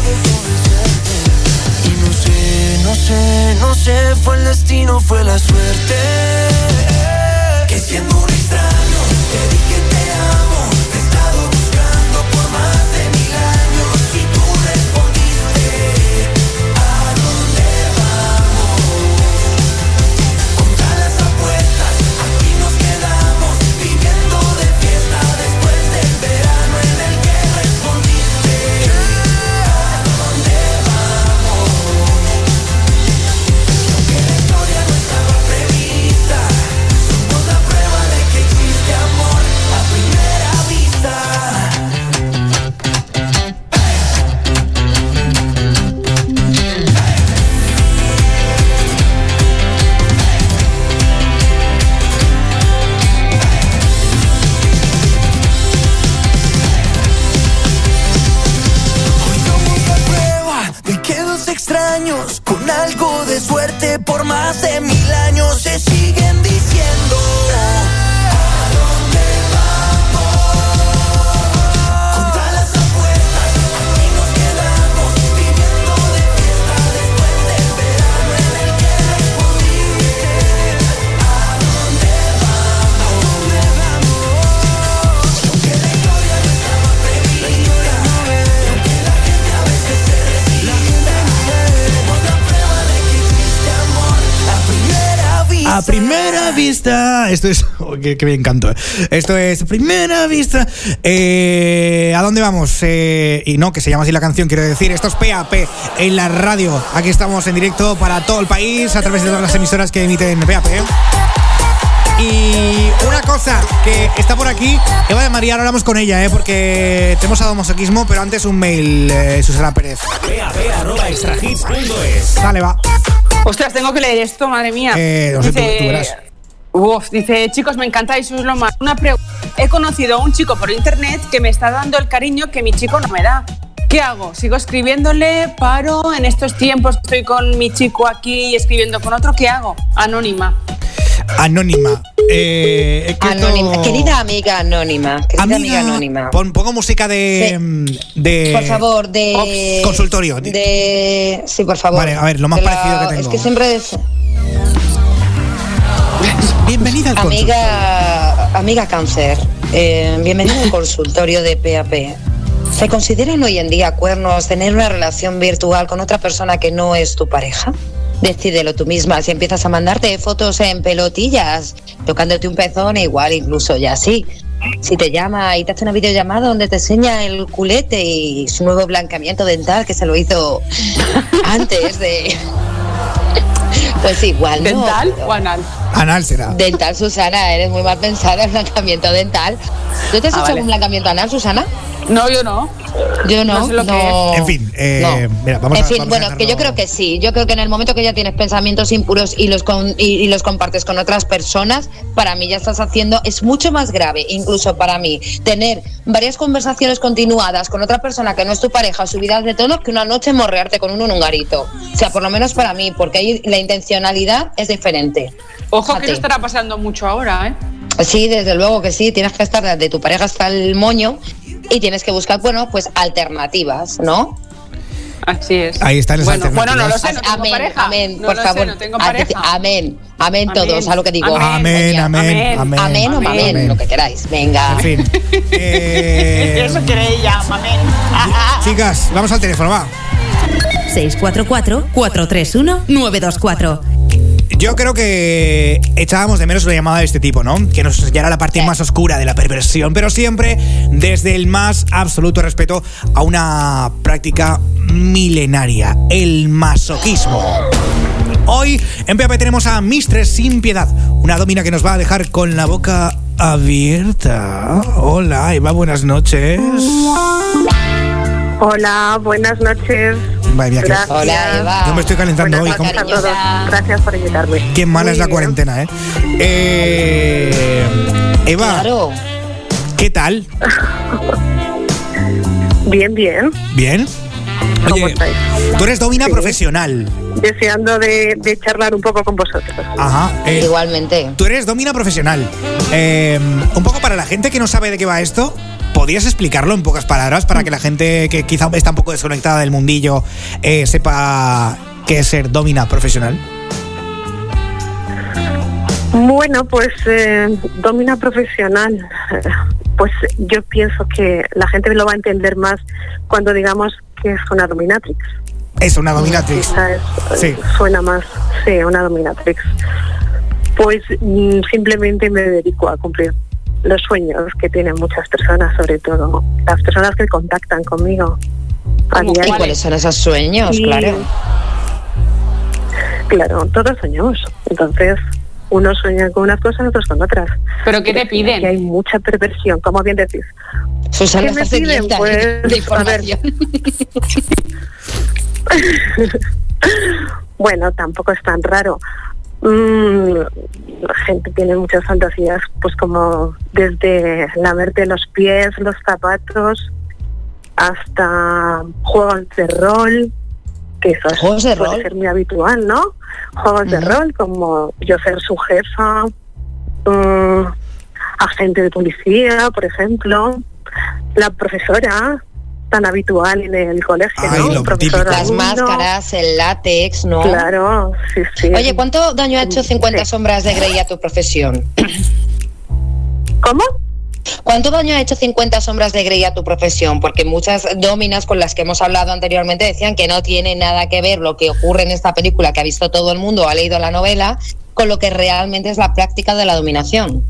G: Y no sé, fue el destino, fue la suerte. Que siendo un extraño, te dije te amo. Te he estado buscando por más de 1000 años. Y tú respondiste, ¿a dónde vamos? Contra las apuestas, aquí nos quedamos. Viviendo de fiesta después del verano en el que respondiste, ¿a dónde vamos? Aunque la historia no estaba prevista, somos la prueba de que existe amor a primera vista. Hoy somos la prueba de que dos extraños con algo de suerte por más de 1000 años se siguen diciendo, ¿a dónde vamos? Contra las apuestas, aquí nos quedamos. Viviendo de fiesta después del verano en el que respondiste, ¿a dónde vamos? Aunque la historia no estaba prevista, aunque la gente a veces se resiste, somos la prueba de que existe amor a primera vista.
B: A primera vista. Esto es. Oh, que bien canto. Esto es Primera Vista. ¿A dónde vamos? Y no, que se llama así la canción, quiero decir. Esto es PAP en la radio. Aquí estamos en directo para todo el país a través de todas las emisoras que emiten PAP. Y una cosa que está por aquí, Eva de María, ahora hablamos con ella, porque tenemos sadomasoquismo, pero antes un mail, Susana Pérez.
A: PAP@extrahits.es.
B: Dale, va.
D: Ostras, tengo que leer esto, madre mía.
B: No sé, tú verás.
D: Dice, chicos, me encantáis, sois lo más. Una pregunta. He conocido a un chico por internet que me está dando el cariño que mi chico no me da. ¿Qué hago? ¿Sigo escribiéndole? ¿Paro? En estos tiempos estoy con mi chico aquí y escribiendo con otro. ¿Qué hago? Anónima.
B: Anónima.
M: Anónima. Querida amiga anónima. Querida amiga anónima.
B: Pongo música de
M: por favor, de
B: consultorio.
M: Sí, por favor.
B: Vale, a ver, lo más parecido que tengo.
M: Es que siempre
B: Bienvenida al consultorio.
M: Amiga cáncer. Bienvenida al consultorio de PAP. ¿Se consideran hoy en día cuernos tener una relación virtual con otra persona que no es tu pareja? Decídelo tú misma. Si empiezas a mandarte fotos en pelotillas, tocándote un pezón, igual incluso ya sí. Si te llama y te hace una videollamada donde te enseña el culete y su nuevo blanqueamiento dental, que se lo hizo antes de... Pues igual, ¿no?
D: ¿Dental o anal?
B: Anal será.
M: Dental, Susana, eres muy mal pensada en blanqueamiento dental. ¿Tú te has hecho algún blanqueamiento anal, Susana?
D: No, yo no.
M: Yo no.
D: No sé lo que
B: es. En fin, mira, vamos
M: en
B: a
M: fin,
B: vamos
M: bueno,
B: a
M: que yo creo que sí. Yo creo que en el momento que ya tienes pensamientos impuros y los compartes con otras personas, para mí ya estás haciendo, es mucho más grave, incluso para mí, tener varias conversaciones continuadas con otra persona que no es tu pareja, subidas de tono, que una noche morrearte con uno en un garito. O sea, por lo menos para mí, porque ahí la intencionalidad es diferente.
D: Ojo, que eso estará pasando mucho ahora, ¿eh?
M: Sí, desde luego que sí. Tienes que estar de tu pareja hasta el moño y tienes que buscar, bueno, pues alternativas, ¿no?
D: Así es.
B: Ahí están las alternativas.
D: Bueno, no lo sé, no tengo
M: amén,
D: pareja.
M: amén,
D: no
M: por
D: lo
M: favor.
D: Sé, no tengo pareja.
M: Amén, amén todos, a lo que digo.
B: Amén, amén, amén.
M: Amén o mamén, lo que queráis. Venga.
B: En fin.
D: Eso quiere ella, mamén.
B: Chicas, vamos al teléfono, va.
F: 644-431-924.
B: Yo creo que echábamos de menos una llamada de este tipo, ¿no? Que nos enseñara la parte más oscura de la perversión, pero siempre desde el más absoluto respeto a una práctica milenaria, el masoquismo. Hoy en PAP tenemos a Mistress Sin Piedad, una domina que nos va a dejar con la boca abierta. Hola, Eva, buenas noches.
N: Hola, buenas noches.
B: Vaya,
N: gracias.
M: Hola, Eva.
B: Yo me estoy calentando hoy.
N: Gracias a todos. Gracias por invitarme.
B: Qué mala es la cuarentena, Eva,
M: claro.
B: ¿Qué tal?
N: Bien, bien.
B: ¿Bien?
N: ¿Cómo
B: Oye,
N: estáis?
B: tú eres domina profesional.
N: Deseando de charlar un poco con vosotros.
B: Ajá.
M: Igualmente.
B: Tú eres domina profesional. Un poco para la gente que no sabe de qué va esto, ¿podrías explicarlo en pocas palabras para que la gente que quizá está un poco desconectada del mundillo sepa qué es ser domina profesional?
N: Bueno, pues domina profesional. Pues yo pienso que la gente lo va a entender más cuando digamos que es una dominatrix.
B: Es una dominatrix.
N: Sí. Suena más, sí, una dominatrix. Pues simplemente me dedico a cumplir los sueños que tienen muchas personas, sobre todo las personas que contactan conmigo.
M: ¿Y cuáles son esos sueños?
N: Claro, todos soñamos. Entonces, unos sueñan con unas cosas, otros con otras.
D: ¿Pero qué te piden?
N: Que hay mucha perversión, como bien decís.
M: Susana,
N: ¿qué me piden? Pues,
M: de información.
N: Bueno, tampoco es tan raro. La gente tiene muchas fantasías, pues como desde lamerte los pies, los zapatos, hasta juegos de rol, que eso puede ser muy habitual, ¿no? Juegos de rol, como yo ser su jefa, agente de policía, por ejemplo, la profesora, tan habitual en el colegio, ¿no?
M: Las máscaras, el látex, ¿no?
N: Claro, sí, sí.
M: Oye, ¿cuánto daño ha hecho 50 sombras de Grey a tu profesión?
N: ¿Cómo?
M: ¿Cuánto daño ha hecho 50 sombras de Grey a tu profesión? Porque muchas dominas con las que hemos hablado anteriormente decían que no tiene nada que ver lo que ocurre en esta película que ha visto todo el mundo o ha leído la novela con lo que realmente es la práctica de la dominación.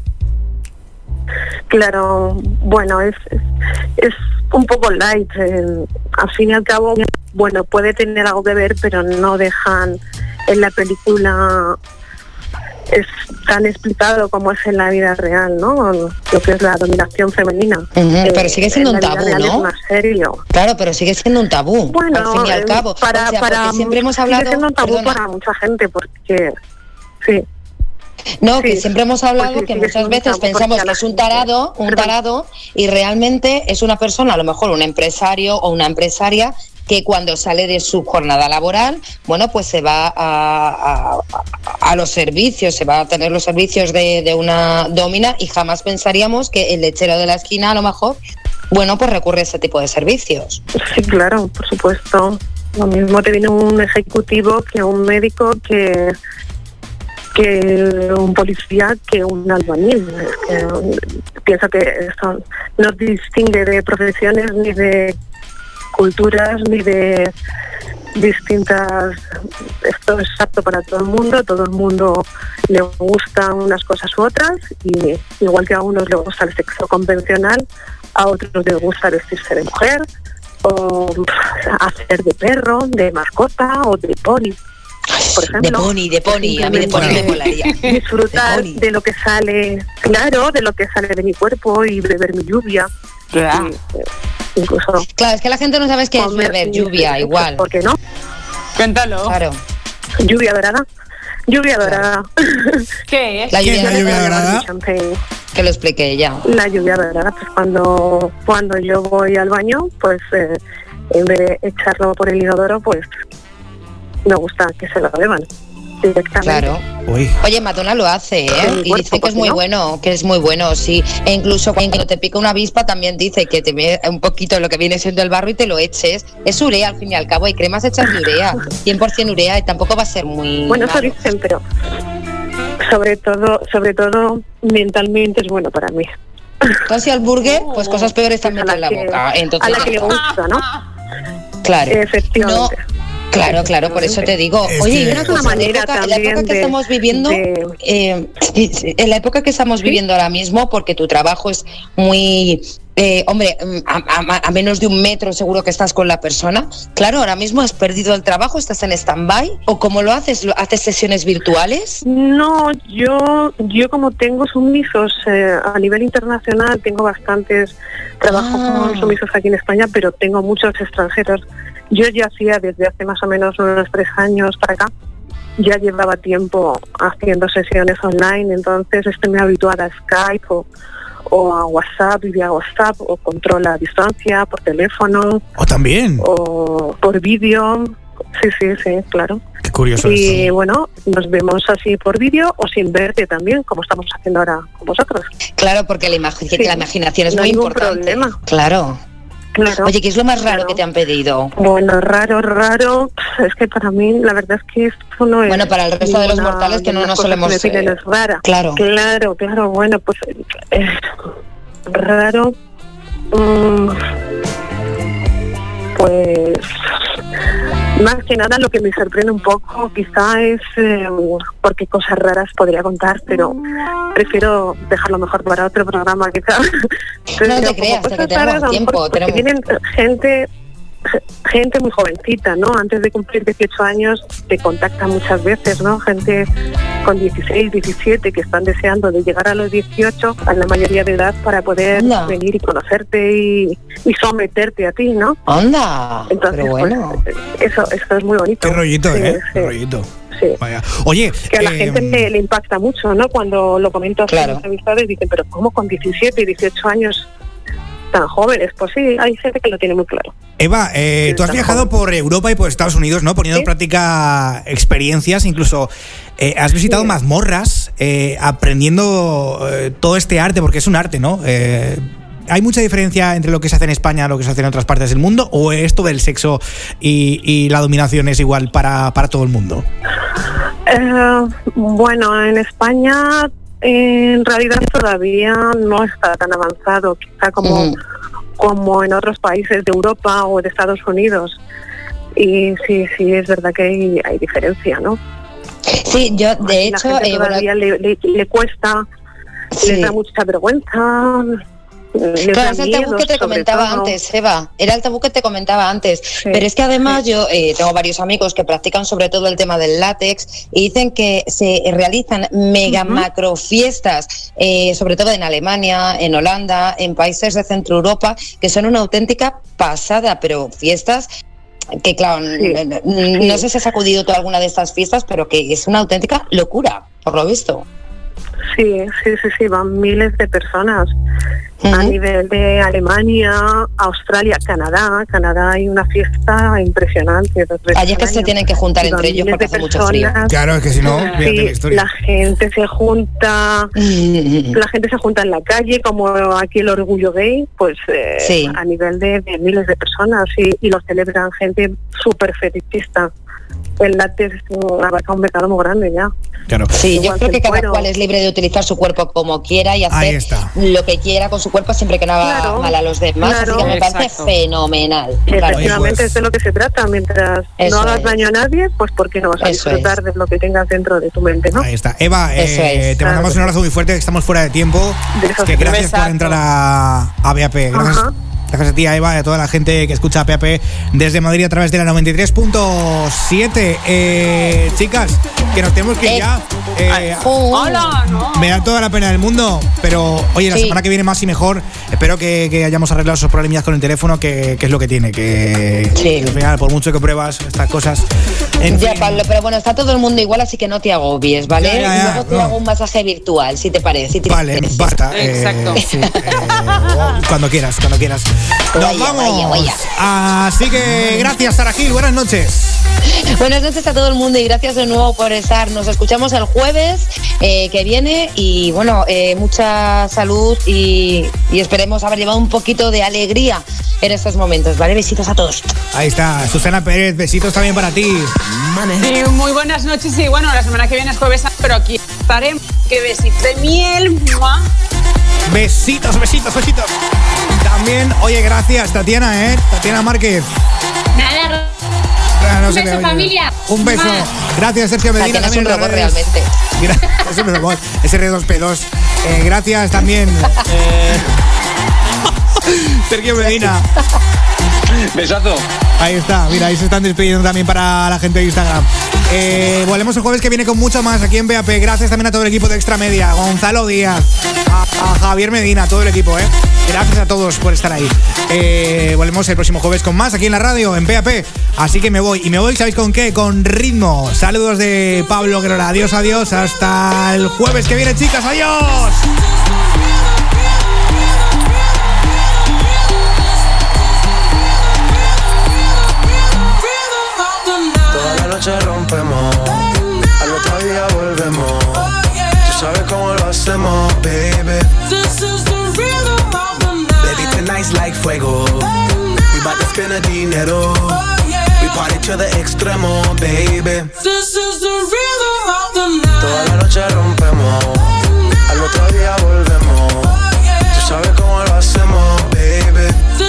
N: Claro, bueno, es un poco light. Al fin y al cabo, bueno, puede tener algo que ver, pero no dejan en la película es tan explicado como es en la vida real, ¿no? Lo que es la dominación femenina.
M: Pero sigue siendo un tabú, ¿no?
N: Es más serio.
M: Claro, pero sigue siendo un tabú,
N: bueno,
M: al fin y al cabo.
N: Para
M: siempre hemos hablado...
N: Sigue siendo un tabú para mucha gente, porque sí.
M: No, que siempre hemos hablado que muchas veces pensamos que es un tarado, y realmente es una persona, a lo mejor un empresario o una empresaria, que cuando sale de su jornada laboral, bueno, pues se va a los servicios, se va a tener los servicios de una domina, y jamás pensaríamos que el lechero de la esquina, a lo mejor, bueno, pues recurre a ese tipo de servicios.
N: Sí, claro, por supuesto. Lo mismo te viene un ejecutivo que un médico, que un policía, que un albañil. Piensa que esto no distingue de profesiones, ni de culturas, ni de distintas. Esto es apto para todo el mundo le gustan unas cosas u otras, y igual que a unos les gusta el sexo convencional, a otros les gusta vestirse de mujer, o hacer de perro, de mascota o de pony, por ejemplo.
M: De pony, a mí de pony me molaría.
N: Disfrutar de lo que sale, claro, de lo que sale de mi cuerpo y beber mi lluvia. Incluso.
M: Claro, es que la gente no sabe qué es beber lluvia, igual.
N: ¿Por qué no?
D: Cuéntalo.
M: Claro.
N: Lluvia dorada. Lluvia dorada.
D: ¿Qué es?
M: La lluvia
B: dorada.
M: Que lo expliqué ya.
N: La lluvia dorada, pues cuando yo voy al baño, pues en vez de echarlo por el inodoro, pues me gusta que se lo beban directamente.
M: Claro.
B: Uy.
M: Oye, Madonna lo hace, ¿eh? Y dice que es muy bueno, sí. E incluso cuando te pica una avispa también dice que te ve un poquito lo que viene siendo el barro y te lo eches. Es urea, al fin y al cabo, hay cremas hechas de urea, 100% urea, y tampoco va a ser muy
N: bueno,
M: malo.
N: eso dicen, pero sobre todo mentalmente es bueno para mí.
M: Casi al burger, pues cosas peores también en la boca. Entonces,
N: a la que le gusta, ¿no?
M: Claro.
N: Efectivamente.
M: No, claro, por eso te digo. Oye, y una cosa, en la época que estamos viviendo, en la época que estamos viviendo ahora mismo, porque tu trabajo es muy... a menos de 1 metro seguro que estás con la persona. Claro, ahora mismo has perdido el trabajo, estás en stand-by, ¿o cómo lo haces? ¿Haces sesiones virtuales?
N: No, yo como tengo sumisos a nivel internacional, tengo bastantes trabajos con sumisos aquí en España, pero tengo muchos extranjeros. Yo ya hacía desde hace más o menos unos 3 años para acá, ya llevaba tiempo haciendo sesiones online, entonces estoy muy habituada a Skype o a WhatsApp, y vía WhatsApp, o control a distancia, por teléfono.
B: ¿O también?
N: O por vídeo. Sí, claro.
B: Qué curioso.
N: Y
B: esto.
N: bueno, nos vemos así por vídeo o sin verte también, como estamos haciendo ahora con vosotros.
M: Claro, porque la imaginación es
N: no
M: muy
N: hay ningún
M: importante.
N: Problema.
M: Claro. Oye, ¿qué es lo más raro que te han pedido?
N: Bueno, raro, es que para mí la verdad es que esto no es...
M: Bueno, para el resto de los mortales que no nos solemos...
N: es rara.
M: Claro,
N: bueno, pues raro, pues más que nada lo que me sorprende un poco quizá es porque cosas raras podría contar, pero prefiero dejarlo mejor para otro programa quizá.
M: No te creas, que tenemos tiempo.
N: Porque vienen gente muy jovencita, ¿no? Antes de cumplir 18 años te contactan muchas veces, ¿no? Gente con 16, 17 que están deseando de llegar a los 18, a la mayoría de edad, para poder venir y conocerte y someterte a ti, ¿no?
M: ¡Anda!
N: Entonces,
M: pero bueno.
N: pues, eso es muy bonito.
B: Qué rollito,
N: Sí.
B: Qué rollito.
N: Sí.
B: Vaya. Oye,
N: que a la gente le impacta mucho, ¿no? Cuando lo comento a sus amistades, dicen, pero ¿cómo con 17 y 18 años tan jóvenes? Pues sí, hay gente que lo tiene muy claro.
B: Eva, tú has viajado por Europa y por Estados Unidos, ¿no? Poniendo en práctica experiencias, incluso has visitado mazmorras, aprendiendo todo este arte, porque es un arte, ¿no? ¿Hay mucha diferencia entre lo que se hace en España y lo que se hace en otras partes del mundo? ¿O esto del sexo y la dominación es igual para todo el mundo?
N: Bueno, en España en realidad todavía no está tan avanzado, quizá como en otros países de Europa o de Estados Unidos. Y sí, es verdad que hay diferencia, ¿no?
M: Sí, yo de hecho...
N: La gente todavía le cuesta, le da mucha vergüenza...
M: Claro, es el tabú que te comentaba antes, Eva. Era el tabú que te comentaba antes. Sí, pero es que además yo tengo varios amigos que practican sobre todo el tema del látex y dicen que se realizan mega macro fiestas, sobre todo en Alemania, en Holanda, en países de Centro Europa, que son una auténtica pasada, pero fiestas que, claro, no sé si has acudido tú a alguna de estas fiestas, pero que es una auténtica locura, por lo visto.
N: Sí, van miles de personas. A nivel de Alemania, Australia, Canadá hay una fiesta impresionante.
M: Allí es que se tienen que juntar entre ellos porque hace mucho frío.
B: Claro, es que si no, fíjate la historia.
N: La gente se junta en la calle, como aquí el Orgullo Gay, pues a nivel de miles de personas y lo celebran gente súper fetichista. El látex abarca un mercado muy grande ya.
B: Claro.
M: Sí, yo
N: Igual
M: creo que cada
N: cuero.
M: cual es libre de utilizar su cuerpo como quiera y hacer lo que quiera con su cuerpo siempre que no haga mal a los demás. Así que me parece fenomenal.
N: Efectivamente, es de lo que se trata. Mientras no hagas daño a nadie, pues ¿por qué no vas a disfrutar de lo que tengas dentro de tu mente, no?
B: Ahí está. Eva, te mandamos un abrazo muy fuerte, que estamos fuera de tiempo. Que gracias por entrar a BAP. Gracias a ti, a Eva, y a toda la gente que escucha PAP desde Madrid a través de la 93.7. Chicas, que nos tenemos que ir ya.
D: Hola, no.
B: Me da toda la pena del mundo, pero oye, la semana que viene más y mejor. Espero que hayamos arreglado esos problemillas con el teléfono, que es lo que tiene. Que al final, por mucho que pruebas estas cosas.
M: Ya, Pablo, pero bueno, está todo el mundo igual, así que no te agobies, ¿vale? Y luego te hago un masaje virtual, si te parece.
B: Vale, basta.
D: Exacto.
B: Cuando quieras. Nos vamos.
M: Vaya.
B: Así que gracias, Sara Gil. Buenas noches.
M: Buenas noches a todo el mundo y gracias de nuevo por estar. Nos escuchamos el jueves que viene y bueno, mucha salud y esperemos haber llevado un poquito de alegría en estos momentos, ¿vale? Besitos a todos.
B: Ahí está, Susana Pérez, besitos también para ti.
D: Sí, muy buenas noches y bueno, la semana que viene es jueves, pero aquí estaremos. ¡Qué besitos de miel! ¡Mua!
B: Besitos. También, oye, gracias, Tatiana, Tatiana Márquez.
O: Nada,
B: No
O: un
B: se
O: beso,
B: me oye.
O: familia.
B: Un beso. Gracias, Sergio Medina.
M: Es un robot realmente.
B: Es un robot. Es R2P2. Gracias también. Sergio Medina.
P: Besazo.
B: Ahí está, mira, ahí se están despidiendo también para la gente de Instagram. Volvemos el jueves que viene con mucho más aquí en BAP. Gracias también a todo el equipo de Extra Media, Gonzalo Díaz, a Javier Medina, todo el equipo, Gracias a todos por estar ahí. Volvemos el próximo jueves con más aquí en la radio, en BAP. Así que me voy, ¿sabéis con qué? Con ritmo. Saludos de Pablo Guerrero. Adiós. Hasta el jueves que viene, chicas. Adiós.
U: Rompemos, al otro día volvemos. Tú sabes cómo lo hacemos, baby. Baby, tonight's like fuego. We bout to spend the dinero. We party to the extremo, baby. Toda la noche rompemos, al otro día volvemos. Tú sabes cómo lo hacemos, baby.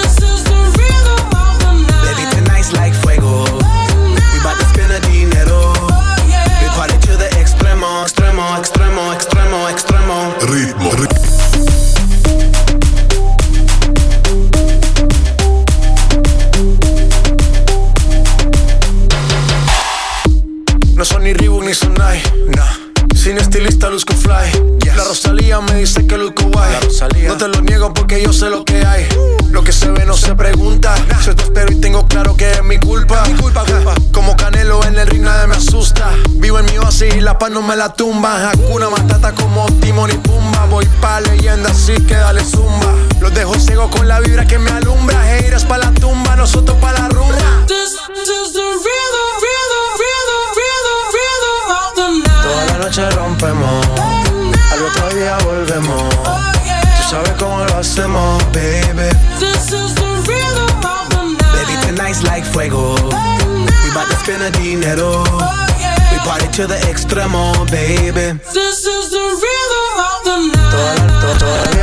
U: Baby, tonight's like fuego. Extremo. Ritmo. No son ni Reebok ni Sonai, nah. Sin estilista luzco fly. La Rosalía me dice que luzco guay. No te lo niego porque yo sé lo que hay. Lo que se ve no se pregunta. Soy tostero y tengo claro que es mi culpa. Como Canelo en el ring nadie me asusta. Vivo en mi oasis y la paz no me la tumba. Hakuna Matata como Timon y Pumba. Voy pa' leyenda así que dale zumba. Los dejo ciego con la vibra que me alumbra. Haters pa' la tumba, nosotros pa' la rumba. Toda la noche rompemos, al otro día volvemos. Tú sabes cómo lo hacemos, baby. Baby, tonight's like fuego. We bout to spend the dinero. We party to the extremo, baby. Toda la